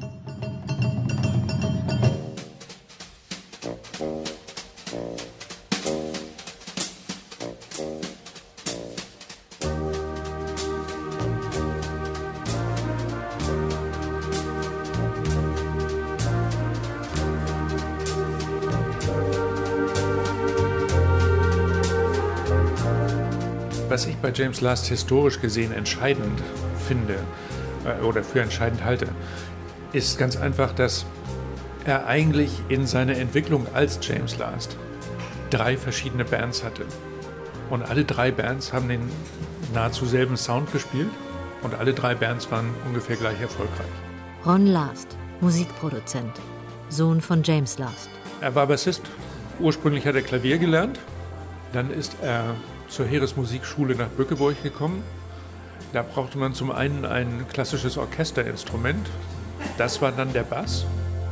Was ich bei James Last historisch gesehen entscheidend finde oder für entscheidend halte, ist ganz einfach, dass er eigentlich in seiner Entwicklung als James Last 3 verschiedene Bands hatte. Und alle 3 Bands haben nahezu selben Sound gespielt und alle 3 Bands waren ungefähr gleich erfolgreich. Ron Last, Musikproduzent, Sohn von James Last. Er war Bassist. Ursprünglich hat er Klavier gelernt. Dann ist er zur Heeresmusikschule nach Bückeburg gekommen. Da brauchte man zum einen ein klassisches Orchesterinstrument. Das war dann der Bass.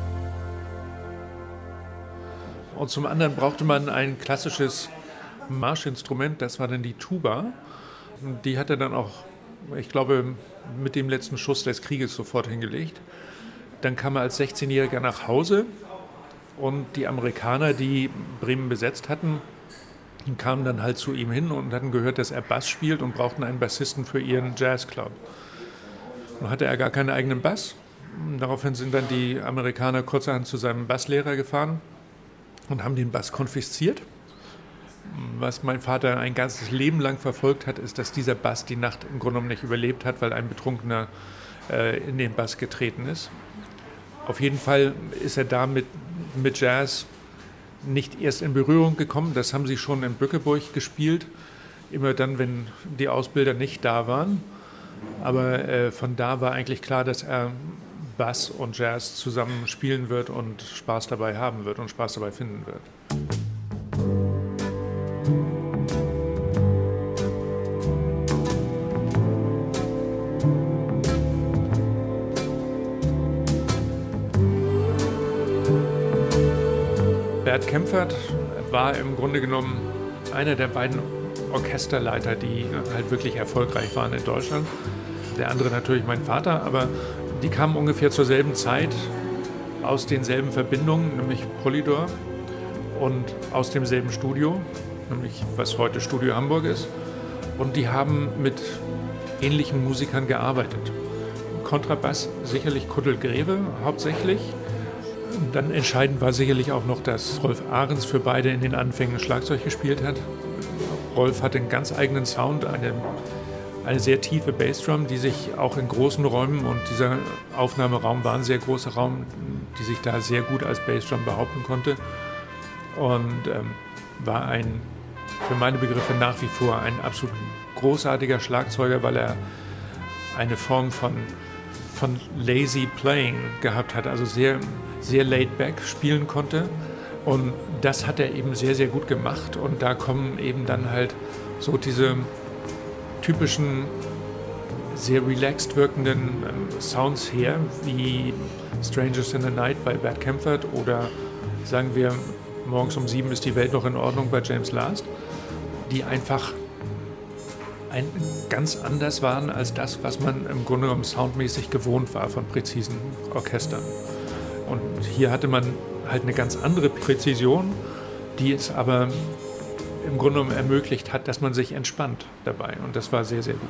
Und zum anderen brauchte man ein klassisches Marschinstrument. Das war dann die Tuba. Die hat er dann auch, ich glaube, mit dem letzten Schuss des Krieges sofort hingelegt. Dann kam er als 16-Jähriger nach Hause und die Amerikaner, die Bremen besetzt hatten, kamen dann halt zu ihm hin und hatten gehört, dass er Bass spielt und brauchten einen Bassisten für ihren Jazzclub. Nun hatte er gar keinen eigenen Bass. Daraufhin sind dann die Amerikaner kurzerhand zu seinem Basslehrer gefahren und haben den Bass konfisziert. Was mein Vater ein ganzes Leben lang verfolgt hat, ist, dass dieser Bass die Nacht im Grunde genommen nicht überlebt hat, weil ein Betrunkener in den Bass getreten ist. Auf jeden Fall ist er da mit Jazz nicht erst in Berührung gekommen. Das haben sie schon in Bückeburg gespielt, immer dann, wenn die Ausbilder nicht da waren. Aber von da war eigentlich klar, dass er Bass und Jazz zusammen spielen wird und Spaß dabei haben wird und Spaß dabei finden wird. Bert Kaempfert war im Grunde genommen einer der beiden Orchesterleiter, die halt wirklich erfolgreich waren in Deutschland. Der andere natürlich mein Vater, aber die kamen ungefähr zur selben Zeit aus denselben Verbindungen, nämlich Polydor, und aus demselben Studio, nämlich was heute Studio Hamburg ist. Und die haben mit ähnlichen Musikern gearbeitet. Kontrabass sicherlich Kuddel Greve hauptsächlich. Dann entscheidend war sicherlich auch noch, dass Rolf Ahrens für beide in den Anfängen Schlagzeug gespielt hat. Rolf hatte einen ganz eigenen Sound, eine sehr tiefe Bassdrum, die sich auch in großen Räumen, und dieser Aufnahmeraum war ein sehr großer Raum, die sich da sehr gut als Bassdrum behaupten konnte. Und war für meine Begriffe nach wie vor ein absolut großartiger Schlagzeuger, weil er eine Form von lazy playing gehabt hat, also sehr, sehr laid back spielen konnte. Und das hat er eben sehr, sehr gut gemacht. Und da kommen eben dann halt so diese typischen, sehr relaxed wirkenden Sounds her, wie Strangers in the Night bei Bert Kaempfert oder sagen wir, Morgens um 7 ist die Welt noch in Ordnung bei James Last, die einfach ganz anders waren als das, was man im Grunde genommen soundmäßig gewohnt war von präzisen Orchestern. Und hier hatte man halt eine ganz andere Präzision, die es aber im Grunde genommen ermöglicht hat, dass man sich entspannt dabei. Und das war sehr, sehr gut.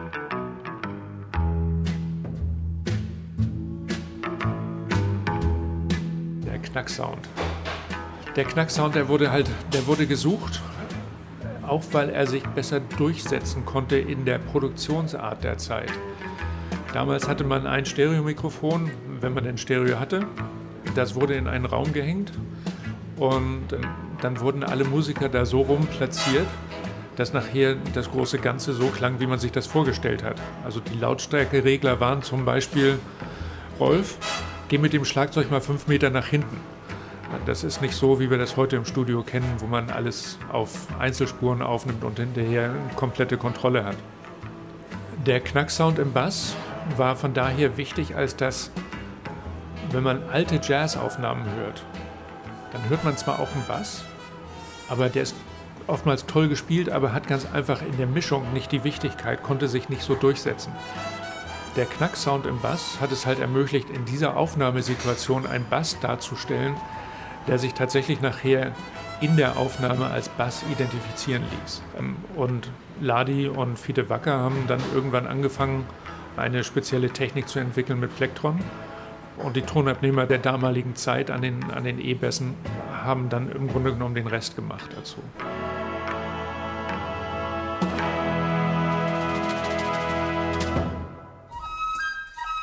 Der Knacksound. Der Knacksound, der wurde gesucht, auch weil er sich besser durchsetzen konnte in der Produktionsart der Zeit. Damals hatte man ein Stereomikrofon, wenn man denn Stereo hatte. Das wurde in einen Raum gehängt und dann wurden alle Musiker da so rum platziert, dass nachher das große Ganze so klang, wie man sich das vorgestellt hat. Also die Lautstärkeregler waren zum Beispiel: Rolf, geh mit dem Schlagzeug mal 5 Meter nach hinten. Das ist nicht so, wie wir das heute im Studio kennen, wo man alles auf Einzelspuren aufnimmt und hinterher eine komplette Kontrolle hat. Der Knacksound im Bass war von daher wichtig, als dass, wenn man alte Jazzaufnahmen hört, dann hört man zwar auch einen Bass, aber der ist oftmals toll gespielt, aber hat ganz einfach in der Mischung nicht die Wichtigkeit, konnte sich nicht so durchsetzen. Der Knacksound im Bass hat es halt ermöglicht, in dieser Aufnahmesituation einen Bass darzustellen, der sich tatsächlich nachher in der Aufnahme als Bass identifizieren ließ. Und Ladi und Fiete Wacker haben dann irgendwann angefangen, eine spezielle Technik zu entwickeln mit Plektron. Und die Tonabnehmer der damaligen Zeit an den E-Bässen haben dann im Grunde genommen den Rest gemacht dazu.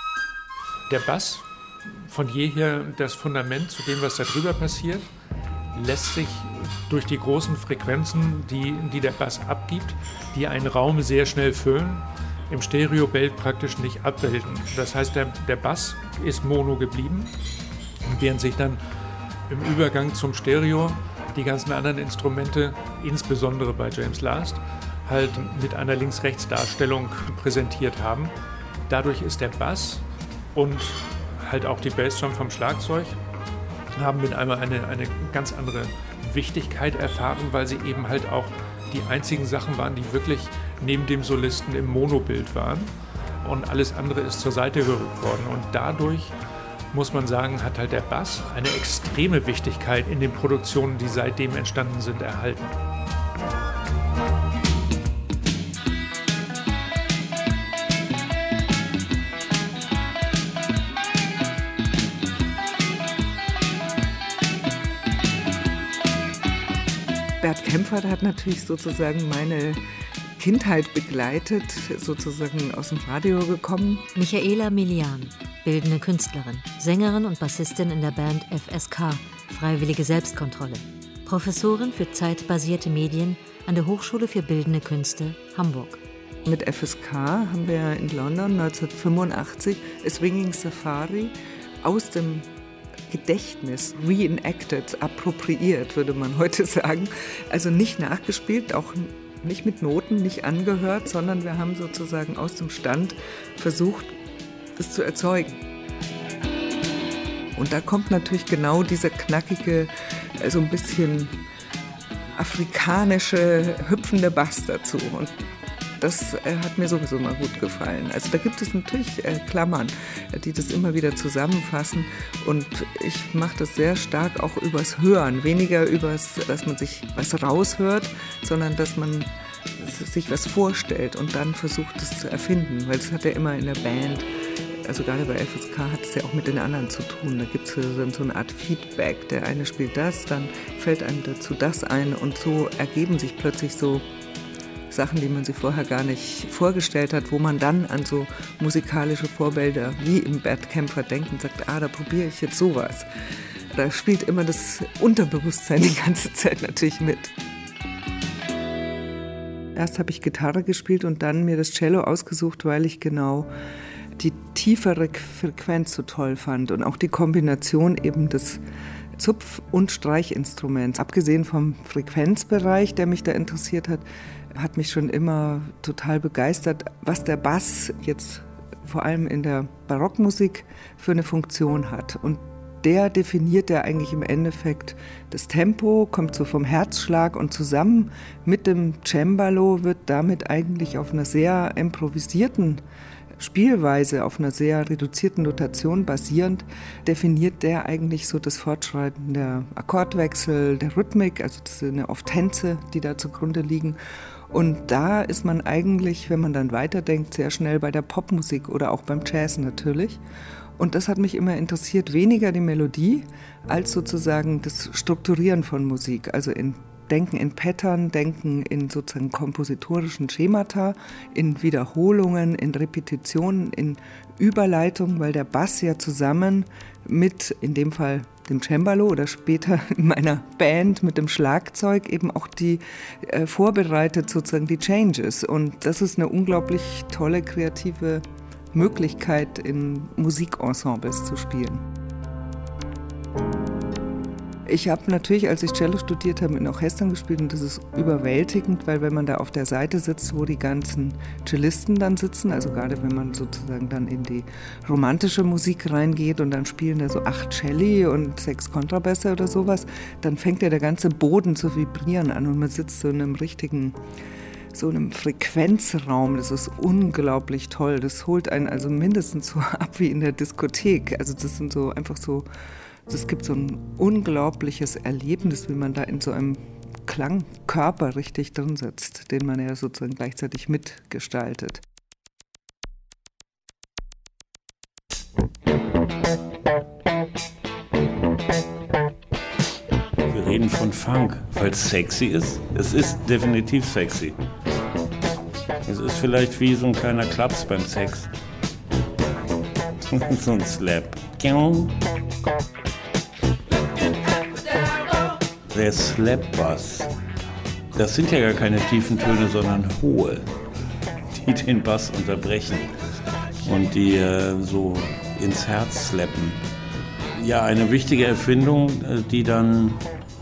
Der Bass, von jeher das Fundament zu dem, was da drüber passiert, lässt sich durch die großen Frequenzen, die der Bass abgibt, die einen Raum sehr schnell füllen, im Stereobild praktisch nicht abbilden. Das heißt, der Bass ist mono geblieben, während sich dann im Übergang zum Stereo die ganzen anderen Instrumente, insbesondere bei James Last, halt mit einer Links-Rechts-Darstellung präsentiert haben. Dadurch ist der Bass und halt auch die Bassdrum vom Schlagzeug haben mit einmal eine ganz andere Wichtigkeit erfahren, weil sie eben halt auch die einzigen Sachen waren, die wirklich neben dem Solisten im Monobild waren. Und alles andere ist zur Seite gerückt worden. Und dadurch, muss man sagen, hat halt der Bass eine extreme Wichtigkeit in den Produktionen, die seitdem entstanden sind, erhalten. Bert Kaempfert hat natürlich sozusagen meine Kindheit begleitet, sozusagen aus dem Radio gekommen. Michaela Milian, bildende Künstlerin, Sängerin und Bassistin in der Band FSK, Freiwillige Selbstkontrolle. Professorin für zeitbasierte Medien an der Hochschule für Bildende Künste Hamburg. Mit FSK haben wir in London 1985 A Swinging Safari aus dem Gedächtnis, reenacted, appropriiert, würde man heute sagen. Also nicht nachgespielt, auch nicht mit Noten, nicht angehört, sondern wir haben sozusagen aus dem Stand versucht, das zu erzeugen. Und da kommt natürlich genau dieser knackige, so ein bisschen afrikanische, hüpfende Bass dazu. Und das hat mir sowieso mal gut gefallen. Also da gibt es natürlich Klammern, die das immer wieder zusammenfassen. Und ich mache das sehr stark auch übers Hören. Weniger dass man sich was raushört, sondern dass man sich was vorstellt und dann versucht, es zu erfinden. Weil es hat ja immer in der Band, also gerade bei FSK hat es ja auch mit den anderen zu tun. Da gibt es so eine Art Feedback. Der eine spielt das, dann fällt einem dazu das ein. Und so ergeben sich plötzlich so Sachen, die man sich vorher gar nicht vorgestellt hat, wo man dann an so musikalische Vorbilder wie im Bert Kaempfert denkt und sagt, da probiere ich jetzt sowas. Da spielt immer das Unterbewusstsein die ganze Zeit natürlich mit. Erst habe ich Gitarre gespielt und dann mir das Cello ausgesucht, weil ich genau die tiefere Frequenz so toll fand und auch die Kombination eben des Zupf- und Streichinstruments. Abgesehen vom Frequenzbereich, der mich da interessiert hat mich schon immer total begeistert, was der Bass jetzt vor allem in der Barockmusik für eine Funktion hat. Und der definiert ja eigentlich im Endeffekt das Tempo, kommt so vom Herzschlag und zusammen mit dem Cembalo wird damit eigentlich auf einer sehr improvisierten Spielweise, auf einer sehr reduzierten Notation basierend, definiert der eigentlich so das Fortschreiten der Akkordwechsel, der Rhythmik, also das sind ja oft Tänze, die da zugrunde liegen. Und da ist man eigentlich, wenn man dann weiterdenkt, sehr schnell bei der Popmusik oder auch beim Jazz natürlich. Und das hat mich immer interessiert, weniger die Melodie als sozusagen das Strukturieren von Musik, also Denken in Pattern, Denken in sozusagen kompositorischen Schemata, in Wiederholungen, in Repetitionen, in Überleitung, weil der Bass ja zusammen mit, in dem Fall dem Cembalo oder später in meiner Band mit dem Schlagzeug eben auch die vorbereitet sozusagen die Changes. Und das ist eine unglaublich tolle kreative Möglichkeit, in Musikensembles zu spielen. Ich habe natürlich, als ich Cello studiert habe, in Orchestern gespielt und das ist überwältigend, weil wenn man da auf der Seite sitzt, wo die ganzen Cellisten dann sitzen, also gerade wenn man sozusagen dann in die romantische Musik reingeht und dann spielen da so 8 Celli und 6 Kontrabässe oder sowas, dann fängt ja der ganze Boden zu vibrieren an und man sitzt so in einem richtigen, so einem Frequenzraum, das ist unglaublich toll. Das holt einen also mindestens so ab wie in der Diskothek. Also das sind so einfach so, es gibt so ein unglaubliches Erlebnis, wie man da in so einem Klangkörper richtig drin sitzt, den man ja sozusagen gleichzeitig mitgestaltet. Wir reden von Funk, weil es sexy ist. Es ist definitiv sexy. Es ist vielleicht wie so ein kleiner Klaps beim Sex. So ein Slap. der Slap-Bass, das sind ja gar keine tiefen Töne, sondern hohe, die den Bass unterbrechen und die so ins Herz slappen. Ja, eine wichtige Erfindung, die dann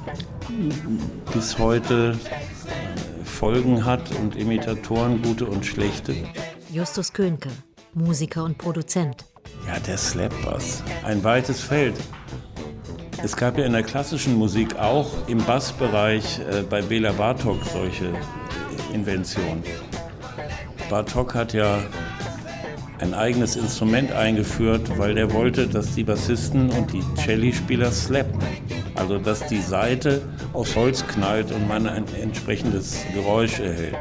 bis heute Folgen hat und Imitatoren, gute und schlechte. Justus Könke, Musiker und Produzent. Ja, der Slap-Bass, ein weites Feld. Es gab ja in der klassischen Musik auch im Bassbereich bei Bela Bartok solche Inventionen. Bartok hat ja ein eigenes Instrument eingeführt, weil er wollte, dass die Bassisten und die Celli-Spieler slappen. Also dass die Saite aufs Holz knallt und man ein entsprechendes Geräusch erhält.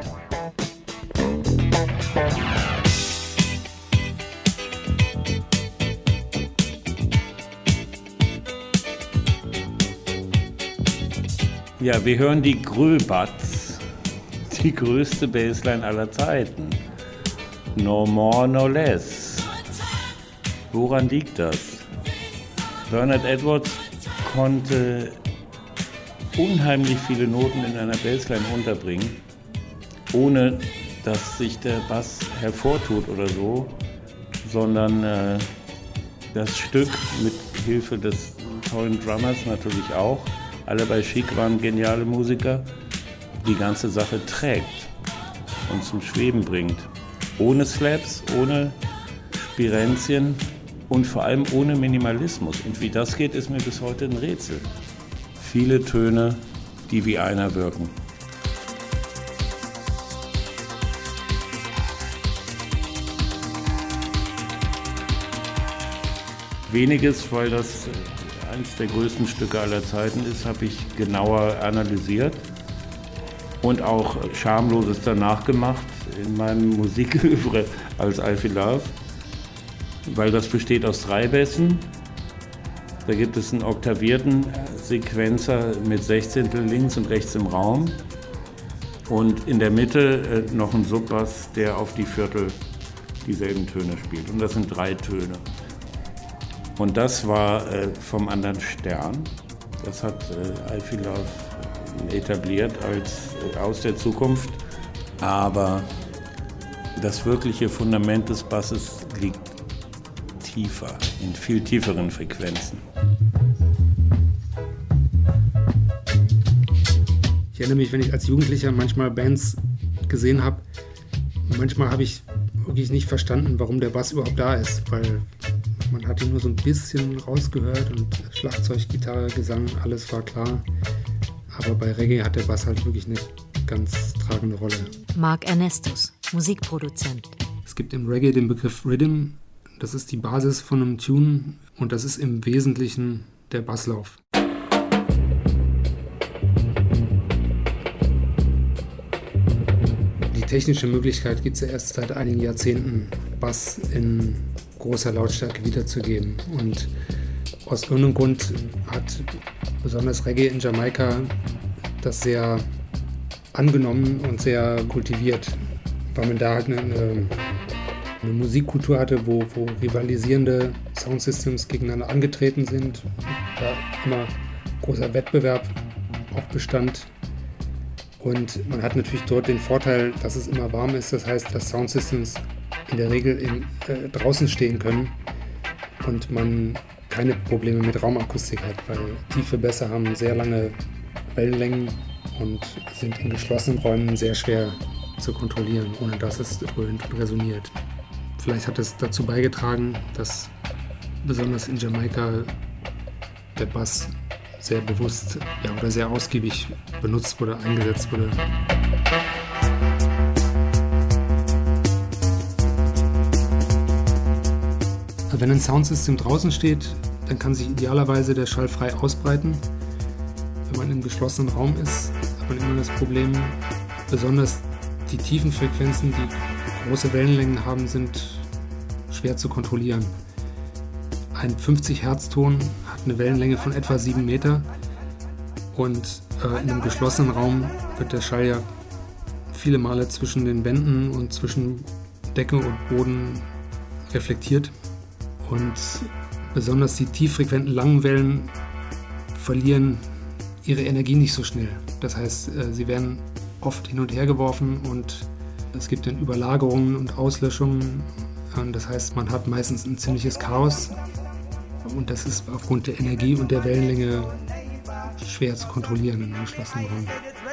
Ja, wir hören die Gröbatz, die größte Bassline aller Zeiten. No more, no less. Woran liegt das? Bernard Edwards konnte unheimlich viele Noten in einer Bassline unterbringen, ohne dass sich der Bass hervortut oder so, sondern das Stück mit Hilfe des tollen Drummers natürlich auch, alle bei Chic waren geniale Musiker, die ganze Sache trägt und zum Schweben bringt. Ohne Slaps, ohne Spirenzien und vor allem ohne Minimalismus. Und wie das geht, ist mir bis heute ein Rätsel. Viele Töne, die wie einer wirken. Weniges, weil das eines der größten Stücke aller Zeiten ist, habe ich genauer analysiert und auch Schamloses danach gemacht in meinem Musikövre als I Feel Love, weil das besteht aus 3 Bässen. Da gibt es einen oktavierten Sequenzer mit Sechzehntel links und rechts im Raum und in der Mitte noch ein Subbass, der auf die Viertel dieselben Töne spielt. Und das sind 3 Töne. Und das war vom anderen Stern. Das hat I Feel Love etabliert als aus der Zukunft. Aber das wirkliche Fundament des Basses liegt tiefer, in viel tieferen Frequenzen. Ich erinnere mich, wenn ich als Jugendlicher manchmal Bands gesehen habe, manchmal habe ich wirklich nicht verstanden, warum der Bass überhaupt da ist, weil man hat ihn nur so ein bisschen rausgehört und Schlagzeug, Gitarre, Gesang, alles war klar. Aber bei Reggae hat der Bass halt wirklich eine ganz tragende Rolle. Mark Ernestus, Musikproduzent. Es gibt im Reggae den Begriff Rhythm, das ist die Basis von einem Tune und das ist im Wesentlichen der Basslauf. Die technische Möglichkeit gibt es ja erst seit einigen Jahrzehnten, Bass in großer Lautstärke wiederzugeben. Und aus irgendeinem Grund hat besonders Reggae in Jamaika das sehr angenommen und sehr kultiviert, weil man da halt eine Musikkultur hatte, wo rivalisierende Soundsystems gegeneinander angetreten sind, da immer großer Wettbewerb auch bestand. Und man hat natürlich dort den Vorteil, dass es immer warm ist, das heißt, dass Soundsystems in der Regel draußen stehen können und man keine Probleme mit Raumakustik hat, weil tiefe Bässe haben sehr lange Wellenlängen und sind in geschlossenen Räumen sehr schwer zu kontrollieren, ohne dass es dröhnt und resoniert. Vielleicht hat es dazu beigetragen, dass besonders in Jamaika der Bass sehr bewusst oder sehr ausgiebig benutzt wurde, eingesetzt wurde. Wenn ein Soundsystem draußen steht, dann kann sich idealerweise der Schall frei ausbreiten. Wenn man im geschlossenen Raum ist, hat man immer das Problem, besonders die tiefen Frequenzen, die große Wellenlängen haben, sind schwer zu kontrollieren. Ein 50-Hertz-Ton hat eine Wellenlänge von etwa 7 Meter und in einem geschlossenen Raum wird der Schall ja viele Male zwischen den Wänden und zwischen Decke und Boden reflektiert. Und besonders die tieffrequenten langen Wellen verlieren ihre Energie nicht so schnell. Das heißt, sie werden oft hin und her geworfen und es gibt dann Überlagerungen und Auslöschungen. Das heißt, man hat meistens ein ziemliches Chaos und das ist aufgrund der Energie und der Wellenlänge schwer zu kontrollieren in einem geschlossenen Raum.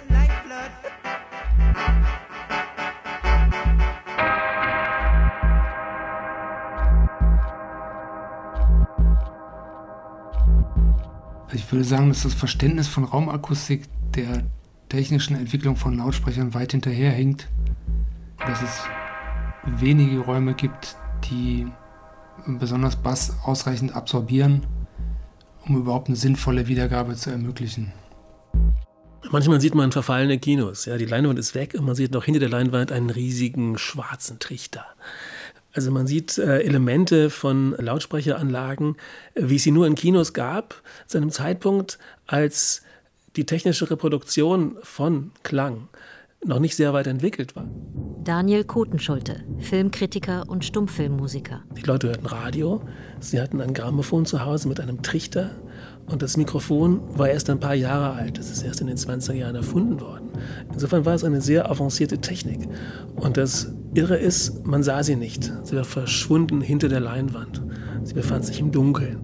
Ich würde sagen, dass das Verständnis von Raumakustik der technischen Entwicklung von Lautsprechern weit hinterherhinkt. Dass es wenige Räume gibt, die besonders Bass ausreichend absorbieren, um überhaupt eine sinnvolle Wiedergabe zu ermöglichen. Manchmal sieht man verfallene Kinos. Ja, die Leinwand ist weg und man sieht noch hinter der Leinwand einen riesigen schwarzen Trichter. Also man sieht Elemente von Lautsprecheranlagen, wie es sie nur in Kinos gab, zu einem Zeitpunkt, als die technische Reproduktion von Klang noch nicht sehr weit entwickelt war. Daniel Kotenschulte, Filmkritiker und Stummfilmmusiker. Die Leute hörten Radio, sie hatten ein Grammophon zu Hause mit einem Trichter und das Mikrofon war erst ein paar Jahre alt. Das ist erst in den 20er Jahren erfunden worden. Insofern war es eine sehr avancierte Technik. Und das Irre ist, man sah sie nicht. Sie war verschwunden hinter der Leinwand. Sie befand sich im Dunkeln.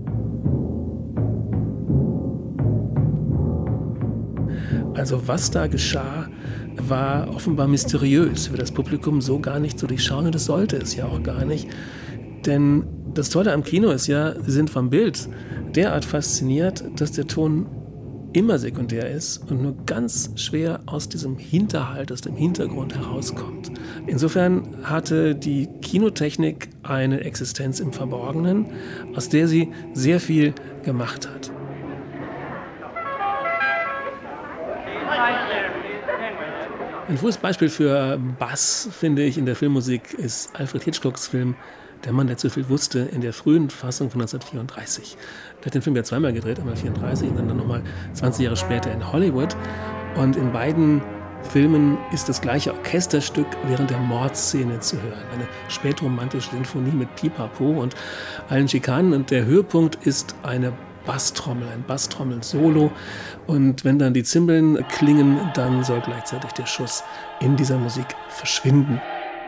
Also was da geschah, war offenbar mysteriös, für das Publikum so gar nicht zu durchschauen, und das sollte es ja auch gar nicht. Denn das Tolle am Kino ist ja, sie sind vom Bild derart fasziniert, dass der Ton immer sekundär ist und nur ganz schwer aus diesem Hinterhalt, aus dem Hintergrund herauskommt. Insofern hatte die Kinotechnik eine Existenz im Verborgenen, aus der sie sehr viel gemacht hat. Ein frühes Beispiel für Bass, finde ich, in der Filmmusik ist Alfred Hitchcocks Film Der Mann, der zu viel wusste, in der frühen Fassung von 1934. Der hat den Film ja zweimal gedreht, einmal 1934 und dann nochmal 20 Jahre später in Hollywood. Und in beiden Filmen ist das gleiche Orchesterstück während der Mordszene zu hören. Eine spätromantische Sinfonie mit Pipapo und allen Schikanen. Und der Höhepunkt ist eine Basstrommel, ein Basstrommel-Solo. Und wenn dann die Zimbeln klingen, dann soll gleichzeitig der Schuss in dieser Musik verschwinden.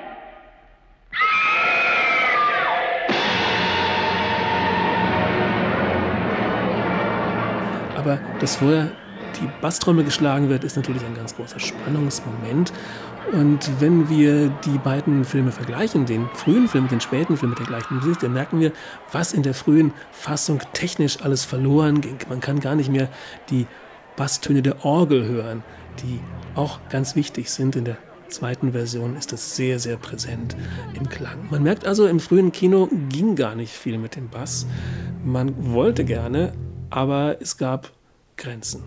Aber dass vorher die Basstrommel geschlagen wird, ist natürlich ein ganz großer Spannungsmoment. Und wenn wir die beiden Filme vergleichen, den frühen Film mit den späten Film mit der gleichen Musik, dann merken wir, was in der frühen Fassung technisch alles verloren ging. Man kann gar nicht mehr die Basstöne der Orgel hören, die auch ganz wichtig sind. In der zweiten Version ist das sehr, sehr präsent im Klang. Man merkt also, im frühen Kino ging gar nicht viel mit dem Bass. Man wollte gerne, aber es gab Grenzen.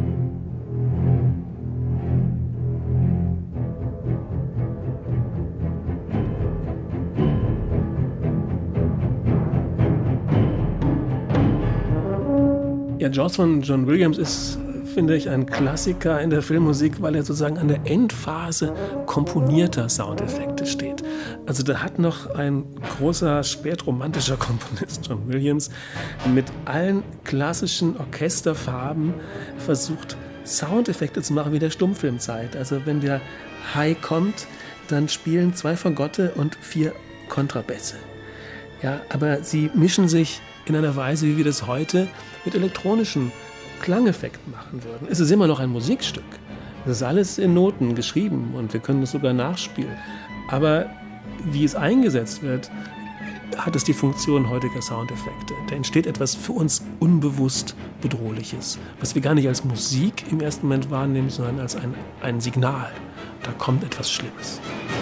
Ja, Jaws von John Williams ist, finde ich, ein Klassiker in der Filmmusik, weil er sozusagen an der Endphase komponierter Soundeffekte steht. Also da hat noch ein großer spätromantischer Komponist, John Williams, mit allen klassischen Orchesterfarben versucht, Soundeffekte zu machen wie der Stummfilmzeit. Also wenn der High kommt, dann spielen 2 Fagotte und 4 Kontrabässe. Ja, aber sie mischen sich in einer Weise, wie wir das heute mit elektronischen Klangeffekten machen würden. Es ist immer noch ein Musikstück. Es ist alles in Noten geschrieben und wir können es sogar nachspielen. Aber wie es eingesetzt wird, hat es die Funktion heutiger Soundeffekte. Da entsteht etwas für uns unbewusst Bedrohliches, was wir gar nicht als Musik im ersten Moment wahrnehmen, sondern als ein Signal. Da kommt etwas Schlimmes.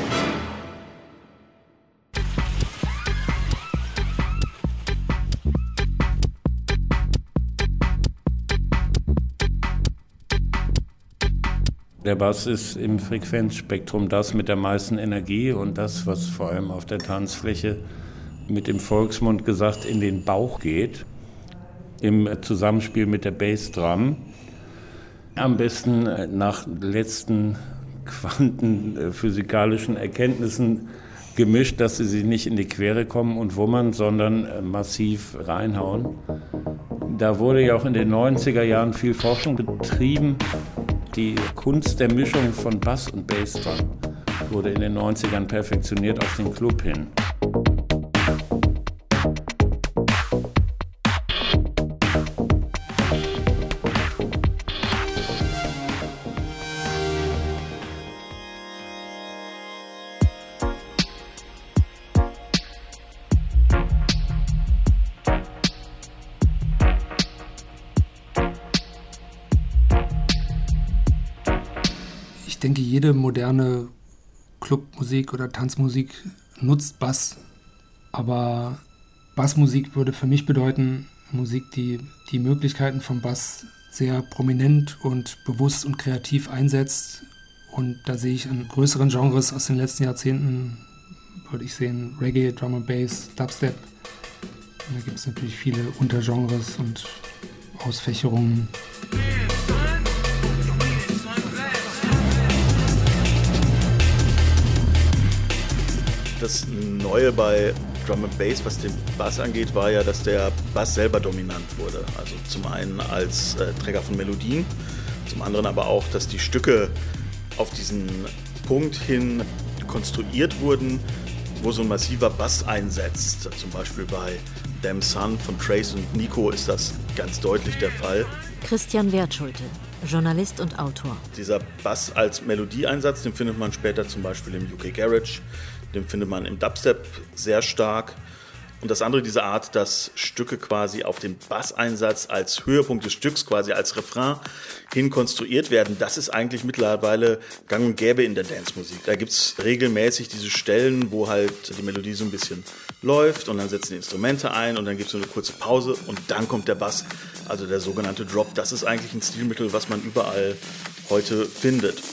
Der Bass ist im Frequenzspektrum das mit der meisten Energie und das, was vor allem auf der Tanzfläche mit dem Volksmund gesagt in den Bauch geht, im Zusammenspiel mit der Bassdrum. Am besten nach letzten quantenphysikalischen Erkenntnissen gemischt, dass sie nicht in die Quere kommen und wummern, sondern massiv reinhauen. Da wurde ja auch in den 90er Jahren viel Forschung betrieben. Die Kunst der Mischung von Bass und Bassdrum wurde in den 90ern perfektioniert auf den Club hin. Ich denke, jede moderne Clubmusik oder Tanzmusik nutzt Bass, aber Bassmusik würde für mich bedeuten, Musik, die die Möglichkeiten vom Bass sehr prominent und bewusst und kreativ einsetzt. Und da sehe ich an größeren Genres aus den letzten Jahrzehnten, würde ich sehen, Reggae, Drum and Bass, Dubstep. Und da gibt es natürlich viele Untergenres und Ausfächerungen. Das Neue bei Drum and Bass, was den Bass angeht, war ja, dass der Bass selber dominant wurde. Also zum einen als Träger von Melodien, zum anderen aber auch, dass die Stücke auf diesen Punkt hin konstruiert wurden, wo so ein massiver Bass einsetzt. Zum Beispiel bei Damn Son von Trace und Nico ist das ganz deutlich der Fall. Christian Wertschulte, Journalist und Autor. Dieser Bass als Melodieeinsatz, den findet man später zum Beispiel im UK Garage, den findet man im Dubstep sehr stark. Und das andere, diese Art, dass Stücke quasi auf den Basseinsatz als Höhepunkt des Stücks, quasi als Refrain hin konstruiert werden, das ist eigentlich mittlerweile gang und gäbe in der Dancemusik. Da gibt es regelmäßig diese Stellen, wo halt die Melodie so ein bisschen läuft und dann setzen die Instrumente ein und dann gibt es so eine kurze Pause und dann kommt der Bass, also der sogenannte Drop. Das ist eigentlich ein Stilmittel, was man überall heute findet.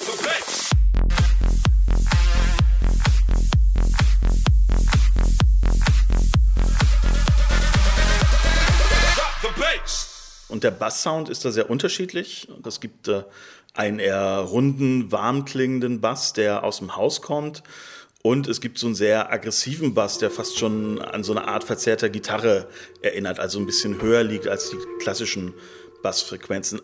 Und der Basssound ist da sehr unterschiedlich. Es gibt einen eher runden, warm klingenden Bass, der aus dem Haus kommt. Und es gibt so einen sehr aggressiven Bass, der fast schon an so eine Art verzerrter Gitarre erinnert, also ein bisschen höher liegt als die klassischen Bassfrequenzen.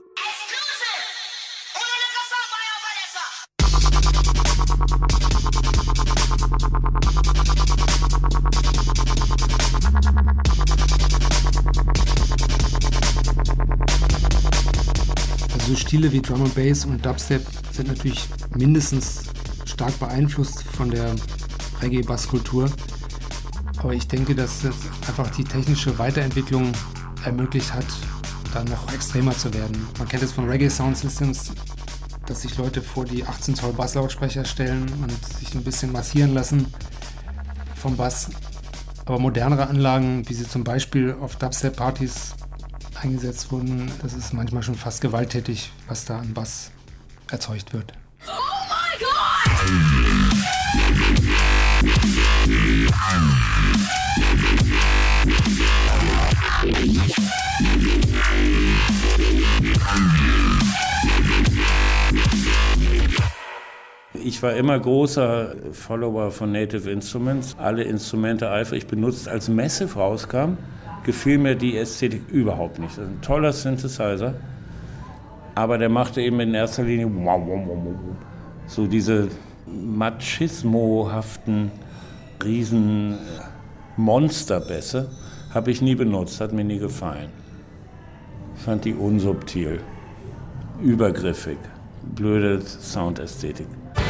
So Stile wie Drum and Bass und Dubstep sind natürlich mindestens stark beeinflusst von der Reggae-Basskultur. Aber ich denke, dass das einfach die technische Weiterentwicklung ermöglicht hat, da noch extremer zu werden. Man kennt es von Reggae Sound Systems, dass sich Leute vor die 18 Zoll Basslautsprecher stellen und sich ein bisschen massieren lassen vom Bass. Aber modernere Anlagen, wie sie zum Beispiel auf Dubstep-Partys eingesetzt wurden, das ist manchmal schon fast gewalttätig, was da an Bass erzeugt wird. Oh my God! Ich war immer großer Follower von Native Instruments. Alle Instrumente eifrig benutzt. Als Massive rauskam, gefiel mir die Ästhetik überhaupt nicht. Das ist ein toller Synthesizer, aber der machte eben in erster Linie so diese machismo-haften riesen Monsterbässe habe ich nie benutzt, hat mir nie gefallen. Ich fand die unsubtil, übergriffig, blöde Soundästhetik.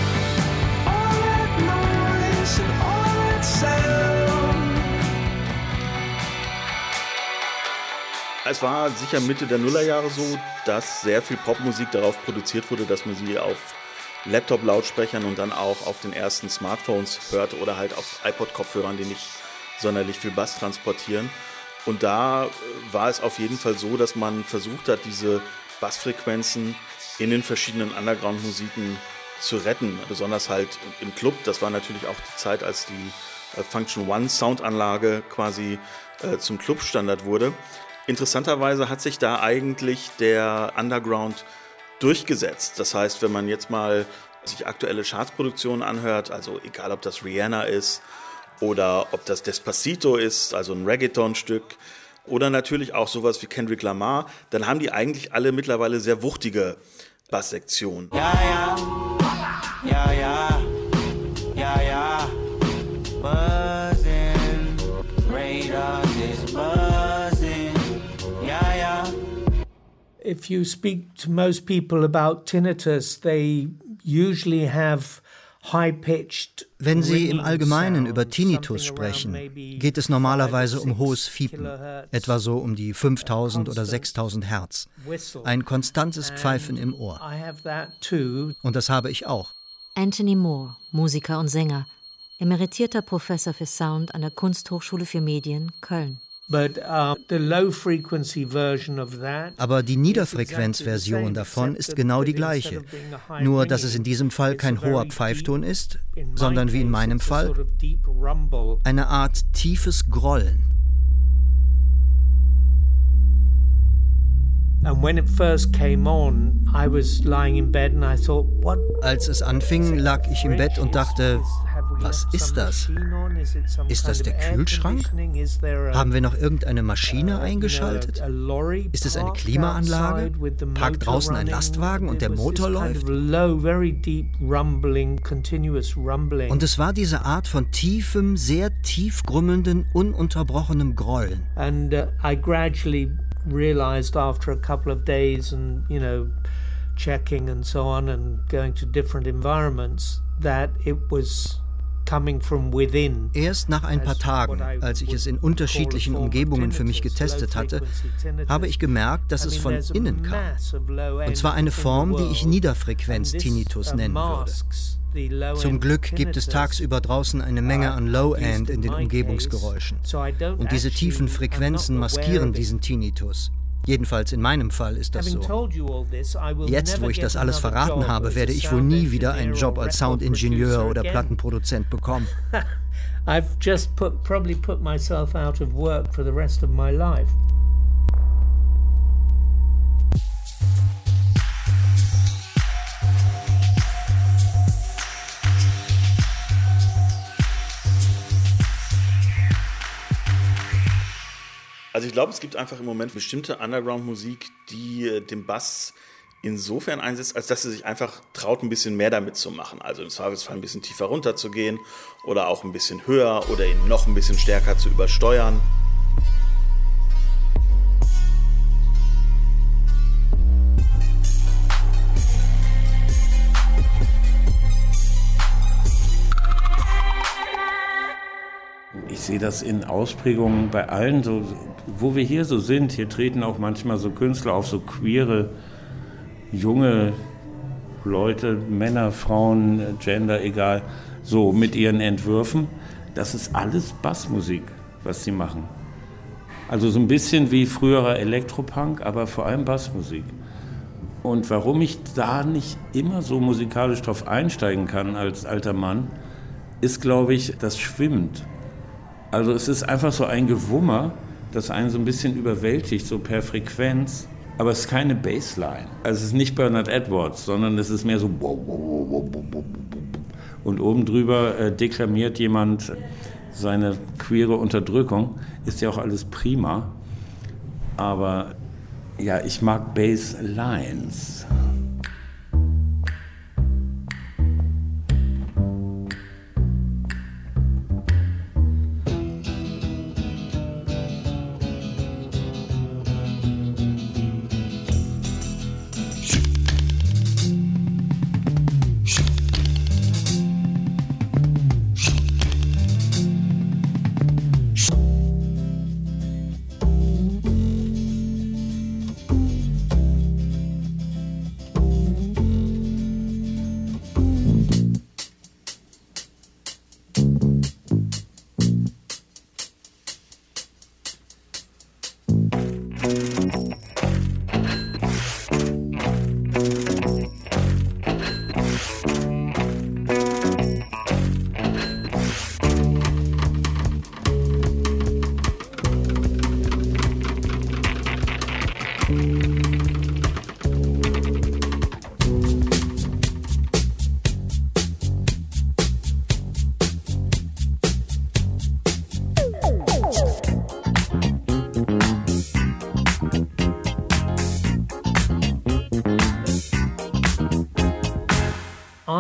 Es war sicher Mitte der Nullerjahre so, dass sehr viel Popmusik darauf produziert wurde, dass man sie auf Laptop-Lautsprechern und dann auch auf den ersten Smartphones hört oder halt auf iPod-Kopfhörern, die nicht sonderlich viel Bass transportieren. Und da war es auf jeden Fall so, dass man versucht hat, diese Bassfrequenzen in den verschiedenen Underground-Musiken zu retten. Besonders halt im Club. Das war natürlich auch die Zeit, als die Function One Soundanlage quasi zum Clubstandard wurde. Interessanterweise hat sich da eigentlich der Underground durchgesetzt. Das heißt, wenn man jetzt mal sich aktuelle Chartsproduktionen anhört, also egal ob das Rihanna ist oder ob das Despacito ist, also ein Reggaeton-Stück, Oder natürlich auch sowas wie Kendrick Lamar. Dann haben die eigentlich alle mittlerweile sehr wuchtige Basssektionen. Ja, ja. Buzzing, radars is buzzing. Ja. If you speak to most people about tinnitus, they usually have high-pitched. Wenn Sie im Allgemeinen über Tinnitus sprechen, geht es normalerweise um hohes Fiepen, etwa so um die 5000 oder 6000 Hertz. Ein konstantes Pfeifen im Ohr. Und das habe ich auch. Anthony Moore, Musiker und Sänger, emeritierter Professor für Sound an der Kunsthochschule für Medien, Köln. Aber die Niederfrequenzversion davon ist genau die gleiche. Nur, dass es in diesem Fall kein hoher Pfeifton ist, sondern wie in meinem Fall eine Art tiefes Grollen. Als es anfing, lag ich im Bett und dachte, was ist das? Ist das der Kühlschrank? Haben wir noch irgendeine Maschine eingeschaltet? Ist es eine Klimaanlage? Parkt draußen ein Lastwagen und der Motor läuft? Und es war diese Art von tiefem, sehr tief grummelnden, ununterbrochenem Grollen. Realized after a couple of days and, checking and so on and going to different environments that it was coming from within. Erst nach ein paar Tagen, als ich es in unterschiedlichen Umgebungen für mich getestet hatte, habe ich gemerkt, dass es von innen kam. Und zwar eine Form, die ich Niederfrequenz-Tinnitus nennen würde. Zum Glück gibt es tagsüber draußen eine Menge an Low-End in den Umgebungsgeräuschen. Und diese tiefen Frequenzen maskieren diesen Tinnitus. Jedenfalls in meinem Fall ist das so. Jetzt, wo ich das alles verraten habe, werde ich wohl nie wieder einen Job als Soundingenieur oder Plattenproduzent bekommen. I've just probably put myself out of work for the rest of my life. Also ich glaube, es gibt einfach im Moment bestimmte Underground-Musik, die den Bass insofern einsetzt, als dass sie sich einfach traut, ein bisschen mehr damit zu machen. Also im Zweifelsfall ein bisschen tiefer runter zu gehen oder auch ein bisschen höher oder ihn noch ein bisschen stärker zu übersteuern. Ich sehe das in Ausprägungen bei allen, so, wo wir hier so sind. Hier treten auch manchmal so Künstler auf, so queere, junge Leute, Männer, Frauen, Gender, egal, so mit ihren Entwürfen. Das ist alles Bassmusik, was sie machen. Also so ein bisschen wie früherer Elektropunk, aber vor allem Bassmusik. Und warum ich da nicht immer so musikalisch drauf einsteigen kann als alter Mann, ist, glaube ich, das schwimmt. Also es ist einfach so ein Gewummer, das einen so ein bisschen überwältigt, so per Frequenz. Aber es ist keine Bassline. Also es ist nicht Bernard Edwards, sondern es ist mehr so... Und oben drüber deklamiert jemand seine queere Unterdrückung. Ist ja auch alles prima. Aber ja, ich mag Basslines.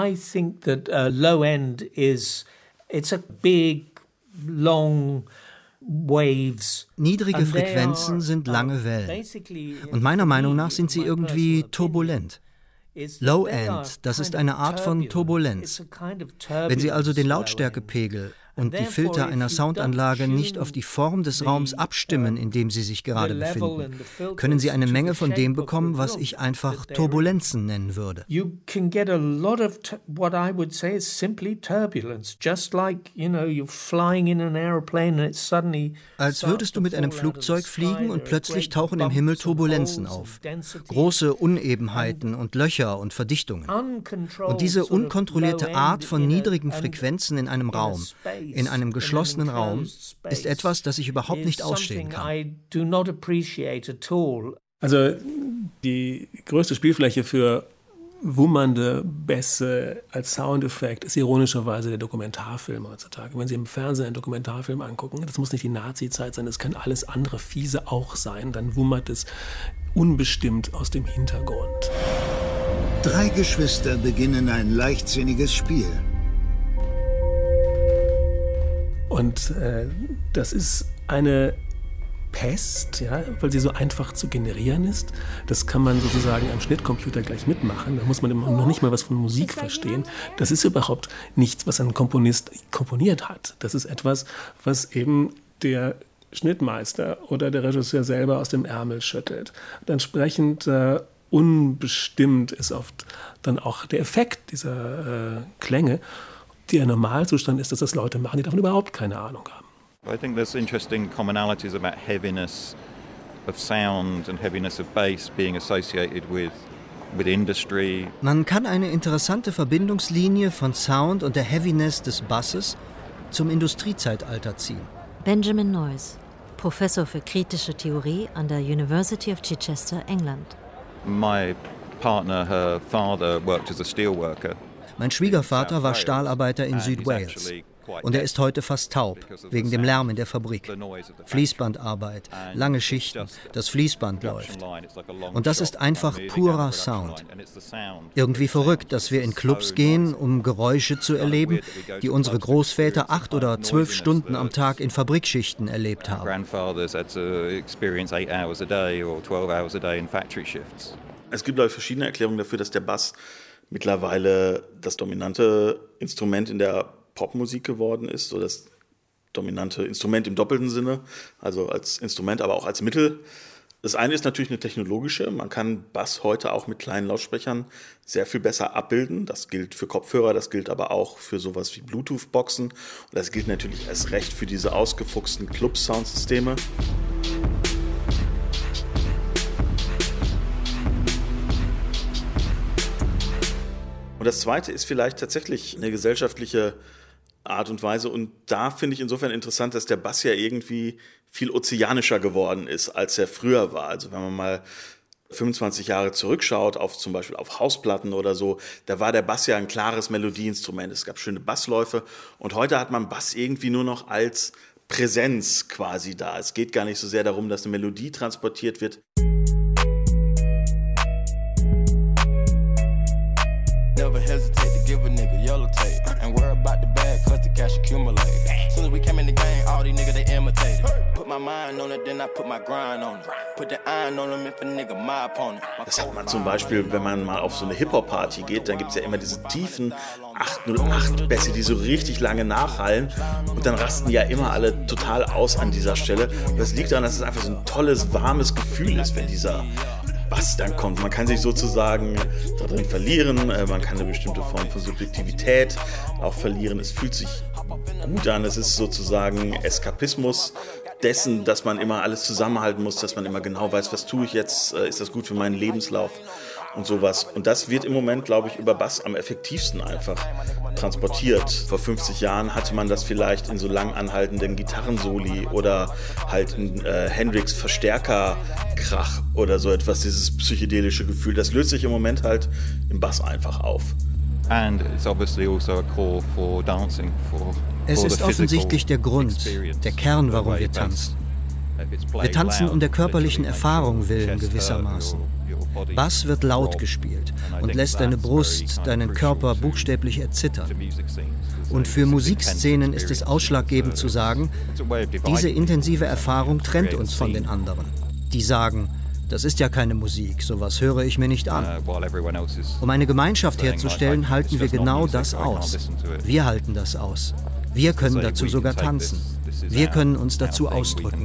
I think that low end it's a big, long waves. Niedrige Frequenzen sind lange Wellen. Und meiner Meinung nach sind sie irgendwie turbulent. Low End, das ist eine Art von Turbulenz. Wenn Sie also den Lautstärkepegel und die Filter einer Soundanlage nicht auf die Form des Raums abstimmen, in dem sie sich gerade befinden, können Sie eine Menge von dem bekommen, was ich einfach Turbulenzen nennen würde. You can get a lot of what I would say is simply turbulence, just like, you're flying in an airplane and it suddenly. Als würdest du mit einem Flugzeug fliegen und plötzlich tauchen im Himmel Turbulenzen auf. Große Unebenheiten und Löcher und Verdichtungen. Und diese unkontrollierte Art von niedrigen Frequenzen in einem Raum, in einem geschlossenen Raum, ist etwas, das ich überhaupt nicht ausstehen kann. Also die größte Spielfläche für wummernde Bässe als Soundeffekt ist ironischerweise der Dokumentarfilm heutzutage. Wenn Sie im Fernsehen einen Dokumentarfilm angucken, das muss nicht die Nazi-Zeit sein, das kann alles andere Fiese auch sein, dann wummert es unbestimmt aus dem Hintergrund. 3 Geschwister beginnen ein leichtsinniges Spiel. Und das ist eine Pest, ja, weil sie so einfach zu generieren ist. Das kann man sozusagen am Schnittcomputer gleich mitmachen. Da muss man noch nicht mal was von Musik verstehen. Das ist überhaupt nichts, was ein Komponist komponiert hat. Das ist etwas, was eben der Schnittmeister oder der Regisseur selber aus dem Ärmel schüttelt. Und entsprechend unbestimmt ist oft dann auch der Effekt dieser Klänge. Der Normalzustand ist, dass das Leute machen, die davon überhaupt keine Ahnung haben. I think there's interesting commonalities about heaviness of sound and heaviness of bass being associated with industry. Man kann eine interessante Verbindungslinie von Sound und der Heaviness des Basses zum Industriezeitalter ziehen. Benjamin Noyes, Professor für kritische Theorie an der University of Chichester, England. My partner, her father, worked as a steelworker. Mein Schwiegervater war Stahlarbeiter in Südwales und er ist heute fast taub, wegen dem Lärm in der Fabrik. Fließbandarbeit, lange Schichten, das Fließband läuft. Und das ist einfach purer Sound. Irgendwie verrückt, dass wir in Clubs gehen, um Geräusche zu erleben, die unsere Großväter 8 oder 12 Stunden am Tag in Fabrikschichten erlebt haben. Es gibt, glaube ich, verschiedene Erklärungen dafür, dass der Bass mittlerweile das dominante Instrument in der Popmusik geworden ist, so das dominante Instrument im doppelten Sinne, also als Instrument, aber auch als Mittel. Das eine ist natürlich eine technologische. Man kann Bass heute auch mit kleinen Lautsprechern sehr viel besser abbilden. Das gilt für Kopfhörer, das gilt aber auch für sowas wie Bluetooth-Boxen. Und das gilt natürlich erst recht für diese ausgefuchsten Club-Soundsysteme. Und das Zweite ist vielleicht tatsächlich eine gesellschaftliche Art und Weise. Und da finde ich insofern interessant, dass der Bass ja irgendwie viel ozeanischer geworden ist, als er früher war. Also wenn man mal 25 Jahre zurückschaut, zum Beispiel auf Hausplatten oder so, da war der Bass ja ein klares Melodieinstrument. Es gab schöne Bassläufe. Und heute hat man Bass irgendwie nur noch als Präsenz quasi da. Es geht gar nicht so sehr darum, dass eine Melodie transportiert wird. Never hesitate to give a nigga yellow tape and worry about the bag cause the cash accumulate. Soon as we came in the game, all these niggas they imitated. Put my mind on it, then I put my grind on it. Put the iron on them if a nigga my opponent. Das hat man zum Beispiel, wenn man mal auf so eine Hip-Hop-Party geht, dann gibt es ja immer diese tiefen 808-Bässe, die so richtig lange nachhallen und dann rasten ja immer alle total aus an dieser Stelle. Und das liegt daran, dass es einfach so ein tolles, warmes Gefühl ist, wenn dieser Bass dann kommt. Man kann sich sozusagen darin verlieren, man kann eine bestimmte Form von Subjektivität auch verlieren. Es fühlt sich gut an, es ist sozusagen Eskapismus dessen, dass man immer alles zusammenhalten muss, dass man immer genau weiß, was tue ich jetzt, ist das gut für meinen Lebenslauf und sowas. Und das wird im Moment, glaube ich, über Bass am effektivsten einfach transportiert. Vor 50 Jahren hatte man das vielleicht in so lang anhaltenden Gitarrensoli oder halt in Hendrix Verstärkerkrach oder so etwas, dieses psychedelische Gefühl. Das löst sich im Moment halt im Bass einfach auf. And it's obviously also a call for dancing, es ist offensichtlich der Grund, der Kern, warum wir tanzen. Wir tanzen um der körperlichen Erfahrung willen gewissermaßen. Bass wird laut gespielt und lässt deine Brust, deinen Körper buchstäblich erzittern. Und für Musikszenen ist es ausschlaggebend zu sagen, diese intensive Erfahrung trennt uns von den anderen. Die sagen, das ist ja keine Musik, sowas höre ich mir nicht an. Um eine Gemeinschaft herzustellen, halten wir genau das aus. Wir halten das aus. Wir können dazu sogar tanzen. Wir können uns dazu ausdrücken.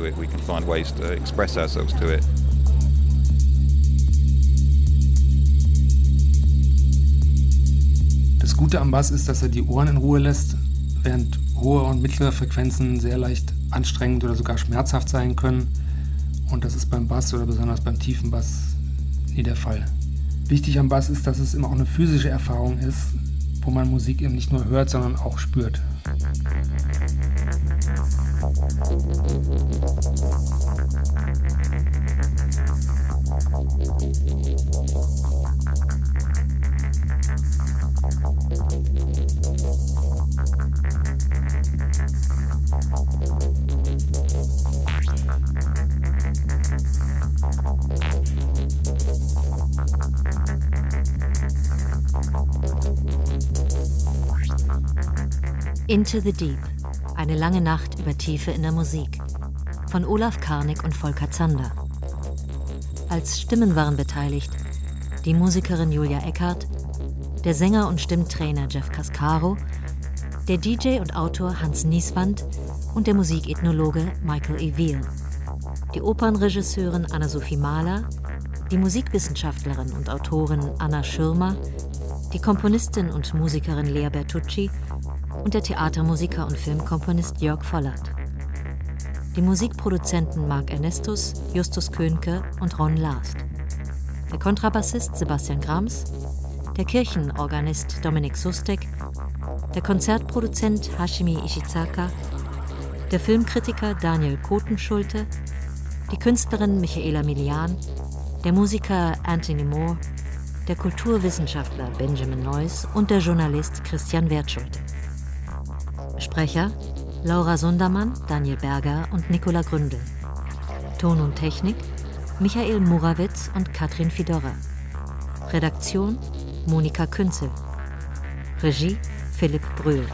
Das Gute am Bass ist, dass er die Ohren in Ruhe lässt, während hohe und mittlere Frequenzen sehr leicht anstrengend oder sogar schmerzhaft sein können. Und das ist beim Bass oder besonders beim tiefen Bass nie der Fall. Wichtig am Bass ist, dass es immer auch eine physische Erfahrung ist, wo man Musik eben nicht nur hört, sondern auch spürt. Into the Deep. Eine lange Nacht über Tiefe in der Musik. Von Olaf Karnig und Volker Zander. Als Stimmen waren beteiligt die Musikerin Julia Eckhardt, der Sänger und Stimmtrainer Jeff Cascaro, der DJ und Autor Hans Nieswand und der Musikethnologe Michael E. Veal. Die Opernregisseurin Anna-Sophie Mahler, die Musikwissenschaftlerin und Autorin Anna Schirmer, die Komponistin und Musikerin Lea Bertucci und der Theatermusiker und Filmkomponist Jörg Vollert. Die Musikproduzenten Marc Ernestus, Justus Könke und Ron Last. Der Kontrabassist Sebastian Grams, der Kirchenorganist Dominik Sustek, der Konzertproduzent Hashimi Ishizaka, der Filmkritiker Daniel Kotenschulte, die Künstlerin Michaela Milian, der Musiker Anthony Moore, der Kulturwissenschaftler Benjamin Neuss und der Journalist Christian Wertschulte. Sprecher Laura Sundermann, Daniel Berger und Nicola Gründel. Ton und Technik Michael Murawitz und Katrin Fidorra. Redaktion Monika Künzel. Regie Philipp Brühl.